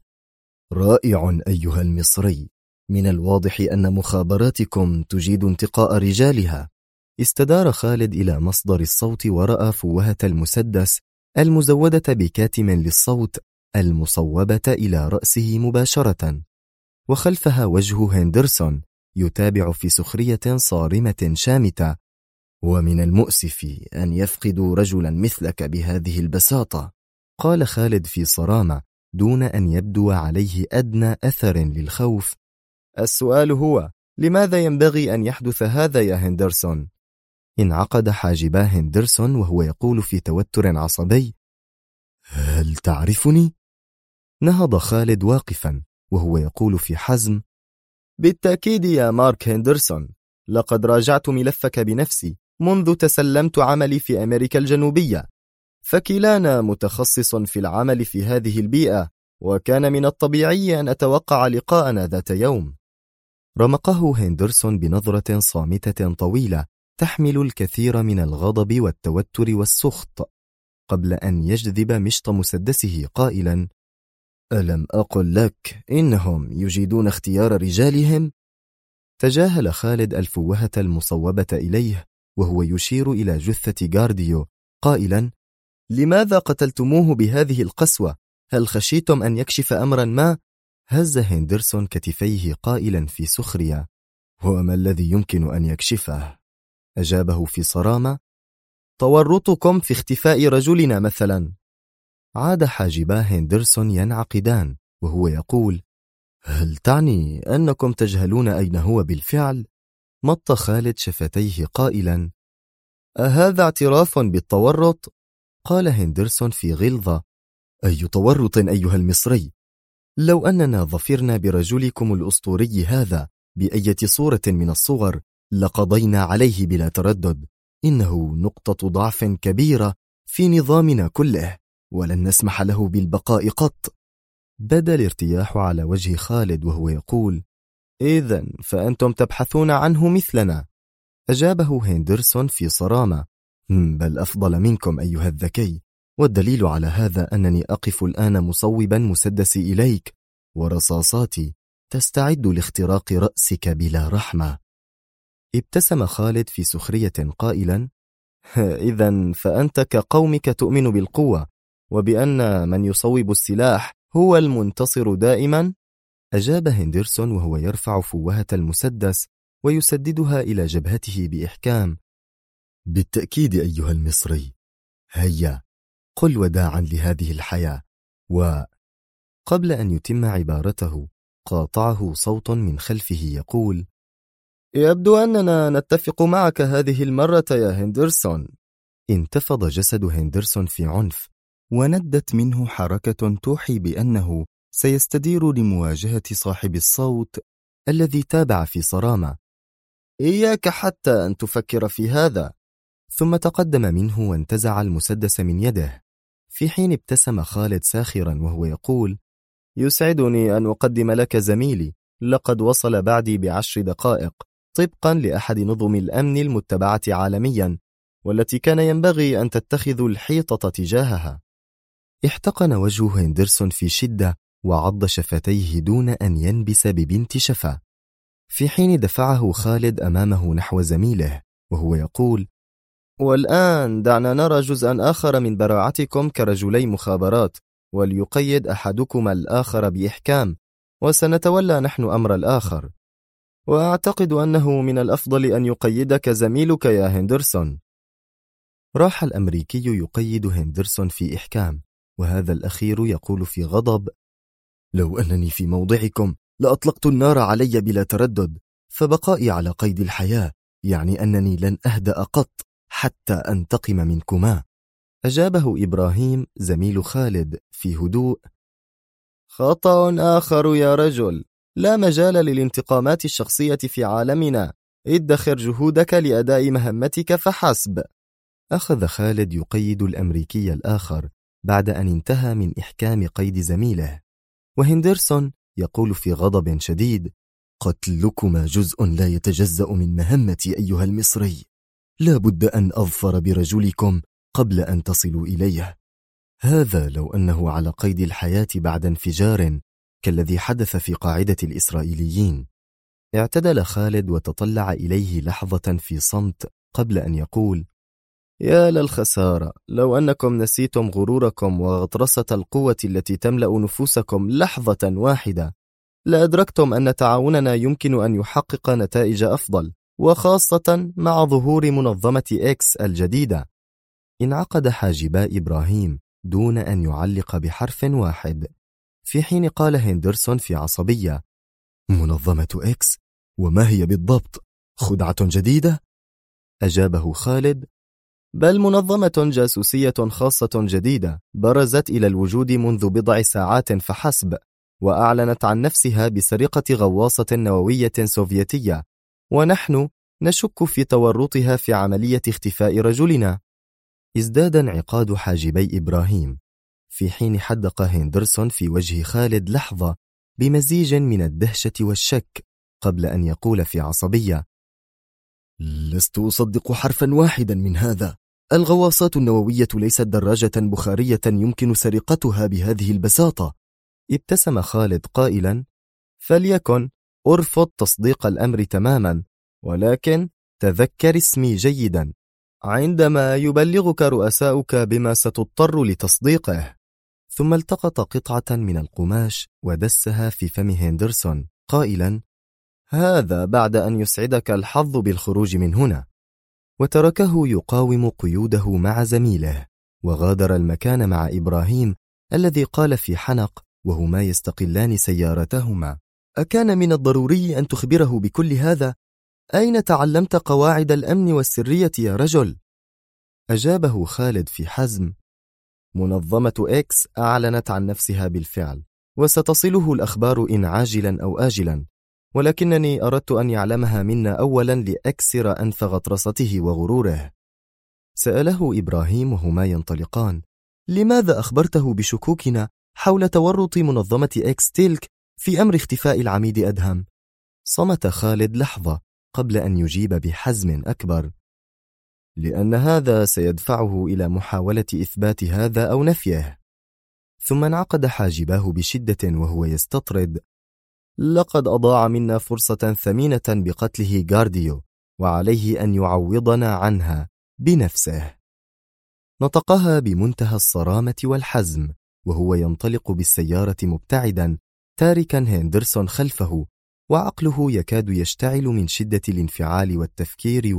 رائع أيها المصري، من الواضح أن مخابراتكم تجيد انتقاء رجالها. استدار خالد إلى مصدر الصوت ورأى فوهة المسدس المزودة بكاتم للصوت المصوبة إلى رأسه مباشرة، وخلفها وجه هندرسون يتابع في سخرية صارمة شامتة: ومن المؤسف أن يفقدوا رجلا مثلك بهذه البساطة. قال خالد في صرامة دون أن يبدو عليه أدنى أثر للخوف: السؤال هو لماذا ينبغي أن يحدث هذا يا هندرسون؟ انعقد حاجبا هندرسون وهو يقول في توتر عصبي: هل تعرفني؟ نهض خالد واقفا وهو يقول في حزم: بالتأكيد يا مارك هندرسون، لقد راجعت ملفك بنفسي منذ تسلمت عملي في أمريكا الجنوبية، فكلانا متخصص في العمل في هذه البيئة، وكان من الطبيعي أن أتوقع لقاءنا ذات يوم. رمقه هندرسون بنظرة صامتة طويلة تحمل الكثير من الغضب والتوتر والسخط قبل أن يجذب مشط مسدسه قائلا: ألم أقل لك إنهم يجيدون اختيار رجالهم؟ تجاهل خالد الفوهة المصوبة إليه وهو يشير إلى جثة جارديو قائلا: لماذا قتلتموه بهذه القسوة؟ هل خشيتم أن يكشف أمرا ما؟ هز هندرسون كتفيه قائلا في سخرية: وما الذي يمكن أن يكشفه؟ أجابه في صرامة: تورطكم في اختفاء رجلنا مثلا. عاد حاجبا هندرسون ينعقدان وهو يقول: هل تعني أنكم تجهلون أين هو بالفعل؟ مط خالد شفتيه قائلا: أهذا اعتراف بالتورط؟ قال هندرسون في غلظة: أي تورط أيها المصري؟ لو أننا ظفرنا برجلكم الأسطوري هذا بأية صورة من الصور لقضينا عليه بلا تردد. إنه نقطة ضعف كبيرة في نظامنا كله، ولن نسمح له بالبقاء قط. بدا الارتياح على وجه خالد وهو يقول: إذن فأنتم تبحثون عنه مثلنا. أجابه هندرسون في صرامة: بل أفضل منكم أيها الذكي، والدليل على هذا أنني أقف الآن مصوبا مسدسي إليك، ورصاصاتي تستعد لاختراق رأسك بلا رحمة. ابتسم خالد في سخرية قائلا: إذن فأنت كقومك تؤمن بالقوة، وبأن من يصوب السلاح هو المنتصر دائما؟ أجاب هندرسون وهو يرفع فوهة المسدس ويسددها إلى جبهته بإحكام: بالتأكيد أيها المصري، هيا قل وداعا لهذه الحياة. وقبل أن يتم عبارته قاطعه صوت من خلفه يقول: يبدو أننا نتفق معك هذه المرة يا هندرسون. انتفض جسد هندرسون في عنف، وندت منه حركة توحي بأنه سيستدير لمواجهة صاحب الصوت الذي تابع في صرامة. إياك حتى أن تفكر في هذا. ثم تقدم منه وانتزع المسدس من يده، في حين ابتسم خالد ساخرا وهو يقول: يسعدني أن أقدم لك زميلي، لقد وصل بعدي ب10 دقائق طبقا لأحد نظم الأمن المتبعة عالميا، والتي كان ينبغي أن تتخذوا الحيطة تجاهها. احتقن وجه هندرسون في شدة وعض شفتيه دون أن ينبس ببنت شفة، في حين دفعه خالد أمامه نحو زميله وهو يقول: والآن دعنا نرى جزءا آخر من براعتكم كرجلي مخابرات، وليقيد أحدكما الآخر بإحكام، وسنتولى نحن أمر الآخر. وأعتقد أنه من الأفضل أن يقيدك زميلك يا هندرسون. راح الأمريكي يقيد هندرسون في إحكام، وهذا الأخير يقول في غضب: لو أنني في موضعكم لأطلقت النار علي بلا تردد، فبقائي على قيد الحياة يعني أنني لن أهدأ قط حتى أنتقم منكما. أجابه إبراهيم زميل خالد في هدوء: خطأ آخر يا رجل، لا مجال للانتقامات الشخصية في عالمنا، ادخر جهودك لأداء مهمتك فحسب. أخذ خالد يقيد الأمريكي الآخر بعد أن انتهى من إحكام قيد زميله، وهندرسون يقول في غضب شديد: قتلكما جزء لا يتجزأ من مهمتي أيها المصري، لا بد أن أظفر برجلكم قبل أن تصلوا إليه، هذا لو أنه على قيد الحياة بعد انفجار كالذي حدث في قاعدة الإسرائيليين. اعتدل خالد وتطلع إليه لحظة في صمت قبل أن يقول: يا للخسارة، لو أنكم نسيتم غروركم وغطرسة القوة التي تملأ نفوسكم لحظة واحدة، لأدركتم أن تعاوننا يمكن أن يحقق نتائج أفضل، وخاصة مع ظهور منظمة إكس الجديدة. انعقد حاجبا إبراهيم دون أن يعلق بحرف واحد، في حين قال هندرسون في عصبية: منظمة إكس؟ وما هي بالضبط؟ خدعة جديدة؟ أجابه خالد: بل منظمة جاسوسية خاصة جديدة برزت إلى الوجود منذ بضع ساعات فحسب، وأعلنت عن نفسها بسرقة غواصة نووية سوفيتية، ونحن نشك في تورطها في عملية اختفاء رجلنا. ازداد انعقاد حاجبي إبراهيم، في حين حدق هندرسون في وجه خالد لحظة بمزيج من الدهشة والشك قبل أن يقول في عصبية: لست أصدق حرفا واحدا من هذا، الغواصات النووية ليست دراجة بخارية يمكن سرقتها بهذه البساطة. ابتسم خالد قائلا: فليكن، أرفض تصديق الأمر تماما، ولكن تذكر اسمي جيدا عندما يبلغك رؤساؤك بما ستضطر لتصديقه. ثم التقط قطعة من القماش ودسها في فم هندرسون قائلا: هذا بعد أن يسعدك الحظ بالخروج من هنا. وتركه يقاوم قيوده مع زميله، وغادر المكان مع إبراهيم الذي قال في حنق وهما يستقلان سيارتهما: أكان من الضروري أن تخبره بكل هذا؟ أين تعلمت قواعد الأمن والسرية يا رجل؟ أجابه خالد في حزم: منظمة إكس أعلنت عن نفسها بالفعل، وستصله الأخبار إن عاجلا أو آجلا، ولكنني أردت أن يعلمها منا أولا لأكسر أنف غطرسته وغروره. سأله إبراهيم وهما ينطلقان: لماذا أخبرته بشكوكنا حول تورط منظمة إكس تلك في أمر اختفاء العميد أدهم؟ صمت خالد لحظة قبل أن يجيب بحزم أكبر: لأن هذا سيدفعه إلى محاولة إثبات هذا أو نفيه. ثم انعقد حاجباه بشدة وهو يستطرد: لقد أضاع منا فرصة ثمينة بقتله جارديو، وعليه أن يعوضنا عنها بنفسه. نطقها بمنتهى الصرامة والحزم وهو ينطلق بالسيارة مبتعدا، تاركا هندرسون خلفه، وعقله يكاد يشتعل من شدة الانفعال والتفكير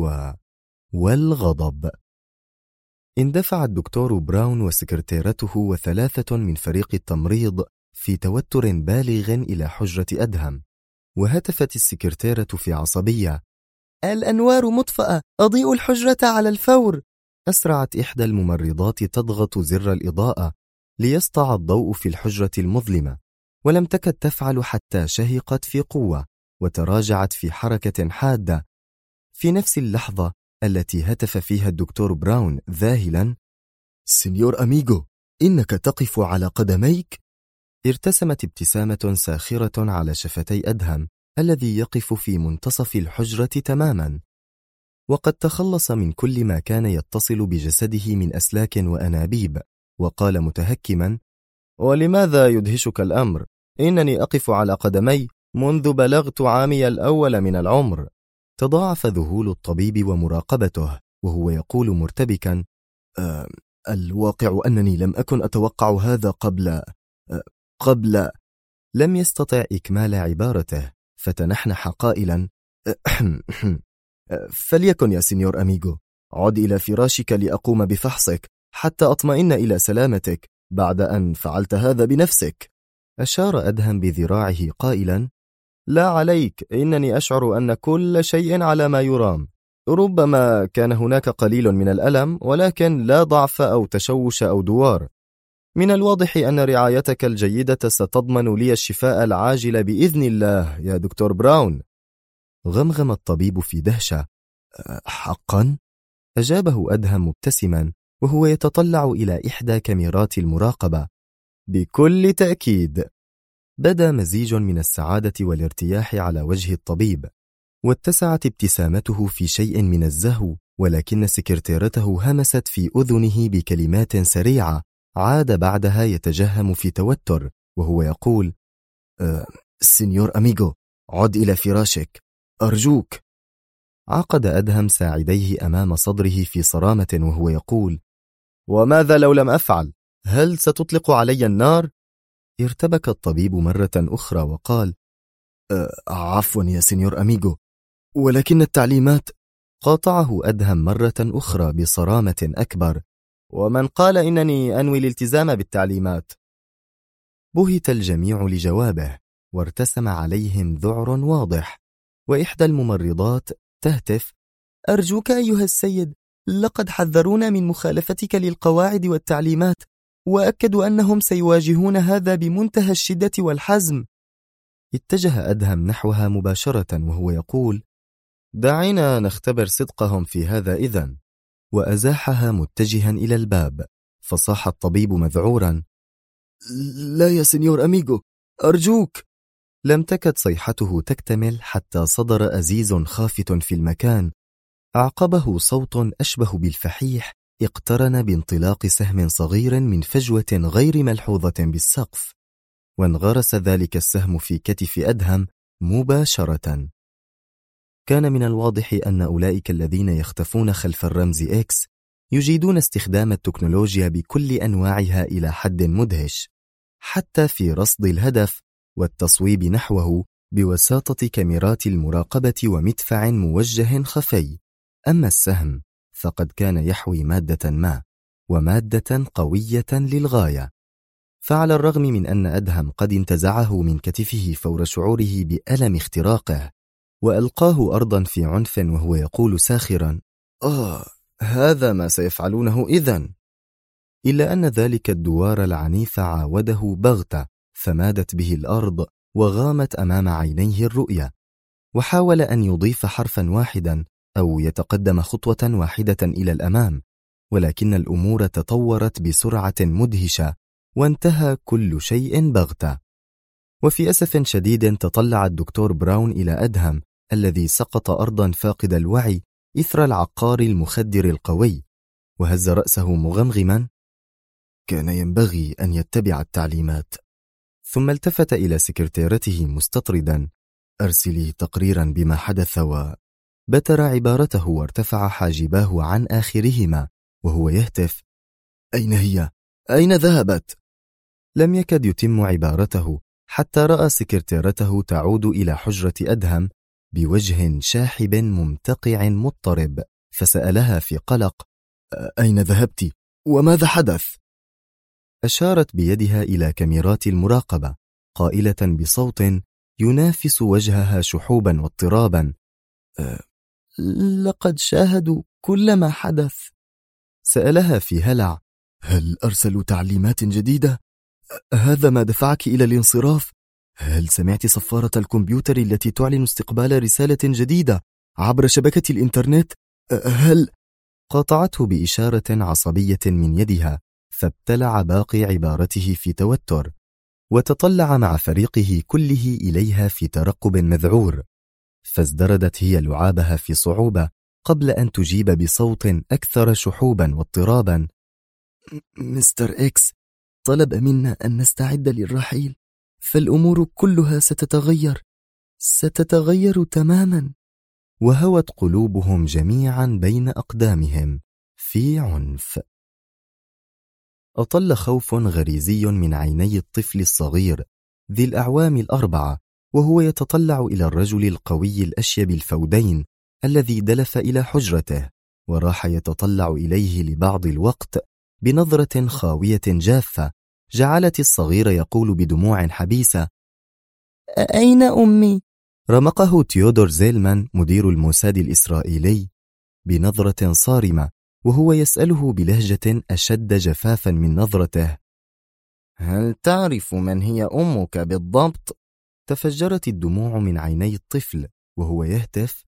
والغضب. اندفع الدكتور براون وسكرتيرته وثلاثة من فريق التمريض في توتر بالغ إلى حجرة أدهم، وهتفت السكرتيرة في عصبية: الأنوار مطفأة، أضيء الحجرة على الفور. أسرعت إحدى الممرضات تضغط زر الإضاءة ليسطع الضوء في الحجرة المظلمة، ولم تكد تفعل حتى شهقت في قوة وتراجعت في حركة حادة. في نفس اللحظة التي هتف فيها الدكتور براون ذاهلا: سينيور أميغو، إنك تقف على قدميك؟ ارتسمت ابتسامة ساخرة على شفتي أدهم الذي يقف في منتصف الحجرة تماما، وقد تخلص من كل ما كان يتصل بجسده من أسلاك وأنابيب، وقال متهكما: ولماذا يدهشك الأمر؟ إنني أقف على قدمي منذ بلغت عامي الأول من العمر. تضاعف ذهول الطبيب ومراقبته وهو يقول مرتبكا: الواقع أنني لم أكن أتوقع هذا قبل. لم يستطع إكمال عبارته فتنحنح قائلا: فليكن يا سينيور أميغو، عد إلى فراشك لأقوم بفحصك حتى أطمئن إلى سلامتك بعد أن فعلت هذا بنفسك. أشار أدهم بذراعه قائلا: لا عليك، إنني أشعر أن كل شيء على ما يرام. ربما كان هناك قليل من الألم، ولكن لا ضعف أو تشوش أو دوار. من الواضح أن رعايتك الجيدة ستضمن لي الشفاء العاجل بإذن الله يا دكتور براون. غمغم الطبيب في دهشة. حقا؟ أجابه أدهم مبتسما وهو يتطلع إلى إحدى كاميرات المراقبة. بكل تأكيد. بدا مزيج من السعادة والارتياح على وجه الطبيب، واتسعت ابتسامته في شيء من الزهو، ولكن سكرتيرته همست في أذنه بكلمات سريعة عاد بعدها يتجهم في توتر وهو يقول: سينيور أميغو، عد إلى فراشك أرجوك. عقد أدهم ساعديه أمام صدره في صرامة وهو يقول: وماذا لو لم أفعل؟ هل ستطلق علي النار؟ ارتبك الطبيب مرة أخرى وقال: عفوا يا سينيور أميغو، ولكن التعليمات. قاطعه أدهم مرة أخرى بصرامة أكبر: ومن قال إنني أنوي الالتزام بالتعليمات؟ بهت الجميع لجوابه، وارتسم عليهم ذعر واضح، وإحدى الممرضات تهتف: أرجوك أيها السيد، لقد حذرونا من مخالفتك للقواعد والتعليمات، وأكدوا أنهم سيواجهون هذا بمنتهى الشدة والحزم. اتجه أدهم نحوها مباشرة وهو يقول: دعينا نختبر صدقهم في هذا إذن، وأزاحها متجها إلى الباب. فصاح الطبيب مذعورا: لا يا سينيور أميغو، أرجوك. لم تكد صيحته تكتمل حتى صدر أزيز خافت في المكان، أعقبه صوت أشبه بالفحيح اقترن بانطلاق سهم صغير من فجوة غير ملحوظة بالسقف، وانغرس ذلك السهم في كتف أدهم مباشرة. كان من الواضح أن أولئك الذين يختفون خلف الرمز إكس يجيدون استخدام التكنولوجيا بكل أنواعها إلى حد مدهش، حتى في رصد الهدف والتصويب نحوه بواسطة كاميرات المراقبة ومدفع موجه خفي. أما السهم فقد كان يحوي مادة ما، ومادة قوية للغاية. فعلى الرغم من أن أدهم قد انتزعه من كتفه فور شعوره بألم اختراقه، وألقاه أرضا في عنف وهو يقول ساخرا: هذا ما سيفعلونه إذن. إلا أن ذلك الدوار العنيف عاوده بغتة، فمادت به الأرض وغامت أمام عينيه الرؤية، وحاول أن يضيف حرفا واحدا أو يتقدم خطوة واحدة إلى الأمام، ولكن الأمور تطورت بسرعة مدهشة وانتهى كل شيء بغتة. وفي أسف شديد تطلع الدكتور براون إلى أدهم الذي سقط أرضا فاقد الوعي إثر العقار المخدر القوي، وهز رأسه مغمغما: كان ينبغي أن يتبع التعليمات. ثم التفت إلى سكرتيرته مستطردا: أرسلي تقريرا بما حدث. وبتر عبارته وارتفع حاجباه عن آخرهما وهو يهتف: أين هي؟ أين ذهبت؟ لم يكد يتم عبارته حتى رأى سكرتيرته تعود إلى حجرة أدهم بوجه شاحب ممتقع مضطرب، فسألها في قلق: أين ذهبت؟ وماذا حدث؟ أشارت بيدها إلى كاميرات المراقبة قائلة بصوت ينافس وجهها شحوبا واضطرابا: لقد شاهدوا كل ما حدث. سألها في هلع: هل أرسلوا تعليمات جديدة؟ هذا ما دفعك إلى الانصراف؟ هل سمعت صفارة الكمبيوتر التي تعلن استقبال رسالة جديدة عبر شبكة الإنترنت؟ هل... قاطعته بإشارة عصبية من يدها، فابتلع باقي عبارته في توتر، وتطلع مع فريقه كله إليها في ترقب مذعور، فازدردت هي لعابها في صعوبة قبل أن تجيب بصوت أكثر شحوبا واضطرابا: مستر إكس طلب منا أن نستعد للرحيل، فالأمور كلها ستتغير تماما. وهوت قلوبهم جميعا بين أقدامهم في عنف. أطل خوف غريزي من عيني الطفل الصغير ذي الأعوام 4 وهو يتطلع إلى الرجل القوي الأشيب الفودين الذي دلف إلى حجرته وراح يتطلع إليه لبعض الوقت بنظرة خاوية جافة جعلت الصغير يقول بدموع حبيسة: أين أمي؟ رمقه تيودور زيلمان مدير الموساد الإسرائيلي بنظرة صارمة وهو يسأله بلهجة أشد جفافا من نظرته: هل تعرف من هي أمك بالضبط؟ تفجرت الدموع من عيني الطفل وهو يهتف: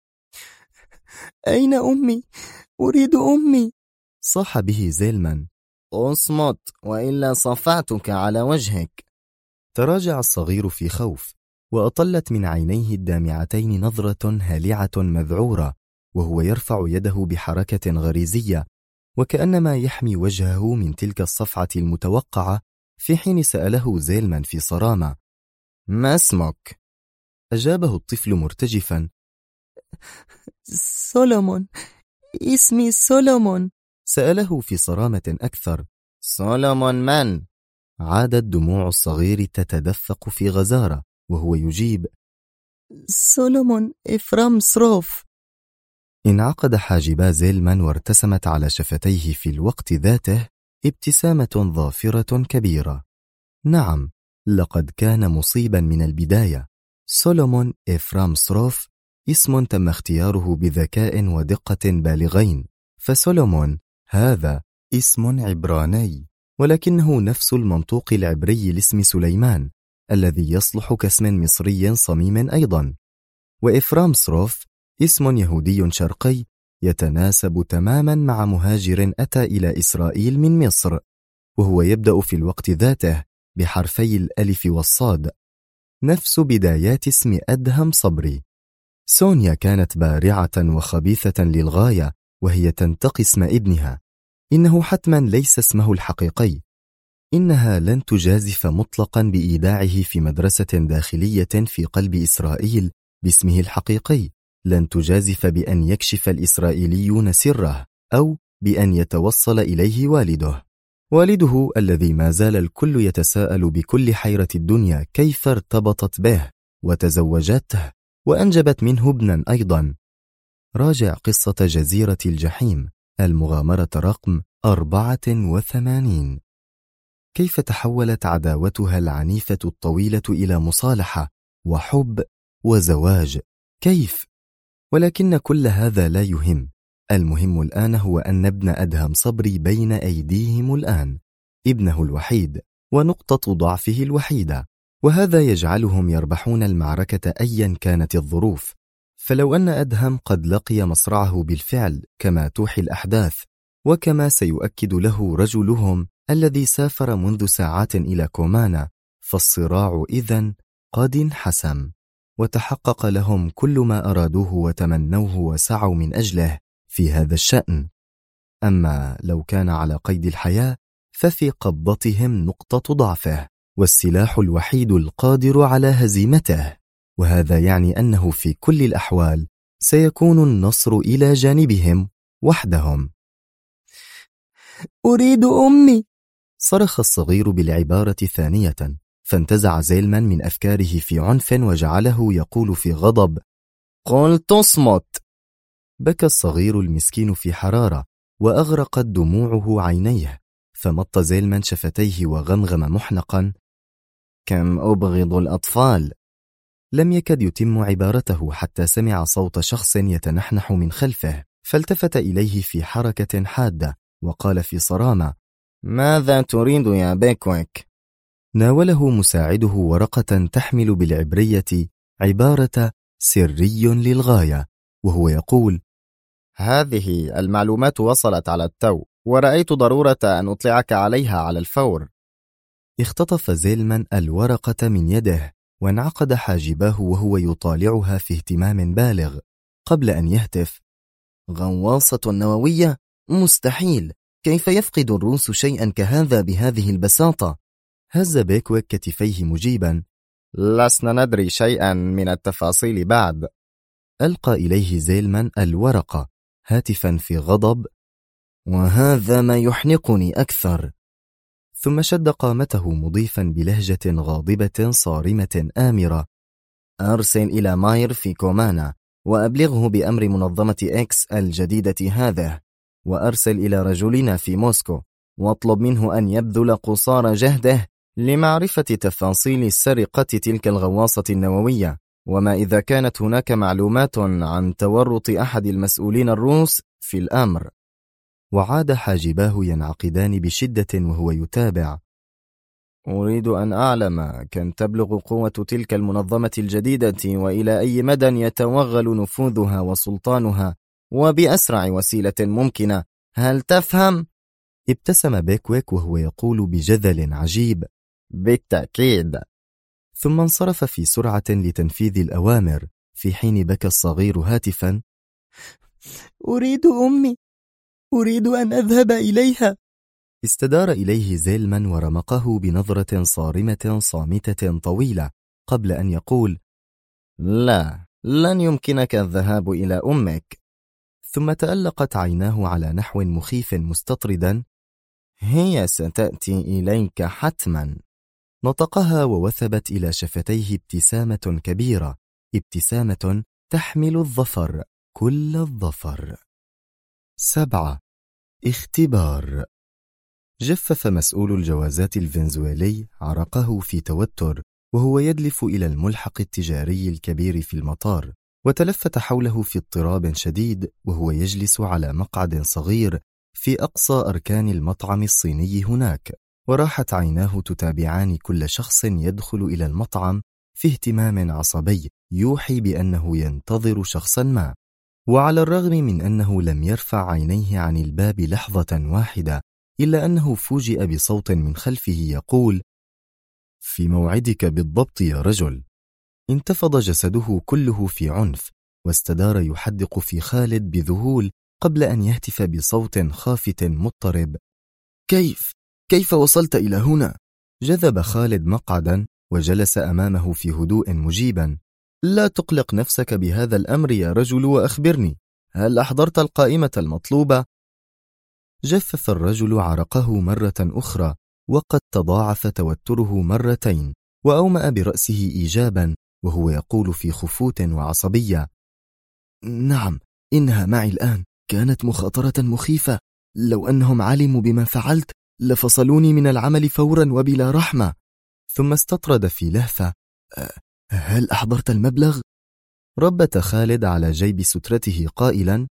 أين أمي؟ أريد أمي! صاح به زيلمان: اصمت وإلا صفعتك على وجهك. تراجع الصغير في خوف، وأطلت من عينيه الدامعتين نظرة هالعة مذعورة وهو يرفع يده بحركة غريزية وكأنما يحمي وجهه من تلك الصفعة المتوقعة، في حين سأله زيلمان في صرامة: ما اسمك؟ أجابه الطفل مرتجفا: سولومون، اسمي سولومون. سأله في صرامة أكثر: سولومون من؟ عادت دموع الصغير تتدفق في غزارة وهو يجيب: سولومون إفرام سروف. انعقد حاجبا زيلمان وارتسمت على شفتيه في الوقت ذاته ابتسامة ظافرة كبيرة. نعم، لقد كان مصيبا من البداية. سولومون إفرام سروف اسم تم اختياره بذكاء ودقة بالغين، فسولومون هذا اسم عبراني ولكنه نفس المنطوق العبري لاسم سليمان الذي يصلح كاسم مصري صميم أيضا، وإفرام سروف اسم يهودي شرقي يتناسب تماما مع مهاجر أتى إلى إسرائيل من مصر، وهو يبدأ في الوقت ذاته بحرفي الألف والصاد، نفس بدايات اسم أدهم صبري. سونيا كانت بارعة وخبيثة للغاية وهي تنتقي اسم ابنها، إنه حتما ليس اسمه الحقيقي. إنها لن تجازف مطلقا بإيداعه في مدرسة داخلية في قلب إسرائيل باسمه الحقيقي، لن تجازف بأن يكشف الإسرائيليون سره أو بأن يتوصل إليه والده الذي ما زال الكل يتساءل بكل حيرة الدنيا كيف ارتبطت به وتزوجته وأنجبت منه ابنا أيضا. راجع قصة جزيرة الجحيم المغامرة رقم 84. كيف تحولت عداوتها العنيفة الطويلة إلى مصالحة وحب وزواج؟ كيف؟ ولكن كل هذا لا يهم. المهم الآن هو أن ابن أدهم صبري بين أيديهم الآن، ابنه الوحيد ونقطة ضعفه الوحيدة، وهذا يجعلهم يربحون المعركة أيا كانت الظروف. فلو أن أدهم قد لقي مصرعه بالفعل كما توحي الأحداث، وكما سيؤكد له رجلهم الذي سافر منذ ساعات إلى كومانا، فالصراع إذن قد انحسم، وتحقق لهم كل ما أرادوه وتمنوه وسعوا من أجله في هذا الشأن. أما لو كان على قيد الحياة ففي قبضتهم نقطة ضعفه والسلاح الوحيد القادر على هزيمته، وهذا يعني أنه في كل الأحوال سيكون النصر إلى جانبهم وحدهم. أريد أمي، صرخ الصغير بالعبارة ثانية، فانتزع زيلمان من أفكاره في عنف وجعله يقول في غضب: قلت اصمت. بكى الصغير المسكين في حرارة وأغرقت دموعه عينيه، فمط زيلمان شفتيه وغمغم محنقا: كم أبغض الأطفال. لم يكد يتم عبارته حتى سمع صوت شخص يتنحنح من خلفه، فالتفت إليه في حركة حادة وقال في صرامة: ماذا تريد يا بيكويك؟ ناوله مساعده ورقة تحمل بالعبرية عبارة سري للغاية، وهو يقول: هذه المعلومات وصلت على التو، ورأيت ضرورة أن أطلعك عليها على الفور. اختطف زيلمان الورقة من يده وانعقد حاجباه وهو يطالعها في اهتمام بالغ، قبل أن يهتف: غواصة نووية؟ مستحيل! كيف يفقد الروس شيئا كهذا بهذه البساطة؟ هز بيكويك كتفيه مجيبا: لسنا ندري شيئا من التفاصيل بعد. ألقى إليه زيلمان الورقة هاتفا في غضب: وهذا ما يحنقني أكثر. ثم شد قامته مضيفا بلهجة غاضبة صارمة آمرة: أرسل إلى ماير في كومانا وأبلغه بأمر منظمة إكس الجديدة هذه، وأرسل إلى رجلنا في موسكو واطلب منه أن يبذل قصارى جهده لمعرفة تفاصيل سرقة تلك الغواصة النووية، وما إذا كانت هناك معلومات عن تورط أحد المسؤولين الروس في الأمر. وعاد حاجباه ينعقدان بشدة وهو يتابع: أريد أن أعلم كم تبلغ قوة تلك المنظمة الجديدة، وإلى أي مدى يتوغل نفوذها وسلطانها، وبأسرع وسيلة ممكنة. هل تفهم؟ ابتسم بيكويك وهو يقول بجذل عجيب: بالتأكيد. ثم انصرف في سرعة لتنفيذ الأوامر، في حين بكى الصغير هاتفا: أريد أمي، أريد أن أذهب إليها. استدار إليه زيلمان ورمقه بنظرة صارمة صامتة طويلة قبل أن يقول: لا، لن يمكنك الذهاب إلى أمك. ثم تألقت عيناه على نحو مخيف مستطردا: هي ستأتي إليك حتما. نطقها ووثبت إلى شفتيه ابتسامة كبيرة، ابتسامة تحمل الظفر، كل الظفر. 7. اختبار. جفف مسؤول الجوازات الفنزويلي عرقه في توتر وهو يدلف إلى الملحق التجاري الكبير في المطار، وتلفت حوله في اضطراب شديد وهو يجلس على مقعد صغير في أقصى أركان المطعم الصيني هناك، وراحت عيناه تتابعان كل شخص يدخل إلى المطعم في اهتمام عصبي يوحي بأنه ينتظر شخصا ما. وعلى الرغم من أنه لم يرفع عينيه عن الباب لحظة واحدة، إلا أنه فوجئ بصوت من خلفه يقول: في موعدك بالضبط يا رجل. انتفض جسده كله في عنف، واستدار يحدق في خالد بذهول قبل أن يهتف بصوت خافت مضطرب: كيف وصلت إلى هنا؟ جذب خالد مقعدا وجلس أمامه في هدوء مجيبا: لا تقلق نفسك بهذا الأمر يا رجل، وأخبرني، هل أحضرت القائمة المطلوبة؟ جفف الرجل عرقه مرة أخرى، وقد تضاعف توتره مرتين، وأومأ برأسه إيجابا وهو يقول في خفوت وعصبية: نعم، إنها معي الآن. كانت مخاطرة مخيفة، لو أنهم علموا بما فعلت لفصلوني من العمل فورا وبلا رحمة. ثم استطرد في لهفة: هل أحضرت المبلغ؟ ربت خالد على جيب سترته قائلا: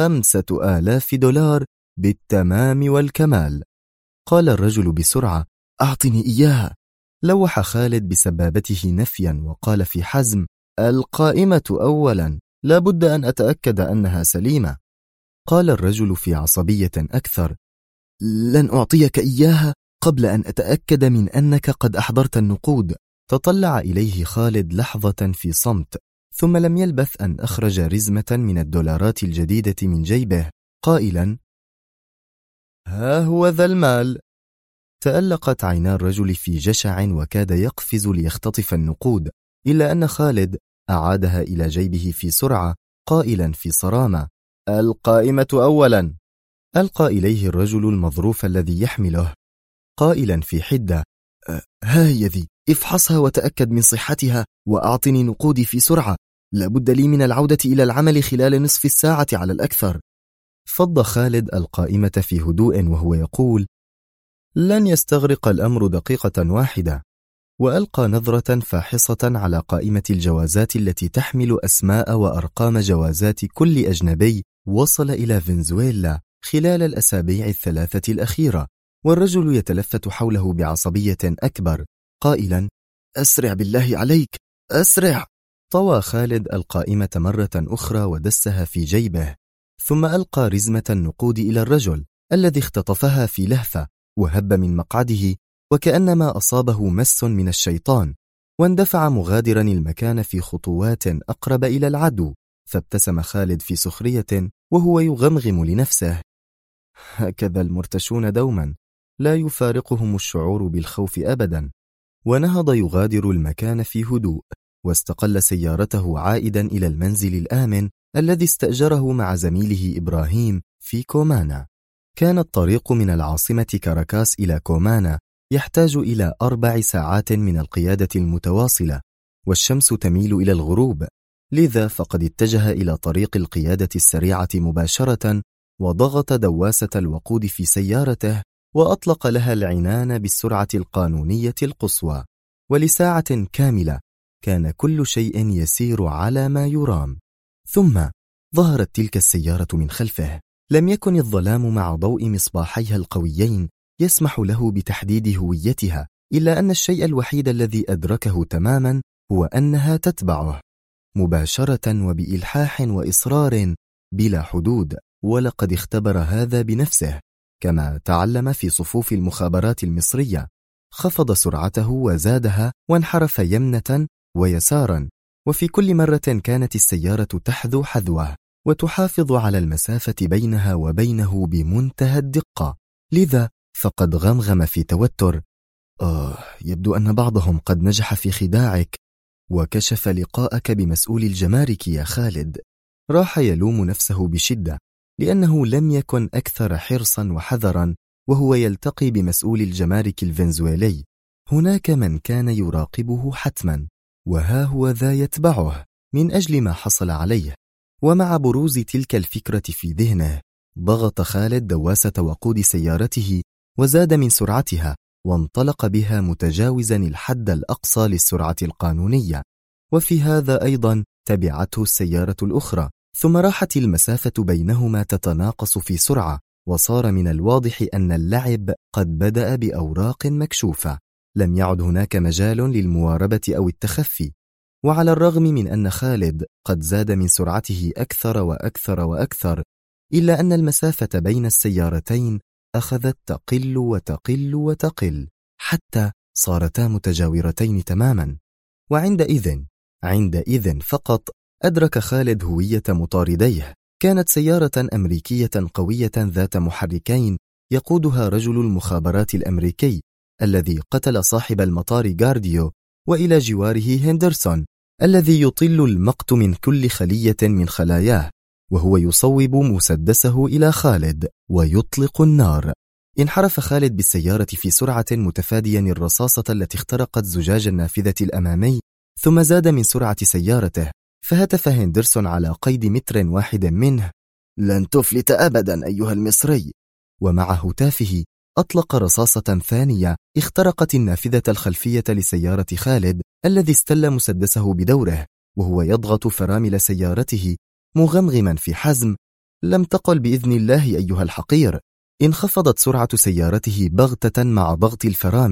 5,000 دولار بالتمام والكمال. قال الرجل بسرعة: أعطني إياها. لوح خالد بسبابته نفيا وقال في حزم: القائمة أولا، لا بد أن أتأكد أنها سليمة. قال الرجل في عصبية أكثر: لن أعطيك إياها قبل أن أتأكد من أنك قد أحضرت النقود. تطلع إليه خالد لحظة في صمت، ثم لم يلبث أن أخرج رزمة من الدولارات الجديدة من جيبه قائلا: ها هو ذا المال. تألقت عينا الرجل في جشع وكاد يقفز ليختطف النقود، إلا أن خالد أعادها إلى جيبه في سرعة قائلا في صرامة: القائمة أولا. ألقى إليه الرجل المظروف الذي يحمله قائلا في حدة: ها هي ذي، افحصها وتأكد من صحتها وأعطني نقودي في سرعة، لابد لي من العودة إلى العمل خلال نصف الساعة على الأكثر. فض خالد القائمة في هدوء وهو يقول: لن يستغرق الأمر دقيقة واحدة. وألقى نظرة فاحصة على قائمة الجوازات التي تحمل أسماء وأرقام جوازات كل أجنبي وصل إلى فنزويلا خلال الأسابيع الثلاثة الأخيرة، والرجل يتلفت حوله بعصبية أكبر قائلا: أسرع بالله عليك، أسرع. طوى خالد القائمة مرة أخرى ودسها في جيبه، ثم ألقى رزمة النقود إلى الرجل الذي اختطفها في لهفة وهب من مقعده وكأنما أصابه مس من الشيطان، واندفع مغادرا المكان في خطوات أقرب إلى العدو. فابتسم خالد في سخرية وهو يغمغم لنفسه: هكذا المرتشون دوما، لا يفارقهم الشعور بالخوف أبدا. ونهض يغادر المكان في هدوء، واستقل سيارته عائدا إلى المنزل الآمن الذي استأجره مع زميله إبراهيم في كومانا. كان الطريق من العاصمة كاراكاس إلى كومانا يحتاج إلى 4 ساعات من القيادة المتواصلة، والشمس تميل إلى الغروب، لذا فقد اتجه إلى طريق القيادة السريعة مباشرة، وضغط دواسة الوقود في سيارته وأطلق لها العنان بالسرعة القانونية القصوى. ولساعة كاملة كان كل شيء يسير على ما يرام، ثم ظهرت تلك السيارة من خلفه. لم يكن الظلام مع ضوء مصباحيها القويين يسمح له بتحديد هويتها، إلا أن الشيء الوحيد الذي أدركه تماما هو أنها تتبعه مباشرة وبإلحاح وإصرار بلا حدود. ولقد اختبر هذا بنفسه، كما تعلم في صفوف المخابرات المصرية. خفض سرعته وزادها وانحرف يمنة ويسارا، وفي كل مرة كانت السيارة تحذو حذوه وتحافظ على المسافة بينها وبينه بمنتهى الدقة. لذا فقد غمغم في توتر: يبدو أن بعضهم قد نجح في خداعك وكشف لقاءك بمسؤول الجمارك يا خالد. راح يلوم نفسه بشدة، لأنه لم يكن أكثر حرصا وحذرا وهو يلتقي بمسؤول الجمارك الفنزويلي. هناك من كان يراقبه حتما، وها هو ذا يتبعه من أجل ما حصل عليه. ومع بروز تلك الفكرة في ذهنه، ضغط خالد دواسة وقود سيارته وزاد من سرعتها، وانطلق بها متجاوزا الحد الأقصى للسرعة القانونية. وفي هذا أيضا تبعته السيارة الأخرى، ثم راحت المسافة بينهما تتناقص في سرعة، وصار من الواضح أن اللعب قد بدأ بأوراق مكشوفة. لم يعد هناك مجال للمواربة أو التخفي. وعلى الرغم من أن خالد قد زاد من سرعته أكثر وأكثر وأكثر، إلا أن المسافة بين السيارتين أخذت تقل وتقل وتقل حتى صارتا متجاورتين تماما. وعندئذ فقط أدرك خالد هوية مطارديه. كانت سيارة أمريكية قوية ذات محركين يقودها رجل المخابرات الأمريكي الذي قتل صاحب المطار جارديو، وإلى جواره هندرسون الذي يطل المقت من كل خلية من خلاياه، وهو يصوب مسدسه إلى خالد ويطلق النار. انحرف خالد بالسيارة في سرعة متفاديا الرصاصة التي اخترقت زجاج النافذة الأمامي، ثم زاد من سرعة سيارته، فهتف هندرسون على قيد متر واحد منه: لن تفلت أبدا أيها المصري. ومع هتافه أطلق رصاصة ثانية اخترقت النافذة الخلفية لسيارة خالد الذي استل مسدسه بدوره، وهو يضغط فرامل سيارته مغمغما في حزم: لم تقل بإذن الله أيها الحقير. انخفضت سرعة سيارته بغتة مع ضغط الفرامل،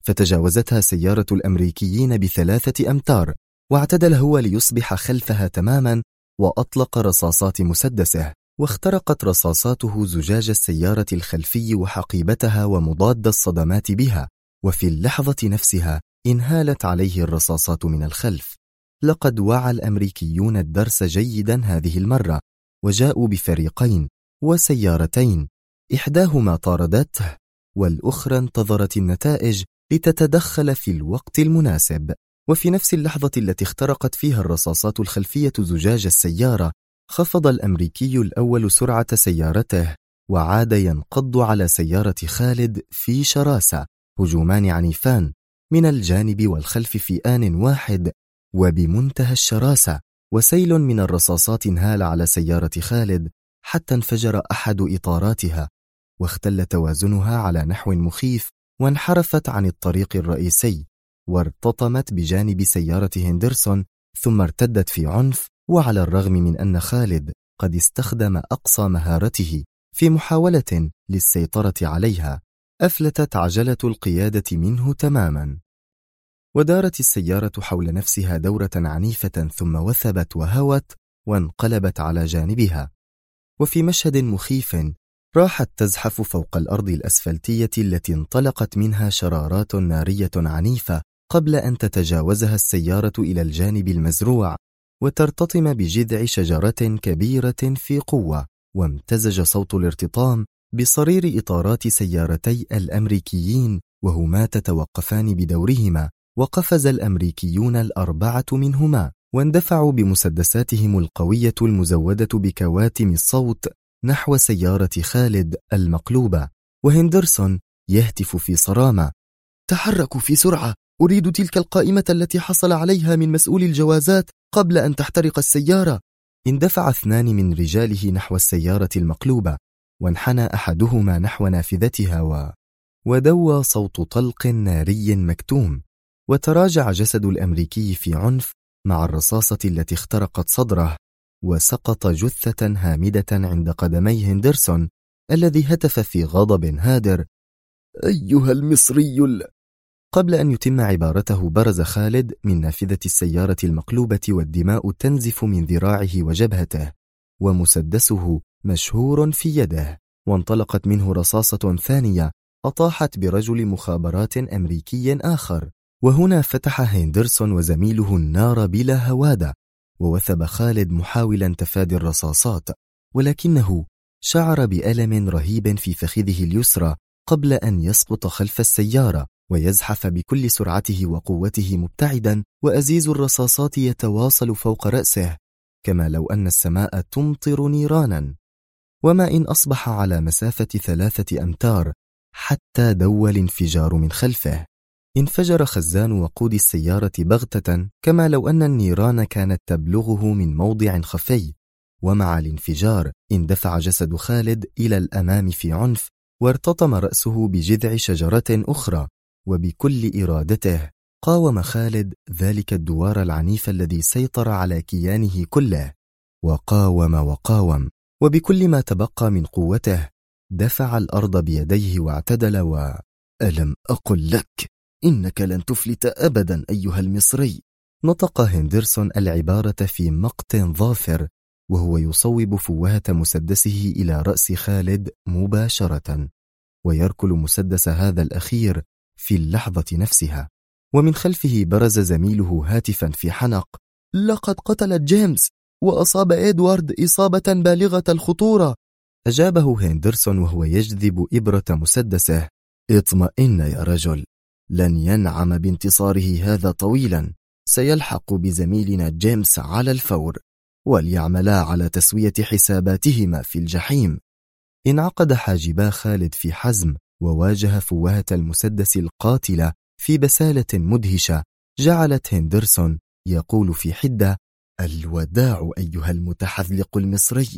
فتجاوزتها سيارة الأمريكيين ب3 أمتار، واعتدل هو ليصبح خلفها تماما، وأطلق رصاصات مسدسه، واخترقت رصاصاته زجاج السيارة الخلفي وحقيبتها ومضاد الصدمات بها، وفي اللحظة نفسها انهالت عليه الرصاصات من الخلف. لقد وعى الأمريكيون الدرس جيدا هذه المرة، وجاءوا بفريقين وسيارتين، إحداهما طاردته والأخرى انتظرت النتائج لتتدخل في الوقت المناسب. وفي نفس اللحظة التي اخترقت فيها الرصاصات الخلفية زجاج السيارة، خفض الأمريكي الأول سرعة سيارته وعاد ينقض على سيارة خالد في شراسة، هجومان عنيفان من الجانب والخلف في آن واحد وبمنتهى الشراسة، وسيل من الرصاصات انهال على سيارة خالد حتى انفجر أحد إطاراتها، واختل توازنها على نحو مخيف، وانحرفت عن الطريق الرئيسي، وارتطمت بجانب سيارة هندرسون، ثم ارتدت في عنف. وعلى الرغم من أن خالد قد استخدم أقصى مهارته في محاولة للسيطرة عليها، أفلتت عجلة القيادة منه تماما، ودارت السيارة حول نفسها دورة عنيفة، ثم وثبت وهوت وانقلبت على جانبها. وفي مشهد مخيف راحت تزحف فوق الأرض الأسفلتية التي انطلقت منها شرارات نارية عنيفة قبل أن تتجاوزها السيارة إلى الجانب المزروع وترتطم بجذع شجرة كبيرة في قوة. وامتزج صوت الارتطام بصرير إطارات سيارتي الأمريكيين وهما تتوقفان بدورهما، وقفز الأمريكيون ال4 منهما واندفعوا بمسدساتهم القوية المزودة بكواتم الصوت نحو سيارة خالد المقلوبة، وهندرسون يهتف في صرامة: تحركوا في سرعة، أريد تلك القائمة التي حصل عليها من مسؤول الجوازات قبل أن تحترق السيارة. اندفع 2 من رجاله نحو السيارة المقلوبة، وانحنى أحدهما نحو نافذتها ودوى صوت طلق ناري مكتوم، وتراجع جسد الأمريكي في عنف مع الرصاصة التي اخترقت صدره، وسقط جثة هامدة عند قدمي هندرسون الذي هتف في غضب هادر: أيها المصري قبل أن يتم عبارته برز خالد من نافذة السيارة المقلوبة والدماء تنزف من ذراعه وجبهته، ومسدسه مشهور في يده، وانطلقت منه رصاصة ثانية أطاحت برجل مخابرات أمريكي آخر. وهنا فتح هندرسون وزميله النار بلا هوادة، ووثب خالد محاولا تفادي الرصاصات، ولكنه شعر بألم رهيب في فخذه اليسرى قبل أن يسقط خلف السيارة ويزحف بكل سرعته وقوته مبتعدا، وأزيز الرصاصات يتواصل فوق رأسه كما لو أن السماء تمطر نيرانا. وما إن أصبح على مسافة 3 أمتار حتى دوى الانفجار من خلفه. انفجر خزان وقود السيارة بغتة كما لو أن النيران كانت تبلغه من موضع خفي، ومع الانفجار اندفع جسد خالد إلى الأمام في عنف، وارتطم رأسه بجذع شجرة أخرى، وبكل إرادته قاوم خالد ذلك الدوار العنيف الذي سيطر على كيانه كله، وقاوم وبكل ما تبقى من قوته دفع الأرض بيديه واعتدل ألم أقل لك إنك لن تفلت أبدا أيها المصري. نطق هندرسون العبارة في مقت ظافر وهو يصوب فوهة مسدسه إلى رأس خالد مباشرة، ويركل مسدس هذا الأخير في اللحظة نفسها. ومن خلفه برز زميله هاتفا في حنق: لقد قتلت جيمس وأصاب إدوارد إصابة بالغة الخطورة. أجابه هندرسون وهو يجذب إبرة مسدسه: اطمئن يا رجل، لن ينعم بانتصاره هذا طويلا، سيلحق بزميلنا جيمس على الفور، وليعملا على تسوية حساباتهما في الجحيم. انعقد حاجبا خالد في حزم، وواجه فوهة المسدس القاتلة في بسالة مدهشة جعلت هندرسون يقول في حدة: الوداع أيها المتحذلق المصري.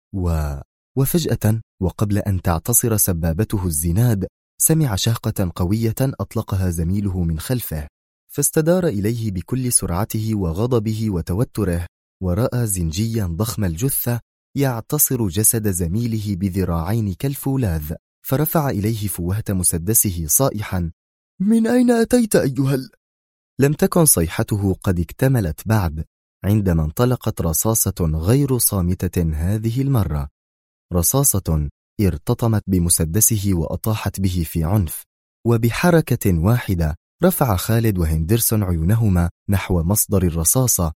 وفجأة وقبل أن تعتصر سبابته الزناد سمع شهقة قوية أطلقها زميله من خلفه، فاستدار إليه بكل سرعته وغضبه وتوتره، ورأى زنجيا ضخم الجثة يعتصر جسد زميله بذراعين كالفولاذ، فرفع إليه فوهة مسدسه صائحا: من أين أتيت أيها لم تكن صيحته قد اكتملت بعد عندما انطلقت رصاصة غير صامتة هذه المرة، رصاصة ارتطمت بمسدسه وأطاحت به في عنف، وبحركة واحدة رفع خالد وهندرسون عيونهما نحو مصدر الرصاصة،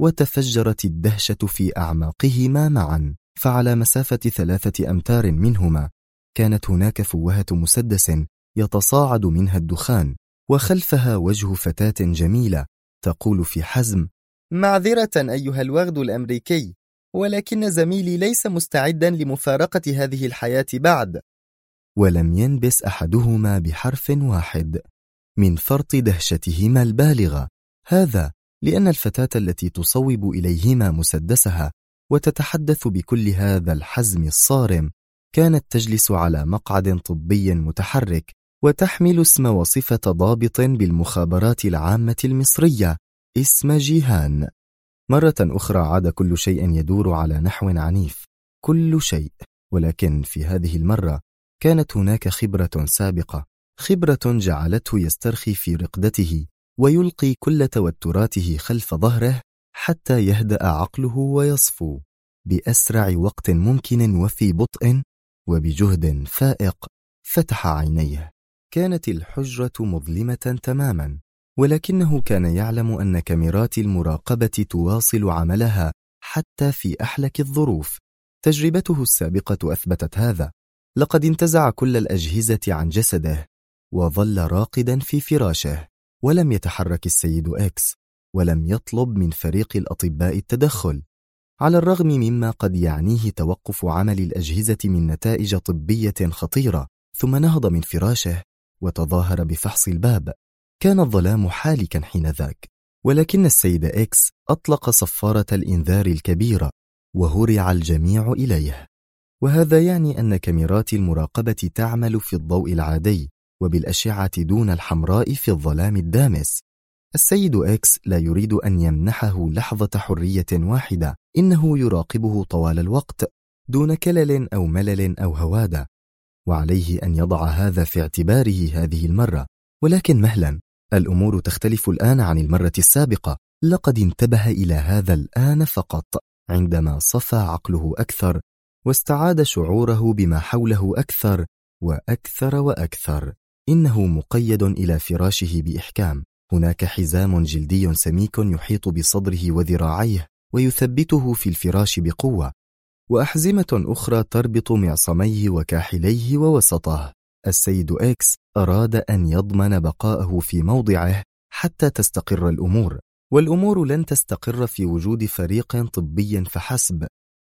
وتفجرت الدهشة في أعماقهما معا. فعلى مسافة 3 أمتار منهما كانت هناك فوهة مسدس يتصاعد منها الدخان، وخلفها وجه فتاة جميلة تقول في حزم: معذرة أيها الوغد الأمريكي، ولكن زميلي ليس مستعدا لمفارقة هذه الحياة بعد. ولم ينبس أحدهما بحرف واحد من فرط دهشتهما البالغة، هذا لأن الفتاة التي تصوب إليهما مسدسها وتتحدث بكل هذا الحزم الصارم كانت تجلس على مقعد طبي متحرك، وتحمل اسم وصفة ضابط بالمخابرات العامة المصرية، اسم جيهان. مرة أخرى عاد كل شيء يدور على نحو عنيف، كل شيء، ولكن في هذه المرة كانت هناك خبرة سابقة، خبرة جعلته يسترخي في رقدته ويلقي كل توتراته خلف ظهره حتى يهدأ عقله ويصفو. بأسرع وقت ممكن وفي بطء وبجهد فائق فتح عينيه. كانت الحجرة مظلمة تماما، ولكنه كان يعلم أن كاميرات المراقبة تواصل عملها حتى في أحلك الظروف. تجربته السابقة أثبتت هذا. لقد انتزع كل الأجهزة عن جسده وظل راقدا في فراشه، ولم يتحرك السيد إكس، ولم يطلب من فريق الأطباء التدخل، على الرغم مما قد يعنيه توقف عمل الأجهزة من نتائج طبية خطيرة. ثم نهض من فراشه وتظاهر بفحص الباب. كان الظلام حالكا حينذاك، ولكن السيد إكس أطلق صفارة الإنذار الكبيرة وهرع الجميع إليه. وهذا يعني أن كاميرات المراقبة تعمل في الضوء العادي وبالأشعة دون الحمراء في الظلام الدامس. السيد إكس لا يريد أن يمنحه لحظة حرية واحدة، إنه يراقبه طوال الوقت دون كلل أو ملل أو هوادة، وعليه أن يضع هذا في اعتباره هذه المرة. ولكن مهلا، الأمور تختلف الآن عن المرة السابقة. لقد انتبه إلى هذا الآن فقط، عندما صفى عقله أكثر واستعاد شعوره بما حوله أكثر وأكثر وأكثر. إنه مقيد إلى فراشه بإحكام. هناك حزام جلدي سميك يحيط بصدره وذراعيه ويثبته في الفراش بقوة، وأحزمة أخرى تربط معصميه وكاحليه ووسطه. السيد إكس أراد أن يضمن بقاءه في موضعه حتى تستقر الأمور، والأمور لن تستقر في وجود فريق طبي فحسب،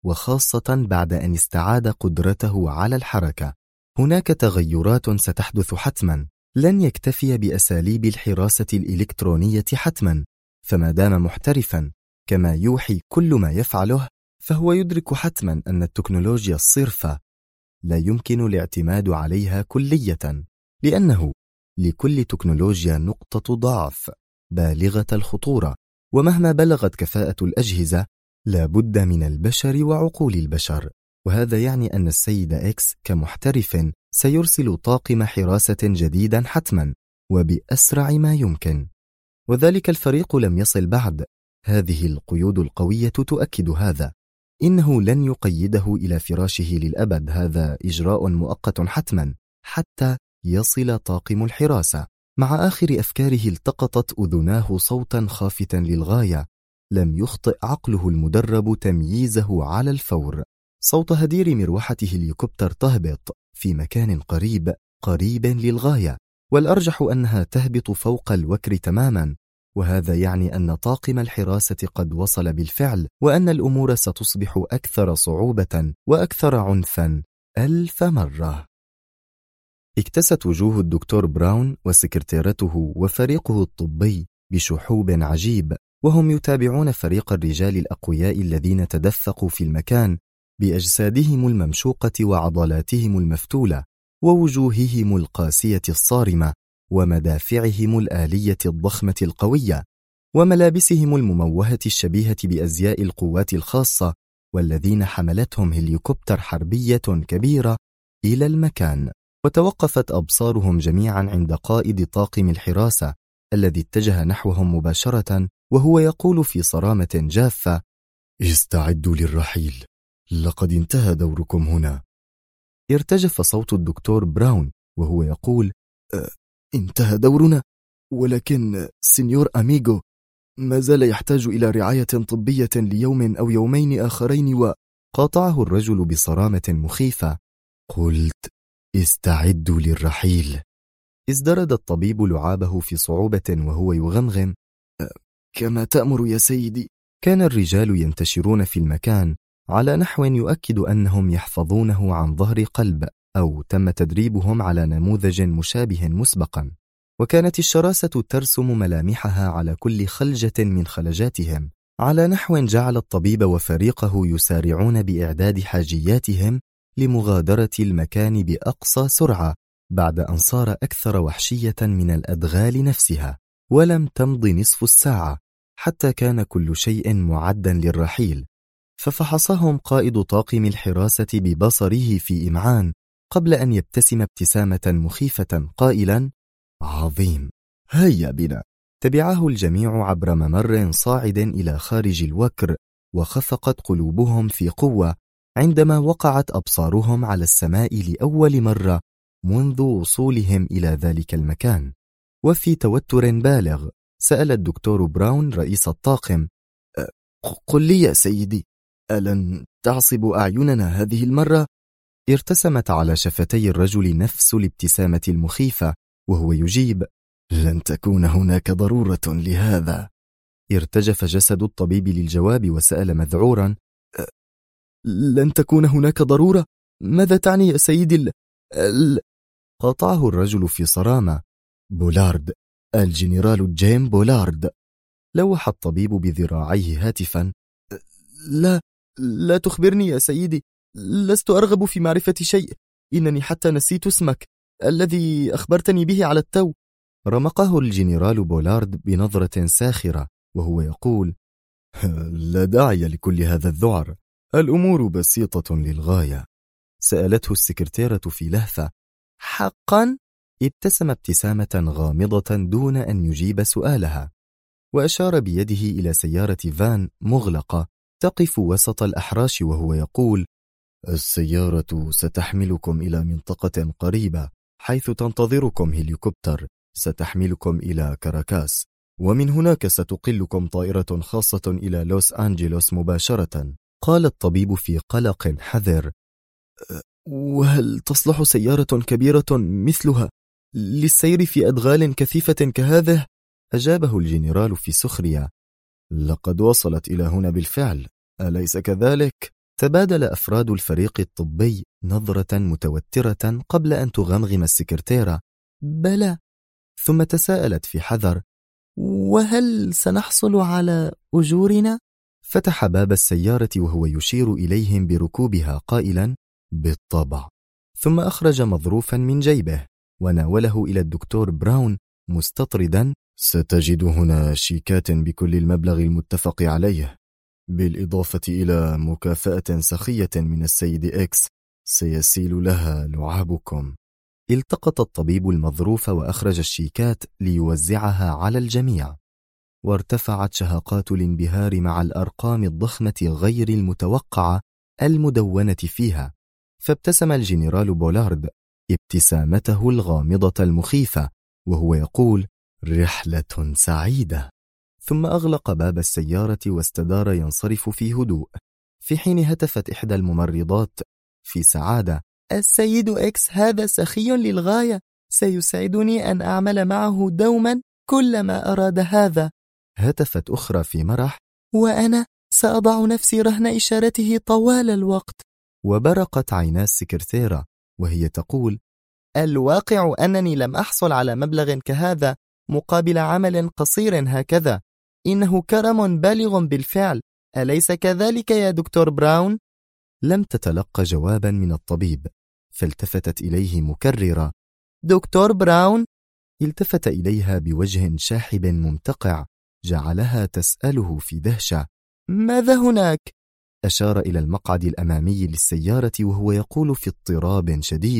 وخاصة بعد أن استعاد قدرته على الحركة. هناك تغيرات ستحدث حتما، لن يكتفي بأساليب الحراسة الإلكترونية حتما، فما دام محترفا كما يوحي كل ما يفعله، فهو يدرك حتما أن التكنولوجيا الصرفة لا يمكن الاعتماد عليها كلية، لأنه لكل تكنولوجيا نقطة ضعف بالغة الخطورة، ومهما بلغت كفاءة الأجهزة لا بد من البشر وعقول البشر. وهذا يعني أن السيد إكس كمحترف سيرسل طاقم حراسة جديدا حتما وبأسرع ما يمكن، وذلك الفريق لم يصل بعد. هذه القيود القوية تؤكد هذا. إنه لن يقيده إلى فراشه للأبد، هذا إجراء مؤقت حتما حتى يصل طاقم الحراسة. مع آخر أفكاره التقطت أذناه صوتا خافتا للغاية لم يخطئ عقله المدرب تمييزه على الفور. صوت هدير مروحة هليكوبتر تهبط في مكان قريب للغاية، والأرجح أنها تهبط فوق الوكر تماما، وهذا يعني أن طاقم الحراسة قد وصل بالفعل، وأن الأمور ستصبح أكثر صعوبة وأكثر عنفا 1000 مرة. اكتست وجوه الدكتور براون وسكرتيرته وفريقه الطبي بشحوب عجيب، وهم يتابعون فريق الرجال الأقوياء الذين تدفقوا في المكان بأجسادهم الممشوقة وعضلاتهم المفتولة ووجوههم القاسية الصارمة ومدافعهم الآلية الضخمة القوية وملابسهم المموهة الشبيهة بأزياء القوات الخاصة، والذين حملتهم هليكوبتر حربية كبيرة إلى المكان. وتوقفت أبصارهم جميعا عند قائد طاقم الحراسة الذي اتجه نحوهم مباشرة وهو يقول في صرامة جافة: استعدوا للرحيل، لقد انتهى دوركم هنا. ارتجف صوت الدكتور براون وهو يقول: انتهى دورنا، ولكن سينيور أميغو ما زال يحتاج إلى رعاية طبية ليوم أو يومين آخرين. قاطعه الرجل بصرامة مخيفة: قلت استعدوا للرحيل. ازدرد الطبيب لعابه في صعوبة وهو يغمغم: كما تأمر يا سيدي. كان الرجال ينتشرون في المكان على نحو يؤكد أنهم يحفظونه عن ظهر قلب، أو تم تدريبهم على نموذج مشابه مسبقا، وكانت الشراسة ترسم ملامحها على كل خلجة من خلجاتهم، على نحو جعل الطبيب وفريقه يسارعون بإعداد حاجياتهم لمغادرة المكان بأقصى سرعة بعد أن صار أكثر وحشية من الأدغال نفسها. ولم تمض نصف الساعة حتى كان كل شيء معدا للرحيل، ففحصهم قائد طاقم الحراسة ببصره في إمعان قبل أن يبتسم ابتسامة مخيفة قائلا: عظيم، هيا بنا. تبعه الجميع عبر ممر صاعد إلى خارج الوكر، وخفقت قلوبهم في قوة عندما وقعت أبصارهم على السماء لأول مرة منذ وصولهم إلى ذلك المكان. وفي توتر بالغ سأل الدكتور براون رئيس الطاقم: قل لي يا سيدي، ألن تعصب أعيننا هذه المرة؟ ارتسمت على شفتي الرجل نفس الابتسامة المخيفة وهو يجيب: لن تكون هناك ضرورة لهذا. ارتجف جسد الطبيب للجواب وسأل مذعورا: لن تكون هناك ضرورة؟ ماذا تعني يا سيدي؟ قاطعه الرجل في صرامة: بولارد، الجنرال جيم بولارد. لوح الطبيب بذراعيه هاتفا: لا تخبرني يا سيدي، لست أرغب في معرفة شيء، إنني حتى نسيت اسمك الذي أخبرتني به على التو. رمقه الجنرال بولارد بنظرة ساخرة وهو يقول: لا داعي لكل هذا الذعر، الأمور بسيطة للغاية. سألته السكرتيرة في لهفة: حقا؟ ابتسم ابتسامة غامضة دون أن يجيب سؤالها، وأشار بيده إلى سيارة فان مغلقة تقف وسط الأحراش وهو يقول: السيارة ستحملكم إلى منطقة قريبة حيث تنتظركم هليكوبتر ستحملكم إلى كاراكاس، ومن هناك ستقلكم طائرة خاصة إلى لوس أنجلوس مباشرة. قال الطبيب في قلق حذر: وهل تصلح سيارة كبيرة مثلها للسير في أدغال كثيفة كهذه؟ أجابه الجنرال في سخرية: لقد وصلت إلى هنا بالفعل، أليس كذلك؟ تبادل أفراد الفريق الطبي نظرة متوترة قبل أن تغمغم السكرتيرة: بلى. ثم تساءلت في حذر: وهل سنحصل على أجورنا؟ فتح باب السيارة وهو يشير إليهم بركوبها قائلا: بالطبع. ثم أخرج مظروفا من جيبه وناوله إلى الدكتور براون مستطردا: ستجد هنا شيكات بكل المبلغ المتفق عليه، بالإضافة إلى مكافأة سخية من السيد إكس سيسيل لها لعابكم. التقط الطبيب المظروف وأخرج الشيكات ليوزعها على الجميع، وارتفعت شهقات الانبهار مع الأرقام الضخمة غير المتوقعة المدونة فيها، فابتسم الجنرال بولارد ابتسامته الغامضة المخيفة وهو يقول: رحلة سعيدة. ثم أغلق باب السيارة واستدار ينصرف في هدوء، في حين هتفت إحدى الممرضات في سعادة: السيد إكس هذا سخي للغاية، سيسعدني أن أعمل معه دوما كلما أراد هذا. هتفت أخرى في مرح: وأنا سأضع نفسي رهن إشارته طوال الوقت. وبرقت عينا السكرتيرة وهي تقول: الواقع أنني لم أحصل على مبلغ كهذا مقابل عمل قصير هكذا، إنه كرم بالغ بالفعل، أليس كذلك يا دكتور براون؟ لم تتلقى جوابا من الطبيب، فالتفتت إليه مكررة: دكتور براون؟ التفت إليها بوجه شاحب ممتقع جعلها تسأله في دهشة: ماذا هناك؟ أشار إلى المقعد الأمامي للسيارة وهو يقول في اضطراب شديد: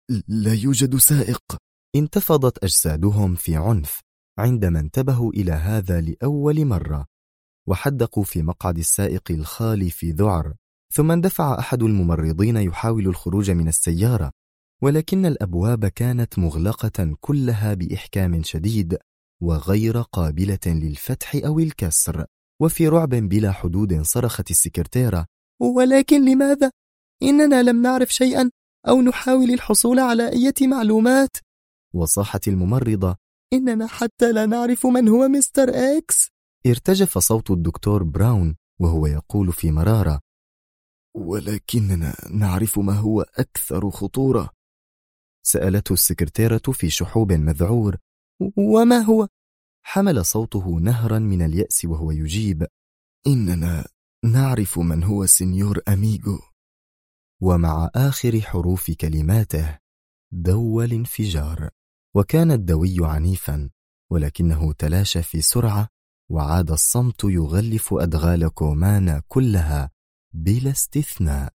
لا يوجد سائق. انتفضت أجسادهم في عنف عندما انتبهوا إلى هذا لأول مرة، وحدقوا في مقعد السائق الخالي في ذعر. ثم اندفع أحد الممرضين يحاول الخروج من السيارة، ولكن الأبواب كانت مغلقة كلها بإحكام شديد وغير قابلة للفتح أو الكسر. وفي رعب بلا حدود صرخت السكرتيرة: ولكن لماذا؟ إننا لم نعرف شيئا أو نحاول الحصول على أي معلومات. وصاحت الممرضة: إننا حتى لا نعرف من هو مستر إكس. ارتجف صوت الدكتور براون وهو يقول في مرارة: ولكننا نعرف ما هو أكثر خطورة. سألته السكرتيرة في شحوب مذعور: وما هو؟ حمل صوته نهرا من اليأس وهو يجيب: إننا نعرف من هو سينيور أميغو. ومع آخر حروف كلماته دوى الانفجار، وكان الدوي عنيفا، ولكنه تلاشى في سرعة، وعاد الصمت يغلف أدغال كومانا كلها بلا استثناء.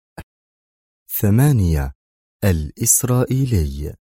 8. الإسرائيلي.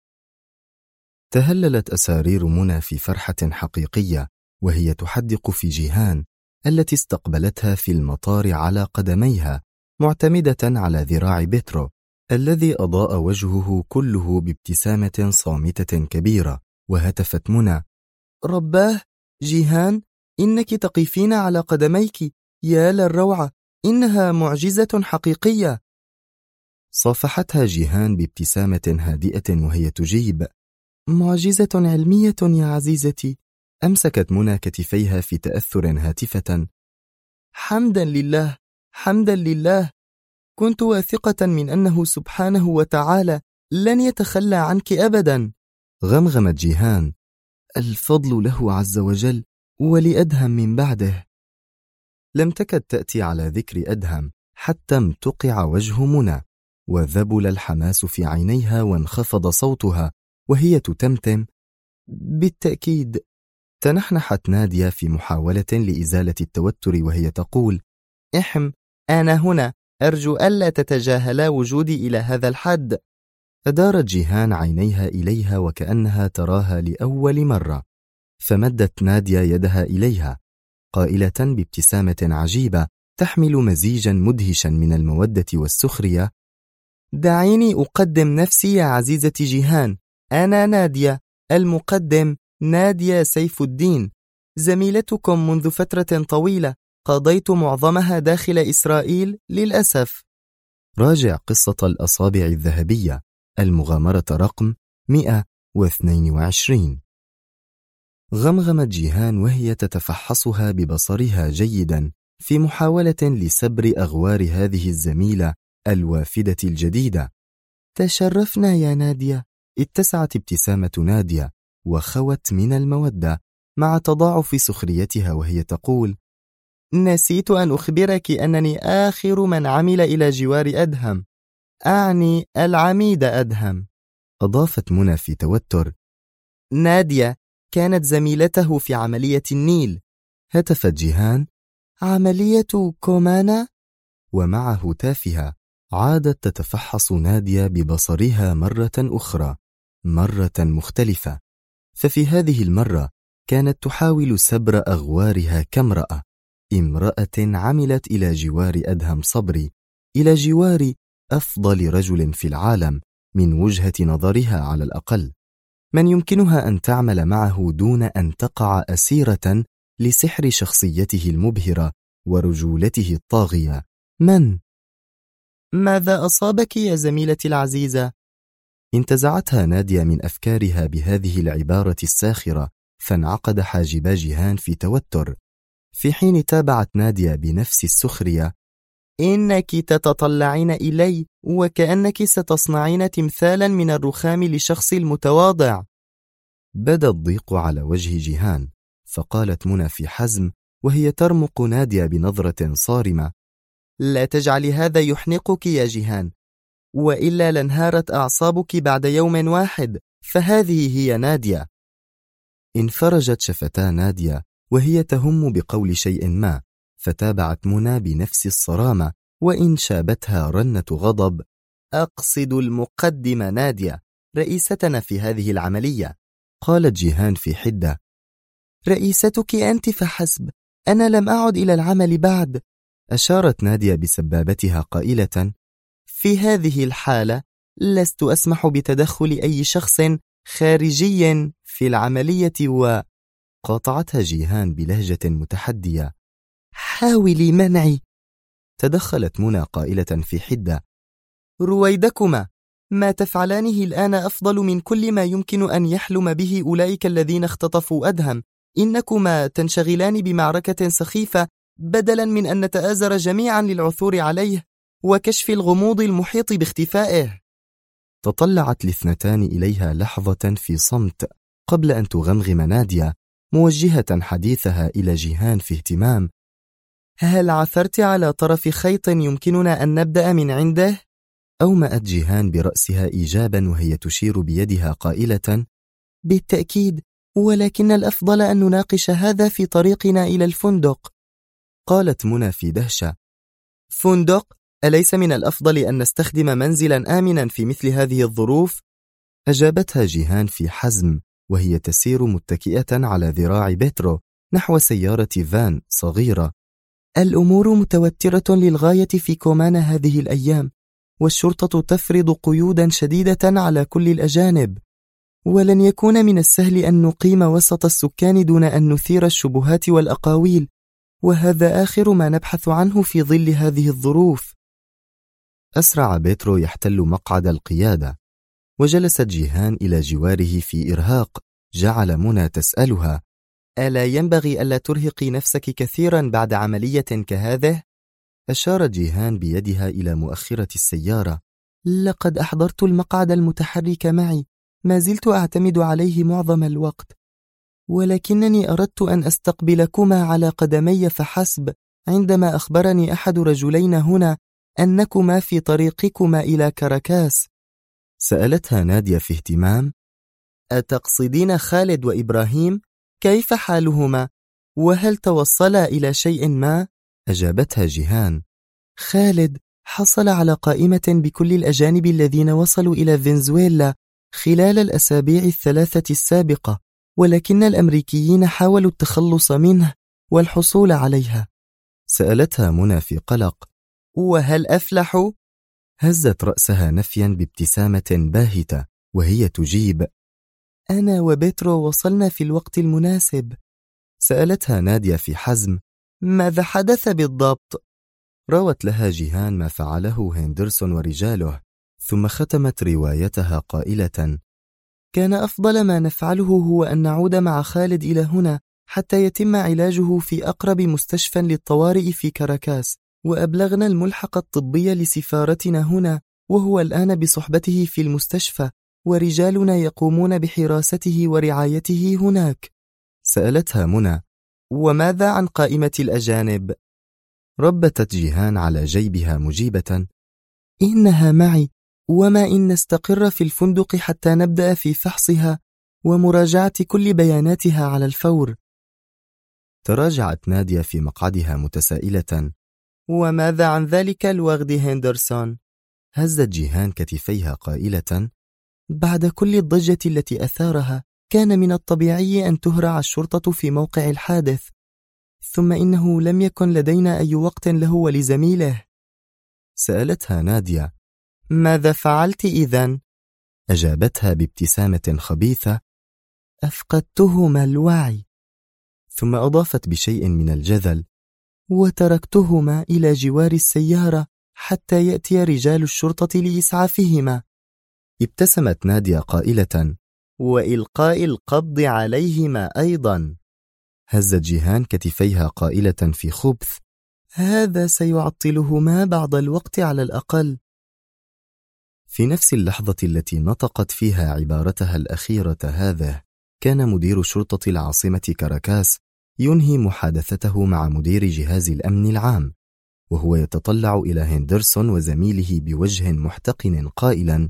تهللت أسارير منى في فرحة حقيقية وهي تحدق في جيهان التي استقبلتها في المطار على قدميها، معتمدة على ذراع بيترو الذي أضاء وجهه كله بابتسامة صامتة كبيرة. وهتفت منى: رباه، جيهان، إنك تقفين على قدميك، يا للروعة، إنها معجزة حقيقية. صافحتها جيهان بابتسامة هادئة وهي تجيب: معجزة علمية يا عزيزتي. أمسكت منى كتفيها في تأثر هاتفة: حمدا لله، حمدا لله، كنت واثقة من أنه سبحانه وتعالى لن يتخلى عنك أبدا. غمغمت جيهان: الفضل له عز وجل، ولأدهم من بعده. لم تكد تأتي على ذكر أدهم حتى امتقع وجه منى، وذبل الحماس في عينيها، وانخفض صوتها وهي تتمتم: بالتأكيد. تنحنحت نادية في محاولة لإزالة التوتر وهي تقول: أنا هنا، أرجو ألا تتجاهلا وجودي إلى هذا الحد. أدارت جيهان عينيها إليها وكأنها تراها لأول مرة، فمدت نادية يدها إليها قائلة بابتسامة عجيبة تحمل مزيجا مدهشا من المودة والسخرية: دعيني أقدم نفسي يا عزيزتي جيهان، أنا نادية، المقدم نادية سيف الدين، زميلتكم منذ فترة طويلة قضيت معظمها داخل إسرائيل للأسف. راجع قصة الأصابع الذهبية، المغامرة رقم 122. غمغمت جيهان وهي تتفحصها ببصرها جيدا في محاولة لسبر أغوار هذه الزميلة الوافدة الجديدة. تشرفنا يا نادية. اتسعت ابتسامة نادية وخوت من المودة مع تضاعف سخريتها وهي تقول: نسيت أن أخبرك أنني آخر من عمل إلى جوار أدهم، أعني العميد أدهم. أضافت منى في توتر: نادية كانت زميلته في عملية النيل. هتفت جيهان: عملية كومانا؟ ومع هتافها عادت تتفحص نادية ببصرها مرة أخرى، مرة مختلفة، ففي هذه المرة كانت تحاول سبر أغوارها كامرأة، امرأة عملت إلى جوار أدهم صبري، إلى جوار أفضل رجل في العالم من وجهة نظرها على الأقل، من يمكنها أن تعمل معه دون أن تقع أسيرة لسحر شخصيته المبهرة ورجولته الطاغية. من؟ ماذا أصابك يا زميلتي العزيزة؟ انتزعتها نادية من أفكارها بهذه العبارة الساخرة، فانعقد حاجبا جيهان في توتر، في حين تابعت نادية بنفس السخرية: إنك تتطلعين إلي وكأنك ستصنعين تمثالا من الرخام لشخص المتواضع. بدا الضيق على وجه جيهان، فقالت منى في حزم وهي ترمق نادية بنظرة صارمة: لا تجعلي هذا يحنقك يا جيهان، وإلا لانهارت أعصابك بعد يوم واحد، فهذه هي نادية. انفرجت شفتا نادية وهي تهم بقول شيء ما، فتابعت منى بنفس الصرامة، وإن شابتها رنة غضب: أقصد المقدمة نادية، رئيستنا في هذه العملية. قالت جيهان في حدة. رئيستك أنت فحسب، أنا لم أعد إلى العمل بعد. أشارت نادية بسبابتها قائلة: في هذه الحالة لست أسمح بتدخل أي شخص خارجي في العملية. وقاطعتها جيهان بلهجة متحدية: حاولي منعي. تدخلت منى قائلة في حدة: رويدكما، ما تفعلانه الآن أفضل من كل ما يمكن أن يحلم به أولئك الذين اختطفوا أدهم. إنكما تنشغلان بمعركة سخيفة بدلا من أن نتآزر جميعا للعثور عليه وكشف الغموض المحيط باختفائه. تطلعت الاثنتان إليها لحظة في صمت قبل أن تغمغم نادية، موجهة حديثها إلى جيهان في اهتمام: هل عثرت على طرف خيط يمكننا أن نبدأ من عنده؟ أومأت جيهان برأسها إيجابا وهي تشير بيدها قائلة: بالتأكيد، ولكن الأفضل أن نناقش هذا في طريقنا إلى الفندق. قالت منى في دهشة: فندق؟ أليس من الأفضل أن نستخدم منزلا آمنا في مثل هذه الظروف؟ أجابتها جيهان في حزم وهي تسير متكئة على ذراع بيترو نحو سيارة فان صغيرة. الأمور متوترة للغاية في كومان هذه الأيام، والشرطة تفرض قيودا شديدة على كل الأجانب، ولن يكون من السهل أن نقيم وسط السكان دون أن نثير الشبهات والأقاويل، وهذا آخر ما نبحث عنه في ظل هذه الظروف. أسرع بيترو يحتل مقعد القيادة، وجلست جيهان إلى جواره في إرهاق جعل منى تسألها: ألا ينبغي ألا ترهقي نفسك كثيرا بعد عملية كهذه؟ أشارت جيهان بيدها إلى مؤخرة السيارة: لقد أحضرت المقعد المتحرك معي، ما زلت أعتمد عليه معظم الوقت، ولكنني أردت أن أستقبلكما على قدمي فحسب عندما أخبرني أحد رجلين هنا أنكما في طريقكما إلى كاراكاس. سألتها نادية في اهتمام: أتقصدين خالد وإبراهيم؟ كيف حالهما؟ وهل توصلا إلى شيء ما؟ أجابتها جيهان: خالد حصل على قائمة بكل الأجانب الذين وصلوا إلى فنزويلا خلال الأسابيع الثلاثة السابقة، ولكن الأمريكيين حاولوا التخلص منه والحصول عليها. سألتها منى في قلق: وهل أفلحوا؟ هزت رأسها نفيا بابتسامة باهتة وهي تجيب: أنا وبيترو وصلنا في الوقت المناسب. سألتها نادية في حزم: ماذا حدث بالضبط؟ روت لها جيهان ما فعله هندرسون ورجاله، ثم ختمت روايتها قائلة: كان أفضل ما نفعله هو أن نعود مع خالد إلى هنا حتى يتم علاجه في أقرب مستشفى للطوارئ في كاراكاس، وأبلغنا الملحق الطبي لسفارتنا هنا، وهو الآن بصحبته في المستشفى، ورجالنا يقومون بحراسته ورعايته هناك. سألتها منى: وماذا عن قائمة الأجانب؟ ربتت جيهان على جيبها مجيبة: إنها معي، وما إن نستقر في الفندق حتى نبدأ في فحصها ومراجعة كل بياناتها على الفور. تراجعت نادية في مقعدها متسائلة: وماذا عن ذلك الوغد هندرسون؟ هزت جيهان كتفيها قائلة: بعد كل الضجة التي أثارها كان من الطبيعي أن تهرع الشرطة في موقع الحادث، ثم إنه لم يكن لدينا أي وقت له ولزميله. سألتها نادية: ماذا فعلت إذن؟ أجابتها بابتسامة خبيثة: أفقدتهما الوعي. ثم أضافت بشيء من الجذل: وتركتهما إلى جوار السيارة حتى يأتي رجال الشرطة لإسعافهما. ابتسمت نادية قائلة: وإلقاء القبض عليهما أيضا. هزت جيهان كتفيها قائلة في خبث: هذا سيعطلهما بعض الوقت على الأقل. في نفس اللحظة التي نطقت فيها عبارتها الأخيرة هذه، كان مدير شرطة العاصمة كاراكاس ينهي محادثته مع مدير جهاز الأمن العام، وهو يتطلع إلى هندرسون وزميله بوجه محتقن قائلا: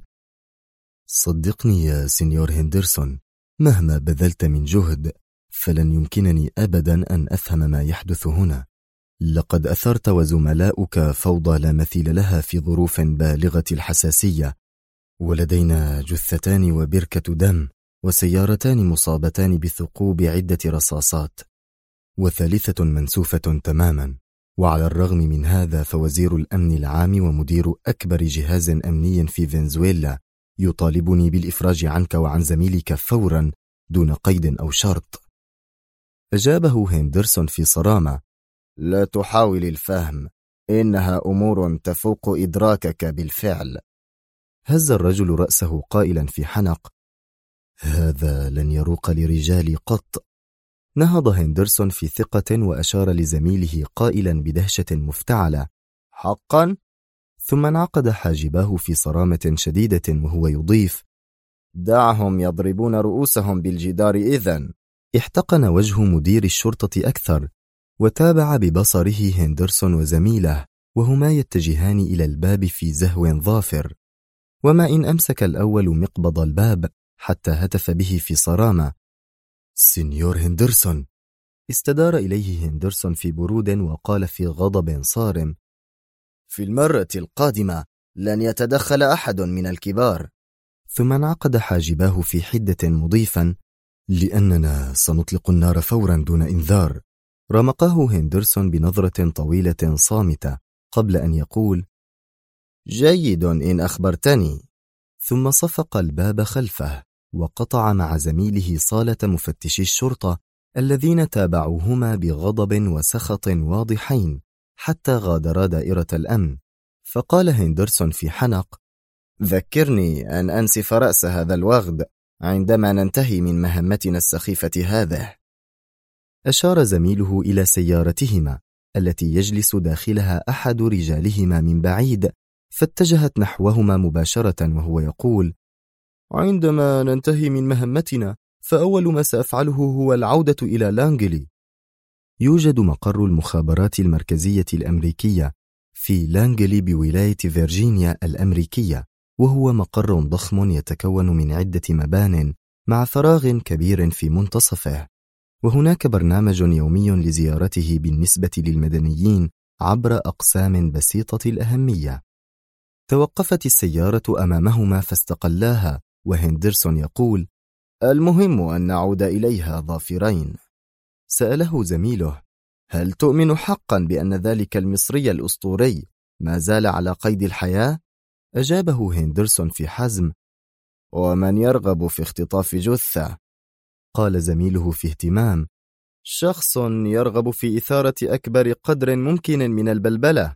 صدقني يا سينيور هندرسون، مهما بذلت من جهد فلن يمكنني أبدا أن أفهم ما يحدث هنا. لقد أثرت وزملاؤك فوضى لا مثيل لها في ظروف بالغة الحساسية، ولدينا جثتان وبركة دم وسيارتان مصابتان بثقوب عدة رصاصات، وثالثة منسوفة تماما. وعلى الرغم من هذا فوزير الأمن العام ومدير أكبر جهاز أمني في فنزويلا يطالبني بالإفراج عنك وعن زميلك فورا دون قيد أو شرط. أجابه هندرسون في صرامة: لا تحاول الفهم، إنها أمور تفوق إدراكك بالفعل. هز الرجل رأسه قائلا في حنق: هذا لن يروق لرجالي قط. نهض هندرسون في ثقة وأشار لزميله قائلا بدهشة مفتعلة: حقا؟ ثم انعقد حاجباه في صرامة شديدة وهو يضيف: دعهم يضربون رؤوسهم بالجدار إذن. احتقن وجه مدير الشرطة أكثر، وتابع ببصره هندرسون وزميله وهما يتجهان إلى الباب في زهو ظافر، وما إن أمسك الأول مقبض الباب حتى هتف به في صرامة: سينيور هندرسون. استدار إليه هندرسون في برود وقال في غضب صارم: في المرة القادمة لن يتدخل أحد من الكبار. ثم انعقد حاجباه في حدة مضيفا: لأننا سنطلق النار فورا دون إنذار. رمقه هندرسون بنظرة طويلة صامتة قبل أن يقول: جيد إن أخبرتني. ثم صفق الباب خلفه وقطع مع زميله صالة مفتشي الشرطة الذين تابعوهما بغضب وسخط واضحين حتى غادرا دائرة الأمن. فقال هندرسون في حنق: ذكرني أن أنسف رأس هذا الوغد عندما ننتهي من مهمتنا السخيفة هذه. أشار زميله إلى سيارتهما التي يجلس داخلها أحد رجالهما من بعيد، فاتجهت نحوهما مباشرة وهو يقول: عندما ننتهي من مهمتنا فأول ما سأفعله هو العودة إلى لانجلي. يوجد مقر المخابرات المركزية الأمريكية في لانجلي بولاية فيرجينيا الأمريكية، وهو مقر ضخم يتكون من عدة مبان مع فراغ كبير في منتصفه، وهناك برنامج يومي لزيارته بالنسبة للمدنيين عبر أقسام بسيطة الأهمية. توقفت السيارة أمامهما فاستقلاها، وهندرسون يقول: المهم أن نعود إليها ظافرين. سأله زميله: هل تؤمن حقا بأن ذلك المصري الأسطوري ما زال على قيد الحياة؟ أجابه هندرسون في حزم: ومن يرغب في اختطاف جثة؟ قال زميله في اهتمام: شخص يرغب في إثارة أكبر قدر ممكن من البلبلة.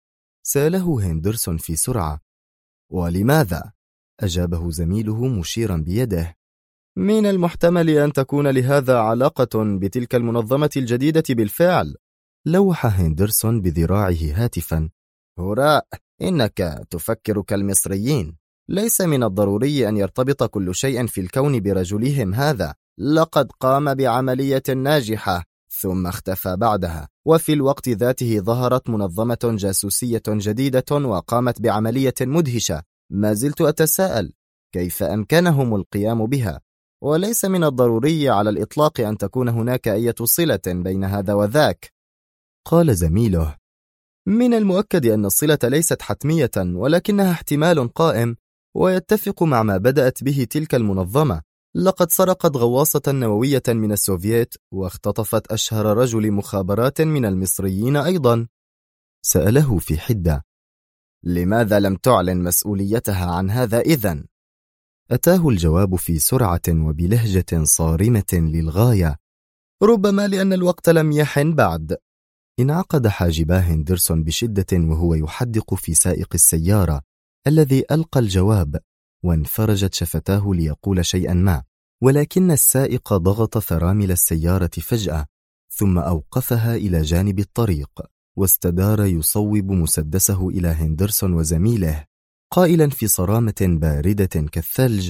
سأله هندرسون في سرعة: ولماذا؟ أجابه زميله مشيرا بيده: من المحتمل أن تكون لهذا علاقة بتلك المنظمة الجديدة بالفعل. لوح هندرسون بذراعه هاتفا: هراء، إنك تفكر كالمصريين. ليس من الضروري أن يرتبط كل شيء في الكون برجلهم هذا. لقد قام بعملية ناجحة ثم اختفى بعدها، وفي الوقت ذاته ظهرت منظمة جاسوسية جديدة وقامت بعملية مدهشة. ما زلت أتساءل كيف أمكنهم القيام بها، وليس من الضروري على الإطلاق أن تكون هناك أي صلة بين هذا وذاك. قال زميله: من المؤكد أن الصلة ليست حتمية، ولكنها احتمال قائم ويتفق مع ما بدأت به تلك المنظمة. لقد سرقت غواصة نووية من السوفييت واختطفت أشهر رجل مخابرات من المصريين أيضا. سأله في حدة: لماذا لم تعلن مسؤوليتها عن هذا إذن؟ أتاه الجواب في سرعة وبلهجة صارمة للغاية: ربما لأن الوقت لم يحن بعد. انعقد حاجبا هندرسون بشدة وهو يحدق في سائق السيارة الذي ألقى الجواب، وانفرجت شفتاه ليقول شيئا ما، ولكن السائق ضغط فرامل السيارة فجأة ثم أوقفها إلى جانب الطريق، واستدار يصوب مسدسه إلى هندرسون وزميله قائلا في صرامة باردة كالثلج: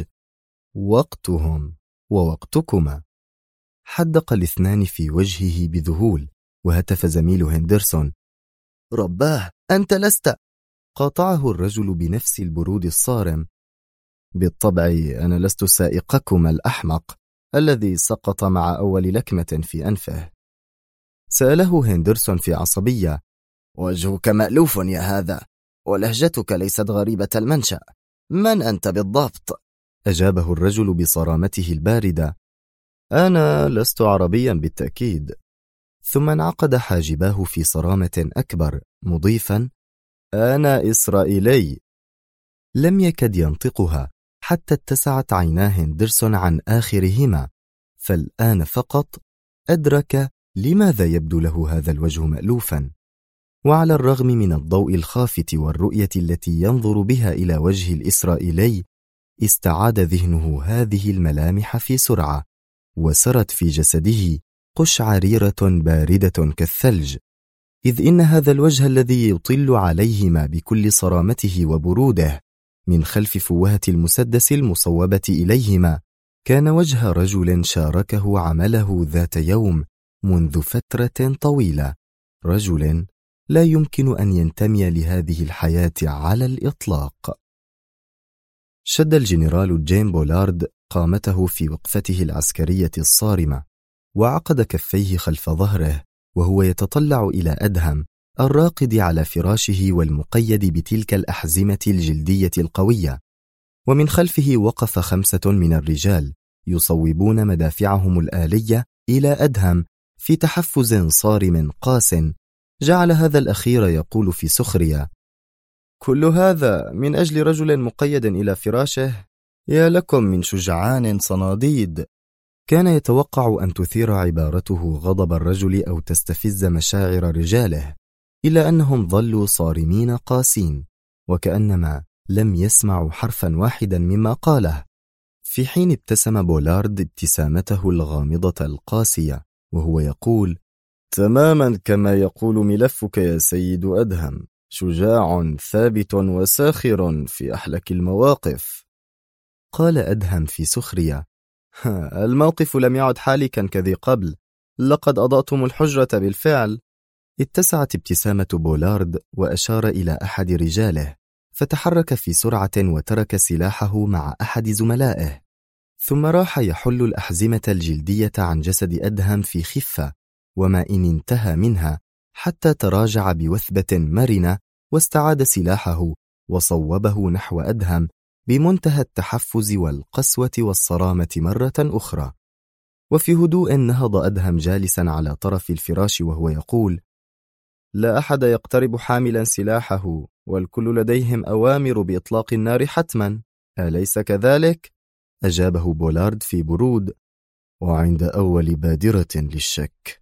وقتهم ووقتكما. حدق الاثنان في وجهه بذهول، وهتف زميل هندرسون: رباه، أنت لست. قاطعه الرجل بنفس البرود الصارم: بالطبع أنا لست سائقكما الأحمق الذي سقط مع أول لكمة في أنفه. سأله هندرسون في عصبية: وجهك مألوف يا هذا، ولهجتك ليست غريبة المنشأ، من أنت بالضبط؟ أجابه الرجل بصرامته الباردة: أنا لست عربيا بالتأكيد. ثم انعقد حاجباه في صرامة أكبر مضيفا: أنا إسرائيلي. لم يكد ينطقها حتى اتسعت عينا هندرسون عن آخرهما، فالآن فقط أدرك لماذا يبدو له هذا الوجه مألوفا. وعلى الرغم من الضوء الخافت والرؤية التي ينظر بها إلى وجه الإسرائيلي، استعاد ذهنه هذه الملامح في سرعة، وسرت في جسده قشعريرة باردة كالثلج، إذ إن هذا الوجه الذي يطل عليهما بكل صرامته وبروده من خلف فوهة المسدس المصوبة إليهما كان وجه رجل شاركه عمله ذات يوم منذ فترة طويلة، رجل لا يمكن أن ينتمي لهذه الحياة على الإطلاق. شد الجنرال جيم بولارد قامته في وقفته العسكرية الصارمة، وعقد كفيه خلف ظهره وهو يتطلع إلى أدهم الراقد على فراشه والمقيد بتلك الأحزمة الجلدية القوية، ومن خلفه وقف 5 من الرجال يصوبون مدافعهم الآلية إلى أدهم في تحفز صارم قاس. جعل هذا الأخير يقول في سخرية: كل هذا من أجل رجل مقيد إلى فراشه؟ يا لكم من شجعان صناديد. كان يتوقع أن تثير عبارته غضب الرجل أو تستفز مشاعر رجاله، إلا أنهم ظلوا صارمين قاسين، وكأنما لم يسمعوا حرفا واحدا مما قاله، في حين ابتسم بولارد ابتسامته الغامضة القاسية وهو يقول: تماما كما يقول ملفك يا سيد أدهم، شجاع ثابت وساخر في أحلك المواقف. قال أدهم في سخرية: الموقف لم يعد حالكا كذي قبل، لقد أضأتم الحجرة بالفعل. اتسعت ابتسامة بولارد وأشار إلى أحد رجاله، فتحرك في سرعة وترك سلاحه مع أحد زملائه، ثم راح يحل الأحزمة الجلدية عن جسد أدهم في خفة، وما إن انتهى منها حتى تراجع بوثبة مرنة واستعاد سلاحه وصوبه نحو أدهم بمنتهى التحفز والقسوة والصرامة مرة أخرى. وفي هدوء نهض أدهم جالسا على طرف الفراش وهو يقول: لا أحد يقترب حاملا سلاحه، والكل لديهم أوامر بإطلاق النار حتما، أليس كذلك؟ أجابه بولارد في برود: وعند أول بادرة للشك.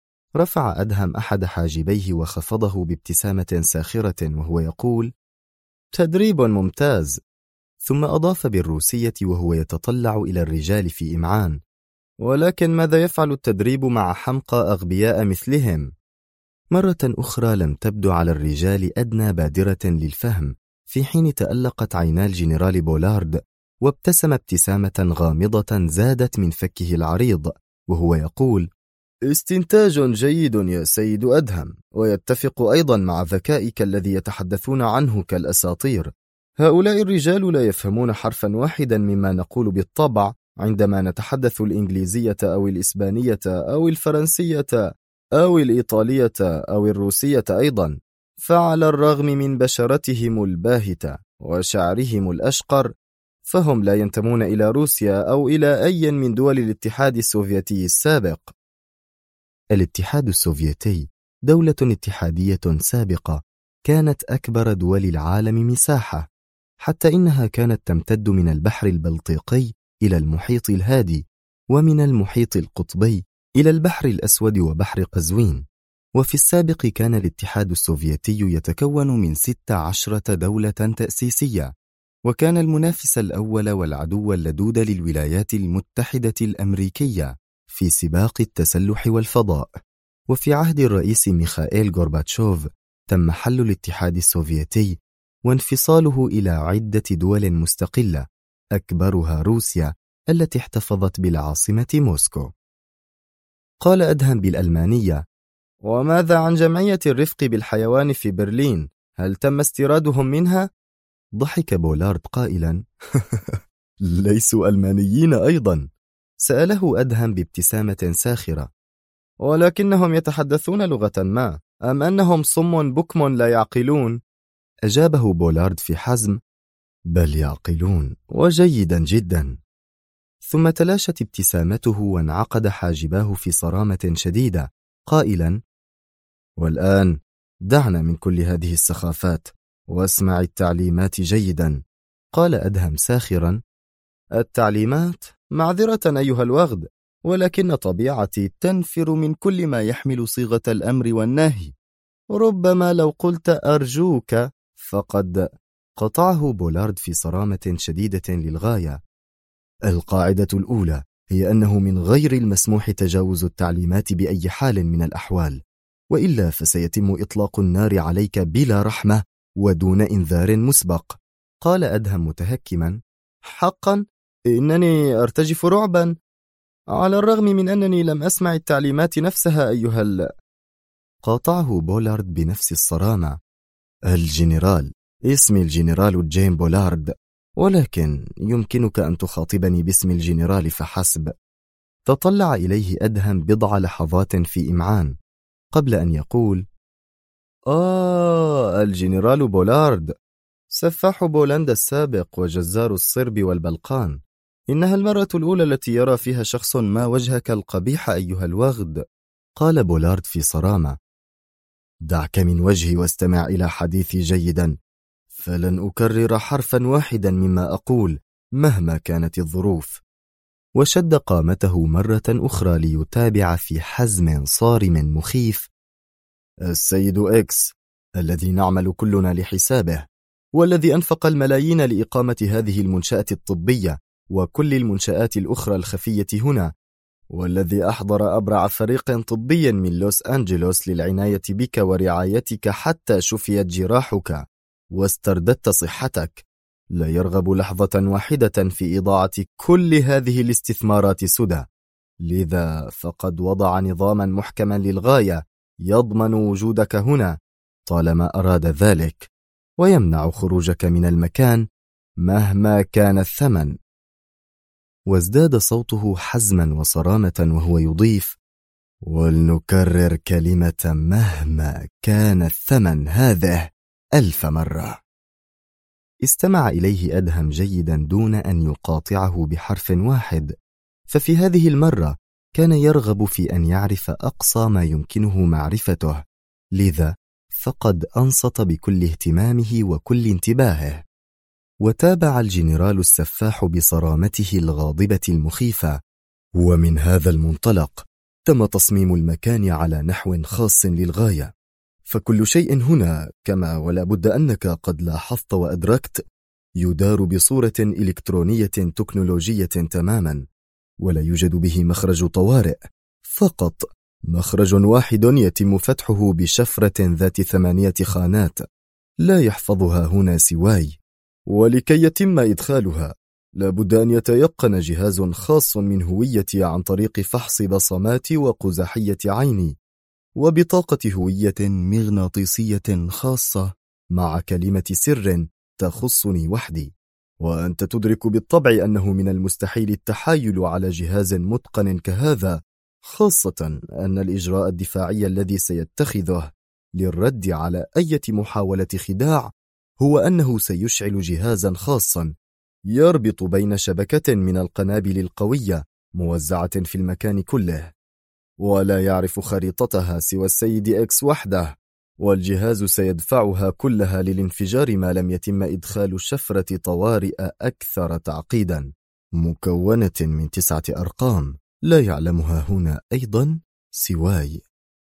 رفع أدهم أحد حاجبيه وخفضه بابتسامة ساخرة وهو يقول: تدريب ممتاز. ثم أضاف بالروسية وهو يتطلع إلى الرجال في إمعان: ولكن ماذا يفعل التدريب مع حمقى أغبياء مثلهم؟ مرة أخرى لم تبدو على الرجال أدنى بادرة للفهم، في حين تألقت عينا الجنرال بولارد وابتسم ابتسامة غامضة زادت من فكه العريض وهو يقول: استنتاج جيد يا سيد أدهم، ويتفق أيضا مع ذكائك الذي يتحدثون عنه كالأساطير. هؤلاء الرجال لا يفهمون حرفا واحدا مما نقول بالطبع عندما نتحدث الإنجليزية أو الإسبانية أو الفرنسية أو الإيطالية أو الروسية أيضا، فعلى الرغم من بشرتهم الباهتة وشعرهم الأشقر فهم لا ينتمون إلى روسيا أو إلى أي من دول الاتحاد السوفيتي السابق. الاتحاد السوفيتي دولة اتحادية سابقة كانت أكبر دول العالم مساحة، حتى إنها كانت تمتد من البحر البلطيقي إلى المحيط الهادي، ومن المحيط القطبي إلى البحر الأسود وبحر قزوين. وفي السابق كان الاتحاد السوفيتي يتكون من 16 دولة تأسيسية، وكان المنافس الأول والعدو اللدود للولايات المتحدة الأمريكية في سباق التسلح والفضاء. وفي عهد الرئيس ميخائيل غورباتشوف تم حل الاتحاد السوفيتي وانفصاله إلى عدة دول مستقلة، أكبرها روسيا التي احتفظت بالعاصمة موسكو. قال أدهم بالألمانية: وماذا عن جمعية الرفق بالحيوان في برلين؟ هل تم استيرادهم منها؟ ضحك بولارد قائلا: ليسوا ألمانيين أيضا؟ سأله أدهم بابتسامة ساخرة: ولكنهم يتحدثون لغة ما، أم أنهم صم بكم لا يعقلون؟ أجابه بولارد في حزم: بل يعقلون، وجيدا جدا. ثم تلاشت ابتسامته وانعقد حاجباه في صرامة شديدة قائلا: والآن دعنا من كل هذه السخافات واسمع التعليمات جيدا. قال أدهم ساخرا: التعليمات؟ معذرة أيها الوغد، ولكن طبيعتي تنفر من كل ما يحمل صيغة الأمر والنهي. ربما لو قلت أرجوك فقد... قطعه بولارد في صرامة شديدة للغاية: القاعدة الأولى هي أنه من غير المسموح تجاوز التعليمات بأي حال من الأحوال، وإلا فسيتم إطلاق النار عليك بلا رحمة ودون إنذار مسبق. قال أدهم متهكما: حقا إنني أرتجف رعبا، على الرغم من أنني لم أسمع التعليمات نفسها أيها قاطعه بولارد بنفس الصرامة: الجنرال، اسمي الجنرال جين بولارد، ولكن يمكنك أن تخاطبني باسم الجنرال فحسب. تطلع إليه أدهم بضع لحظات في إمعان قبل أن يقول: الجنرال بولارد، سفاح بولندا السابق وجزار الصرب والبلقان. إنها المرة الأولى التي يرى فيها شخص ما وجهك القبيح أيها الوغد. قال بولارد في صرامة: دعك من وجهي واستمع إلى حديثي جيدا، فلن أكرر حرفا واحدا مما أقول مهما كانت الظروف. وشد قامته مرة أخرى ليتابع في حزم صارم مخيف: السيد إكس الذي نعمل كلنا لحسابه، والذي أنفق الملايين لإقامة هذه المنشأة الطبية وكل المنشآت الأخرى الخفية هنا، والذي أحضر أبرع فريق طبي من لوس أنجلوس للعناية بك ورعايتك حتى شفيت جراحك واسترددت صحتك، لا يرغب لحظة واحدة في إضاعة كل هذه الاستثمارات سدى. لذا فقد وضع نظاما محكما للغاية يضمن وجودك هنا طالما أراد ذلك، ويمنع خروجك من المكان مهما كان الثمن. وازداد صوته حزما وصرامة وهو يضيف: ولنكرر كلمة مهما كان الثمن هذه 1000 مرة. استمع إليه أدهم جيدا دون أن يقاطعه بحرف واحد، ففي هذه المرة كان يرغب في أن يعرف أقصى ما يمكنه معرفته، لذا فقد أنصت بكل اهتمامه وكل انتباهه. وتابع الجنرال السفاح بصرامته الغاضبة المخيفة: ومن هذا المنطلق تم تصميم المكان على نحو خاص للغاية، فكل شيء هنا كما ولا بد أنك قد لاحظت وأدركت يدار بصورة إلكترونية تكنولوجية تماما، ولا يوجد به مخرج طوارئ، فقط مخرج واحد يتم فتحه بشفرة ذات 8 خانات لا يحفظها هنا سواي. ولكي يتم إدخالها لابد أن يتيقن جهاز خاص من هويتي عن طريق فحص بصمات وقزحية عيني وبطاقة هوية مغناطيسية خاصة مع كلمة سر تخصني وحدي. وأنت تدرك بالطبع أنه من المستحيل التحايل على جهاز متقن كهذا، خاصة أن الإجراء الدفاعي الذي سيتخذه للرد على أي محاولة خداع هو أنه سيشعل جهازا خاصا يربط بين شبكة من القنابل القوية موزعة في المكان كله، ولا يعرف خريطتها سوى السيد إكس وحده، والجهاز سيدفعها كلها للانفجار ما لم يتم إدخال شفرة طوارئ أكثر تعقيدا مكونة من 9 أرقام لا يعلمها هنا أيضا سواي.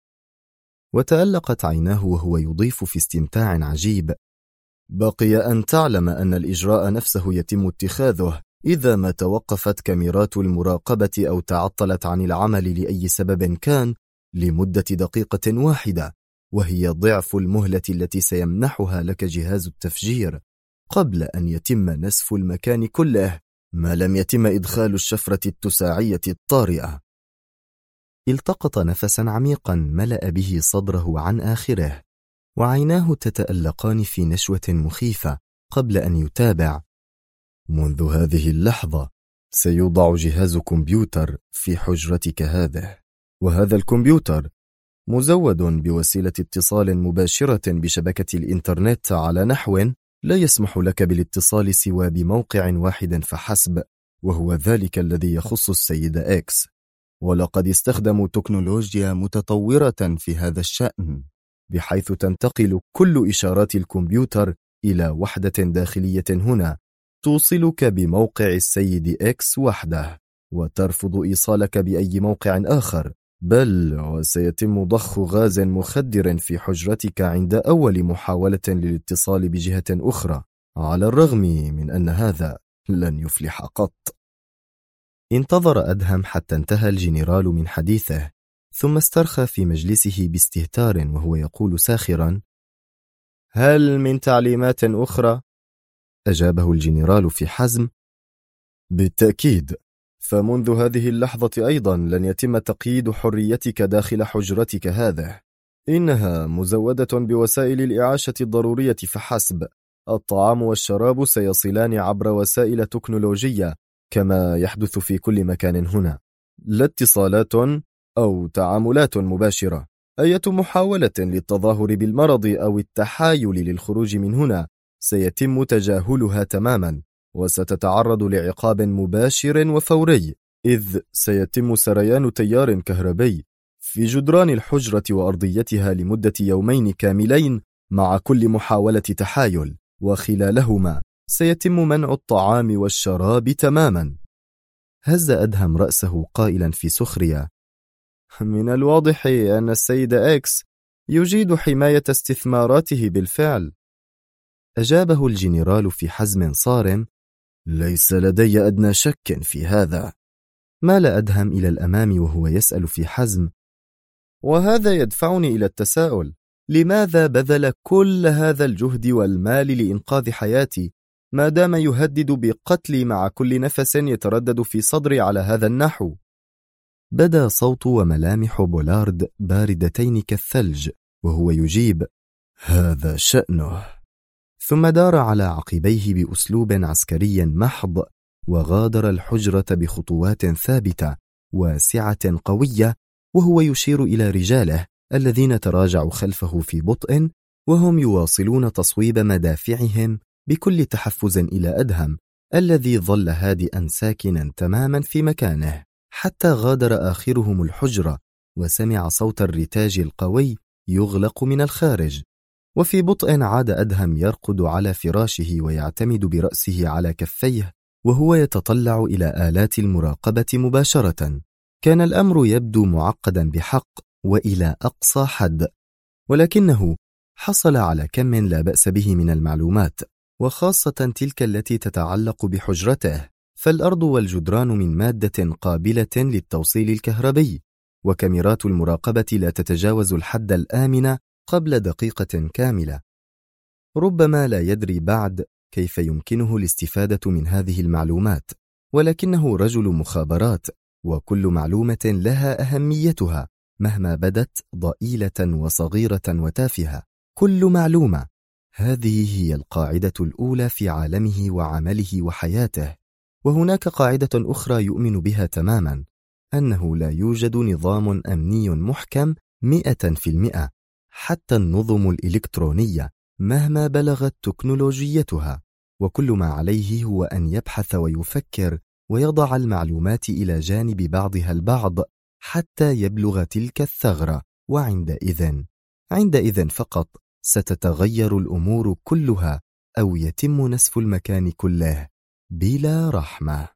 وتألقت عيناه وهو يضيف في استمتاع عجيب: بقي أن تعلم أن الإجراء نفسه يتم اتخاذه إذا ما توقفت كاميرات المراقبة أو تعطلت عن العمل لأي سبب كان لمدة دقيقة واحدة، وهي ضعف المهلة التي سيمنحها لك جهاز التفجير قبل أن يتم نسف المكان كله ما لم يتم إدخال الشفرة التساعية الطارئة. التقط نفسا عميقا ملأ به صدره عن آخره، وعيناه تتألقان في نشوة مخيفة قبل أن يتابع: منذ هذه اللحظة سيوضع جهاز كمبيوتر في حجرتك هذه. وهذا الكمبيوتر مزود بوسيلة اتصال مباشرة بشبكة الإنترنت على نحو لا يسمح لك بالاتصال سوى بموقع واحد فحسب، وهو ذلك الذي يخص السيد إكس. ولقد استخدموا تكنولوجيا متطورة في هذا الشأن، بحيث تنتقل كل إشارات الكمبيوتر إلى وحدة داخلية هنا توصلك بموقع السيد إكس وحده، وترفض إيصالك بأي موقع آخر، بل وسيتم ضخ غاز مخدر في حجرتك عند أول محاولة للاتصال بجهة أخرى، على الرغم من أن هذا لن يفلح قط. انتظر أدهم حتى انتهى الجنرال من حديثه، ثم استرخى في مجلسه باستهتار وهو يقول ساخرا: هل من تعليمات أخرى؟ أجابه الجنرال في حزم: بالتأكيد، فمنذ هذه اللحظة أيضا لن يتم تقييد حريتك داخل حجرتك هذه، إنها مزودة بوسائل الإعاشة الضرورية فحسب. الطعام والشراب سيصلان عبر وسائل تكنولوجية كما يحدث في كل مكان هنا، لا اتصالات أو تعاملات مباشرة. أية محاولة للتظاهر بالمرض أو التحايل للخروج من هنا سيتم تجاهلها تماما، وستتعرض لعقاب مباشر وفوري، إذ سيتم سريان تيار كهربي في جدران الحجرة وأرضيتها لمدة يومين كاملين مع كل محاولة تحايل، وخلالهما سيتم منع الطعام والشراب تماما. هز أدهم رأسه قائلا في سخرية: من الواضح أن السيد إكس يجيد حماية استثماراته بالفعل. أجابه الجنرال في حزم صارم: ليس لدي أدنى شك في هذا. مال أدهم إلى الأمام وهو يسأل في حزم: وهذا يدفعني إلى التساؤل، لماذا بذل كل هذا الجهد والمال لإنقاذ حياتي ما دام يهدد بقتلي مع كل نفس يتردد في صدري على هذا النحو؟ بدا صوت وملامح بولارد باردتين كالثلج وهو يجيب: هذا شأنه. ثم دار على عقبيه بأسلوب عسكري محض، وغادر الحجرة بخطوات ثابتة واسعة قوية، وهو يشير إلى رجاله الذين تراجعوا خلفه في بطء، وهم يواصلون تصويب مدافعهم بكل تحفز إلى أدهم الذي ظل هادئا ساكنا تماما في مكانه، حتى غادر آخرهم الحجرة وسمع صوت الرتاج القوي يغلق من الخارج. وفي بطء عاد أدهم يرقد على فراشه ويعتمد برأسه على كفيه وهو يتطلع إلى آلات المراقبة مباشرة. كان الأمر يبدو معقدا بحق وإلى أقصى حد، ولكنه حصل على كم لا بأس به من المعلومات، وخاصة تلك التي تتعلق بحجرته، فالأرض والجدران من مادة قابلة للتوصيل الكهربي، وكاميرات المراقبة لا تتجاوز الحد الآمن قبل دقيقة كاملة. ربما لا يدري بعد كيف يمكنه الاستفادة من هذه المعلومات، ولكنه رجل مخابرات، وكل معلومة لها أهميتها مهما بدت ضئيلة وصغيرة وتافهة. كل معلومة، هذه هي القاعدة الأولى في عالمه وعمله وحياته. وهناك قاعدة أخرى يؤمن بها تماما، أنه لا يوجد نظام أمني محكم 100%، حتى النظم الإلكترونية مهما بلغت تكنولوجيتها، وكل ما عليه هو أن يبحث ويفكر ويضع المعلومات إلى جانب بعضها البعض حتى يبلغ تلك الثغرة، وعندئذ فقط ستتغير الأمور كلها، أو يتم نسف المكان كله بلا رحمة.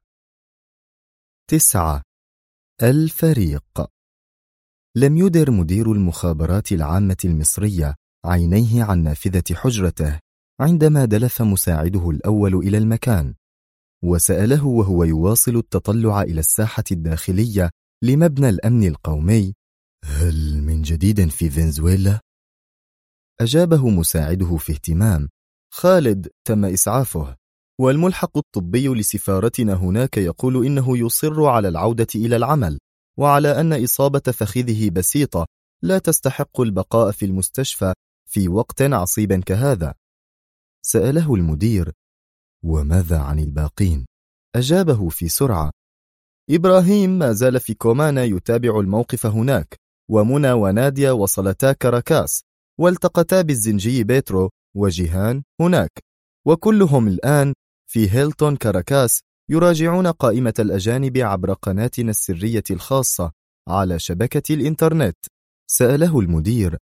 9. الفريق. لم يدر مدير المخابرات العامة المصرية عينيه عن نافذة حجرته عندما دلف مساعده الأول إلى المكان، وسأله وهو يواصل التطلع إلى الساحة الداخلية لمبنى الأمن القومي: هل من جديد في فنزويلا؟ أجابه مساعده في اهتمام: خالد تم إسعافه، والملحق الطبي لسفارتنا هناك يقول إنه يصر على العودة إلى العمل، وعلى أن إصابة فخذه بسيطة لا تستحق البقاء في المستشفى في وقت عصيب كهذا. سأله المدير: وماذا عن الباقين؟ أجابه في سرعة: إبراهيم ما زال في كومانا يتابع الموقف هناك، ومنى وناديا وصلتا كاراكاس والتقتا بالزنجي بيترو وجيهان هناك، وكلهم الآن في هيلتون كاراكاس يراجعون قائمة الأجانب عبر قناتنا السرية الخاصة على شبكة الإنترنت. سأله المدير: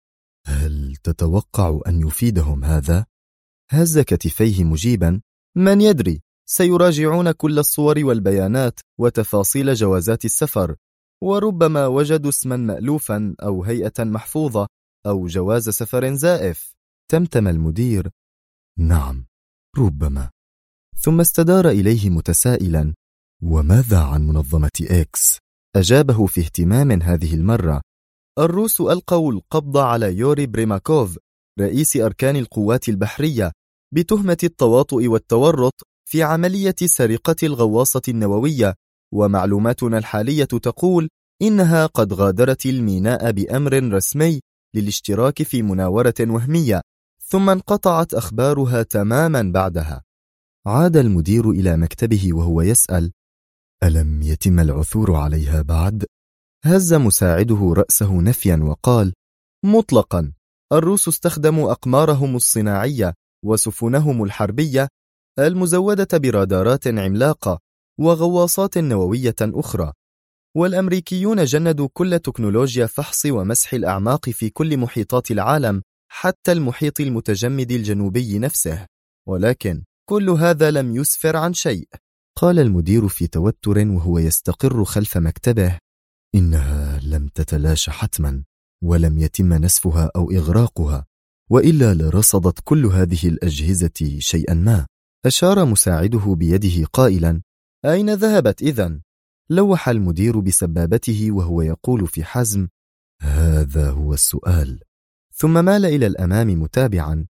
هل تتوقع أن يفيدهم هذا؟ هز كتفيه مجيبا: من يدري، سيراجعون كل الصور والبيانات وتفاصيل جوازات السفر، وربما وجدوا اسما مألوفا أو هيئة محفوظة أو جواز سفر زائف. تمتم المدير: نعم، ربما. ثم استدار إليه متسائلا: وماذا عن منظمة إكس؟ أجابه في اهتمام هذه المرة: الروس ألقوا القبض على يوري بريماكوف رئيس أركان القوات البحرية بتهمة التواطؤ والتورط في عملية سرقة الغواصة النووية، ومعلوماتنا الحالية تقول إنها قد غادرت الميناء بأمر رسمي للاشتراك في مناورة وهمية، ثم انقطعت أخبارها تماما بعدها. عاد المدير إلى مكتبه وهو يسأل: ألم يتم العثور عليها بعد؟ هز مساعده رأسه نفيا وقال: مطلقا، الروس استخدموا أقمارهم الصناعية وسفنهم الحربية المزودة برادارات عملاقة وغواصات نووية أخرى، والأمريكيون جندوا كل تكنولوجيا فحص ومسح الأعماق في كل محيطات العالم حتى المحيط المتجمد الجنوبي نفسه، ولكن كل هذا لم يسفر عن شيء. قال المدير في توتر وهو يستقر خلف مكتبه: إنها لم تتلاشى حتما، ولم يتم نسفها أو إغراقها، وإلا لرصدت كل هذه الأجهزة شيئا ما. أشار مساعده بيده قائلا: أين ذهبت إذن؟ لوح المدير بسبابته وهو يقول في حزم: هذا هو السؤال. ثم مال إلى الأمام متابعا: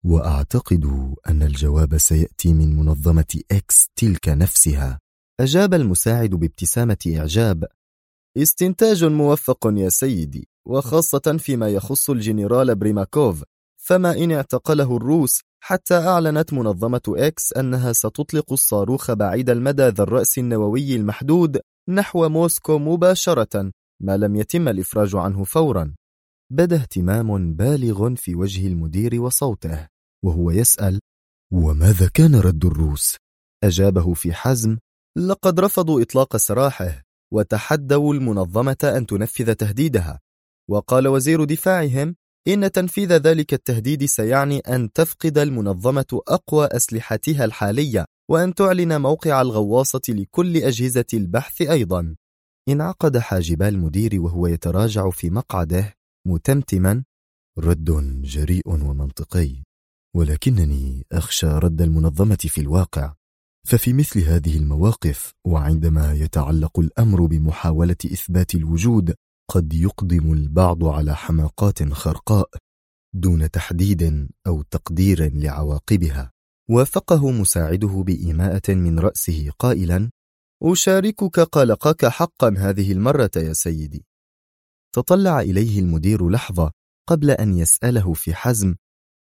وأعتقد أن الجواب سيأتي من منظمة إكس تلك نفسها. أجاب المساعد بابتسامة إعجاب: استنتاج موفق يا سيدي، وخاصة فيما يخص الجنرال بريماكوف، فما إن اعتقله الروس حتى أعلنت منظمة إكس أنها ستطلق الصاروخ بعيد المدى ذا الرأس النووي المحدود نحو موسكو مباشرة ما لم يتم الإفراج عنه فورا. بدا اهتمام بالغ في وجه المدير وصوته وهو يسأل: وماذا كان رد الروس؟ أجابه في حزم: لقد رفضوا إطلاق سراحه، وتحدوا المنظمة أن تنفذ تهديدها، وقال وزير دفاعهم إن تنفيذ ذلك التهديد سيعني أن تفقد المنظمة أقوى أسلحتها الحالية، وأن تعلن موقع الغواصة لكل أجهزة البحث أيضا. انعقد حاجبا المدير وهو يتراجع في مقعده متمتما: رد جريء ومنطقي، ولكنني أخشى رد المنظمة في الواقع، ففي مثل هذه المواقف وعندما يتعلق الأمر بمحاولة إثبات الوجود قد يقدم البعض على حماقات خرقاء دون تحديد أو تقدير لعواقبها. وافقه مساعده بإيماءة من رأسه قائلا: أشاركك قلقك حقا هذه المرة يا سيدي. تطلع إليه المدير لحظة قبل أن يسأله في حزم: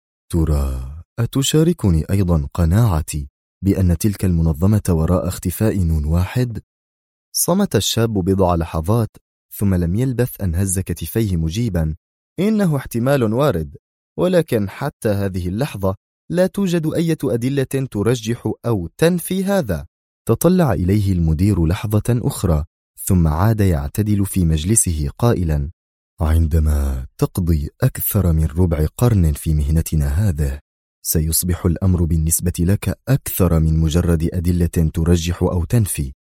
ترى أتشاركني أيضا قناعتي بأن تلك المنظمة وراء اختفاء نون واحد؟ صمت الشاب بضع لحظات ثم لم يلبث أن هز كتفيه مجيبا: إنه احتمال وارد، ولكن حتى هذه اللحظة لا توجد أي أدلة ترجح أو تنفي هذا. تطلع إليه المدير لحظة أخرى ثم عاد يعتدل في مجلسه قائلا: عندما تقضي أكثر من ربع قرن في مهنتنا هذه سيصبح الأمر بالنسبة لك أكثر من مجرد أدلة ترجح أو تنفي،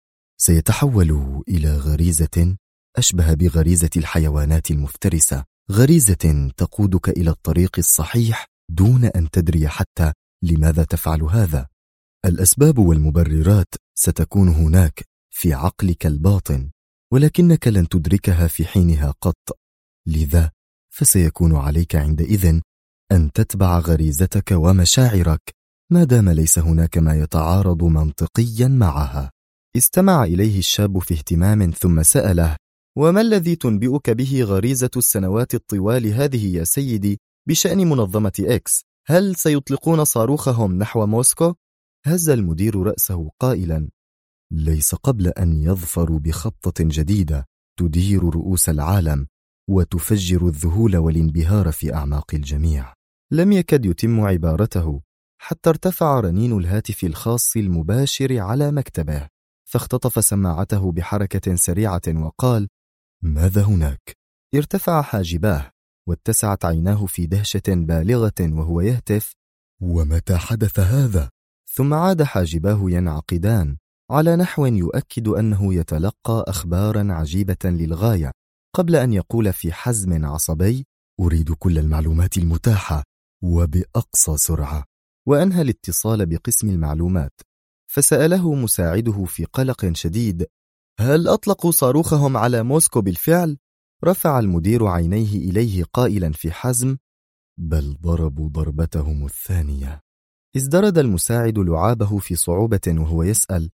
سيتحول إلى غريزة أشبه بغريزة الحيوانات المفترسة، غريزة تقودك إلى الطريق الصحيح دون أن تدري حتى لماذا تفعل هذا. الأسباب والمبررات ستكون هناك في عقلك الباطن، ولكنك لن تدركها في حينها قط، لذا فسيكون عليك عندئذ أن تتبع غريزتك ومشاعرك ما دام ليس هناك ما يتعارض منطقيا معها. استمع إليه الشاب في اهتمام ثم سأله: وما الذي تنبئك به غريزة السنوات الطوال هذه يا سيدي بشأن منظمة إكس؟ هل سيطلقون صاروخهم نحو موسكو؟ هز المدير رأسه قائلا: ليس قبل أن يظفروا بخبطة جديدة تدير رؤوس العالم وتفجر الذهول والانبهار في أعماق الجميع. لم يكد يتم عبارته حتى ارتفع رنين الهاتف الخاص المباشر على مكتبه، فاختطف سماعته بحركة سريعة وقال: ماذا هناك؟ ارتفع حاجباه واتسعت عيناه في دهشة بالغة وهو يهتف: ومتى حدث هذا؟ ثم عاد حاجباه ينعقدان على نحو يؤكد أنه يتلقى أخبارا عجيبة للغاية، قبل أن يقول في حزم عصبي: أريد كل المعلومات المتاحة وبأقصى سرعة. وأنهى الاتصال بقسم المعلومات، فسأله مساعده في قلق شديد: هل أطلقوا صاروخهم على موسكو بالفعل؟ رفع المدير عينيه إليه قائلا في حزم: بل ضربوا ضربتهم الثانية. ازدرد المساعد لعابه في صعوبة وهو يسأل: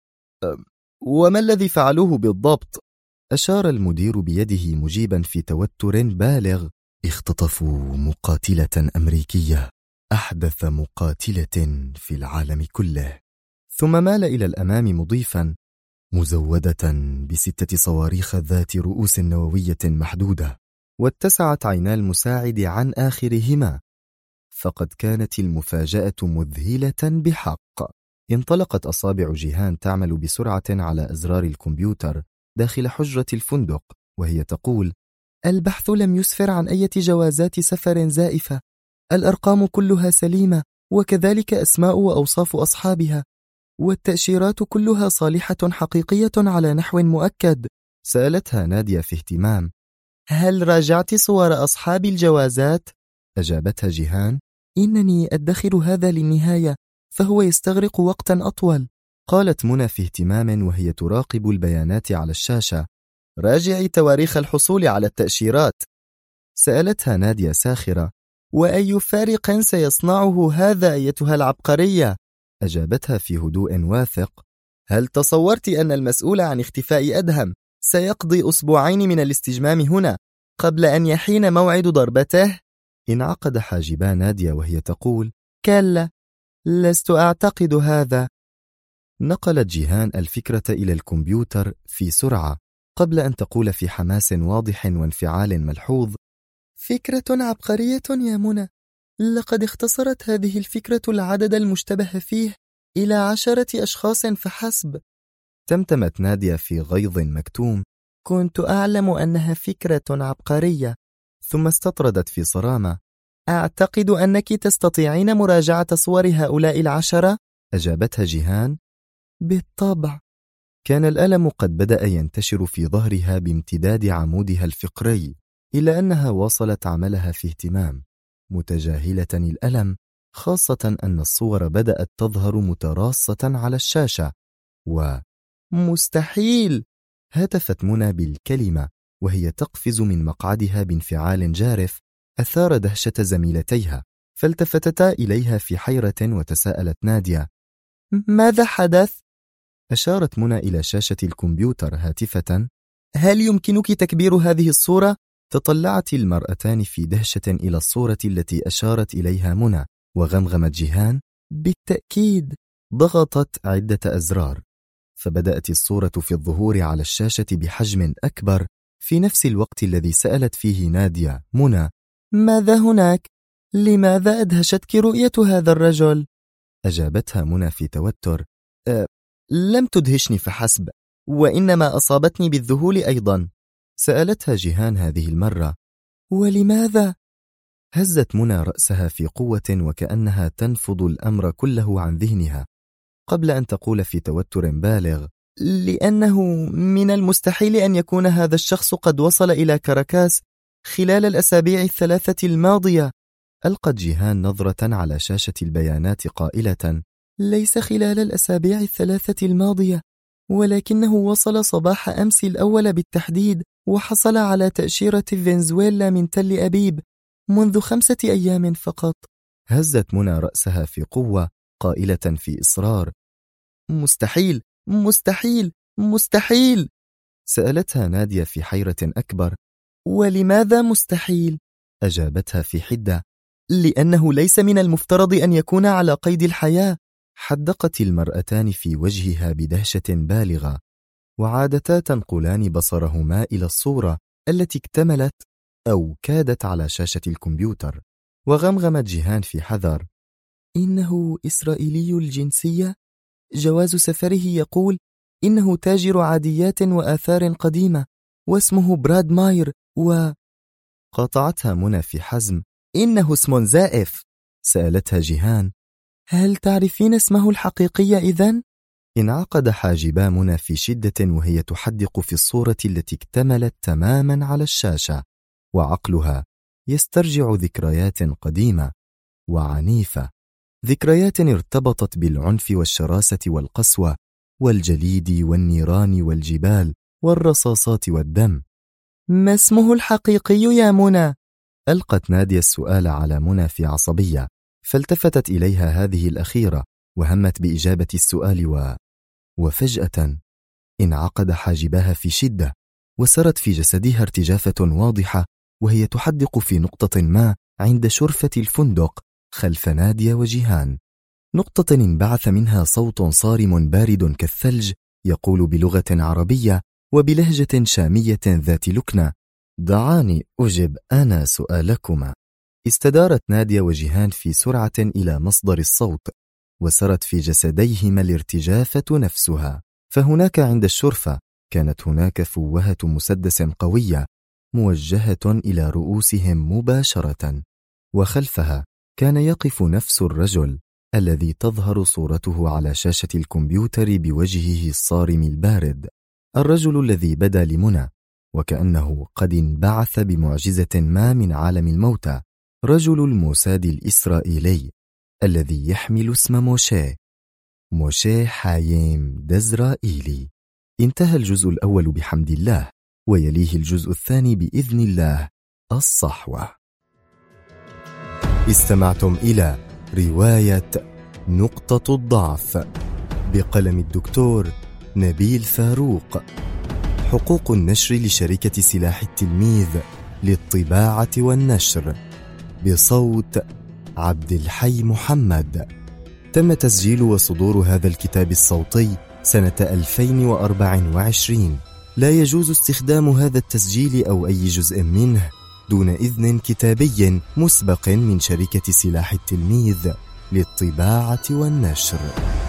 وما الذي فعلوه بالضبط؟ أشار المدير بيده مجيبا في توتر بالغ: اختطفوا مقاتلة أمريكية، أحدث مقاتلة في العالم كله. ثم مال إلى الأمام مضيفا: مزودة ب6 صواريخ ذات رؤوس نووية محدودة. واتسعت عينا المساعد عن آخرهما، فقد كانت المفاجأة مذهلة بحق. انطلقت أصابع جيهان تعمل بسرعة على أزرار الكمبيوتر داخل حجرة الفندق وهي تقول: البحث لم يسفر عن أي جوازات سفر زائفة، الأرقام كلها سليمة وكذلك أسماء وأوصاف أصحابها، والتأشيرات كلها صالحة حقيقية على نحو مؤكد. سألتها نادية في اهتمام: هل راجعت صور أصحاب الجوازات؟ أجابتها جيهان: إنني أدخر هذا للنهاية، فهو يستغرق وقتا أطول. قالت منى في اهتمام وهي تراقب البيانات على الشاشة: راجعي تواريخ الحصول على التأشيرات. سألتها نادية ساخرة: وأي فارق سيصنعه هذا أيتها العبقرية؟ أجابتها في هدوء واثق: هل تصورت أن المسؤول عن اختفاء أدهم سيقضي أسبوعين من الاستجمام هنا قبل أن يحين موعد ضربته؟ انعقد حاجبا نادية وهي تقول: كلا، لست أعتقد هذا. نقلت جيهان الفكرة إلى الكمبيوتر في سرعة قبل أن تقول في حماس واضح وانفعال ملحوظ: فكرة عبقرية يا منى، لقد اختصرت هذه الفكرة العدد المشتبه فيه إلى 10 أشخاص فحسب. تمتمت نادية في غيظ مكتوم: كنت أعلم أنها فكرة عبقرية. ثم استطردت في صرامة: أعتقد أنك تستطيعين مراجعة صور هؤلاء 10. أجابتها جيهان: بالطبع. كان الألم قد بدأ ينتشر في ظهرها بامتداد عمودها الفقري، إلا أنها واصلت عملها في اهتمام متجاهلة الألم، خاصة أن الصور بدأت تظهر متراصة على الشاشة. ومستحيل! هتفت منى بالكلمة وهي تقفز من مقعدها بانفعال جارف أثار دهشة زميلتيها، فالتفتتا إليها في حيرة وتساءلت نادية: ماذا حدث؟ أشارت منى إلى شاشة الكمبيوتر هاتفة: هل يمكنك تكبير هذه الصورة؟ تطلعت المرأتان في دهشة إلى الصورة التي أشارت إليها منى، وغمغمت جيهان: بالتأكيد. ضغطت عدة أزرار، فبدأت الصورة في الظهور على الشاشة بحجم أكبر في نفس الوقت الذي سألت فيه نادية منى: ماذا هناك؟ لماذا أدهشتك رؤية هذا الرجل؟ أجابتها منى في توتر: لم تدهشني فحسب، وإنما أصابتني بالذهول أيضا. سألتها جيهان هذه المرة: ولماذا؟ هزت منى رأسها في قوة وكأنها تنفض الأمر كله عن ذهنها، قبل أن تقول في توتر بالغ: لأنه من المستحيل أن يكون هذا الشخص قد وصل إلى كاراكاس خلال الأسابيع 3 الماضية. ألقت جيهان نظرة على شاشة البيانات قائلة: ليس خلال الأسابيع 3 الماضية، ولكنه وصل صباح أمس الأول بالتحديد، وحصل على تأشيرة فنزويلا من تل أبيب منذ 5 أيام فقط. هزت منى رأسها في قوة قائلة في إصرار: مستحيل، مستحيل، مستحيل. سألتها نادية في حيرة أكبر: ولماذا مستحيل؟ أجابتها في حدة: لأنه ليس من المفترض أن يكون على قيد الحياة، حدقت المرأتان في وجهها بدهشة بالغة، وعادتا تنقلان بصرهما إلى الصورة التي اكتملت أو كادت على شاشة الكمبيوتر. وغمغمت جيهان في حذر: إنه إسرائيلي الجنسية، جواز سفره يقول إنه تاجر عاديات وآثار قديمة، واسمه براد ماير. قاطعتها منى في حزم: إنه اسم زائف. سألتها جيهان: هل تعرفين اسمه الحقيقي إذن؟ انعقد حاجبا منى في شدة وهي تحدق في الصورة التي اكتملت تماما على الشاشة، وعقلها يسترجع ذكريات قديمة وعنيفة، ذكريات ارتبطت بالعنف والشراسة والقسوة والجليد والنيران والجبال والرصاصات والدم. ما اسمه الحقيقي يا منى؟ ألقت نادية السؤال على منى في عصبية، فالتفتت إليها هذه الأخيرة وهمت بإجابة السؤال وفجأة انعقد حاجبها في شدة، وسرت في جسدها ارتجافة واضحة وهي تحدق في نقطة ما عند شرفة الفندق خلف نادية وجيهان، نقطة انبعث منها صوت صارم بارد كالثلج يقول بلغة عربية وبلهجة شامية ذات لكنة: دعاني أجب أنا سؤالكما. استدارت نادية وجيهان في سرعة إلى مصدر الصوت، وسرت في جسديهما الارتجافة نفسها، فهناك عند الشرفة كانت هناك فوهة مسدس قوية موجهة إلى رؤوسهم مباشرة، وخلفها كان يقف نفس الرجل الذي تظهر صورته على شاشة الكمبيوتر بوجهه الصارم البارد، الرجل الذي بدا لمنى وكأنه قد انبعث بمعجزة ما من عالم الموتى، رجل الموساد الإسرائيلي الذي يحمل اسم موشي حايم دزرائيلي. انتهى الجزء الأول بحمد الله، ويليه الجزء الثاني بإذن الله الصحوة. استمعتم إلى رواية نقطة الضعف بقلم الدكتور نبيل فاروق، حقوق النشر لشركة سلاح التلميذ للطباعة والنشر، بصوت عبد الحي محمد. تم تسجيل وصدور هذا الكتاب الصوتي سنة 2024. لا يجوز استخدام هذا التسجيل أو أي جزء منه دون إذن كتابي مسبق من شركة سلاح التلميذ للطباعة والنشر.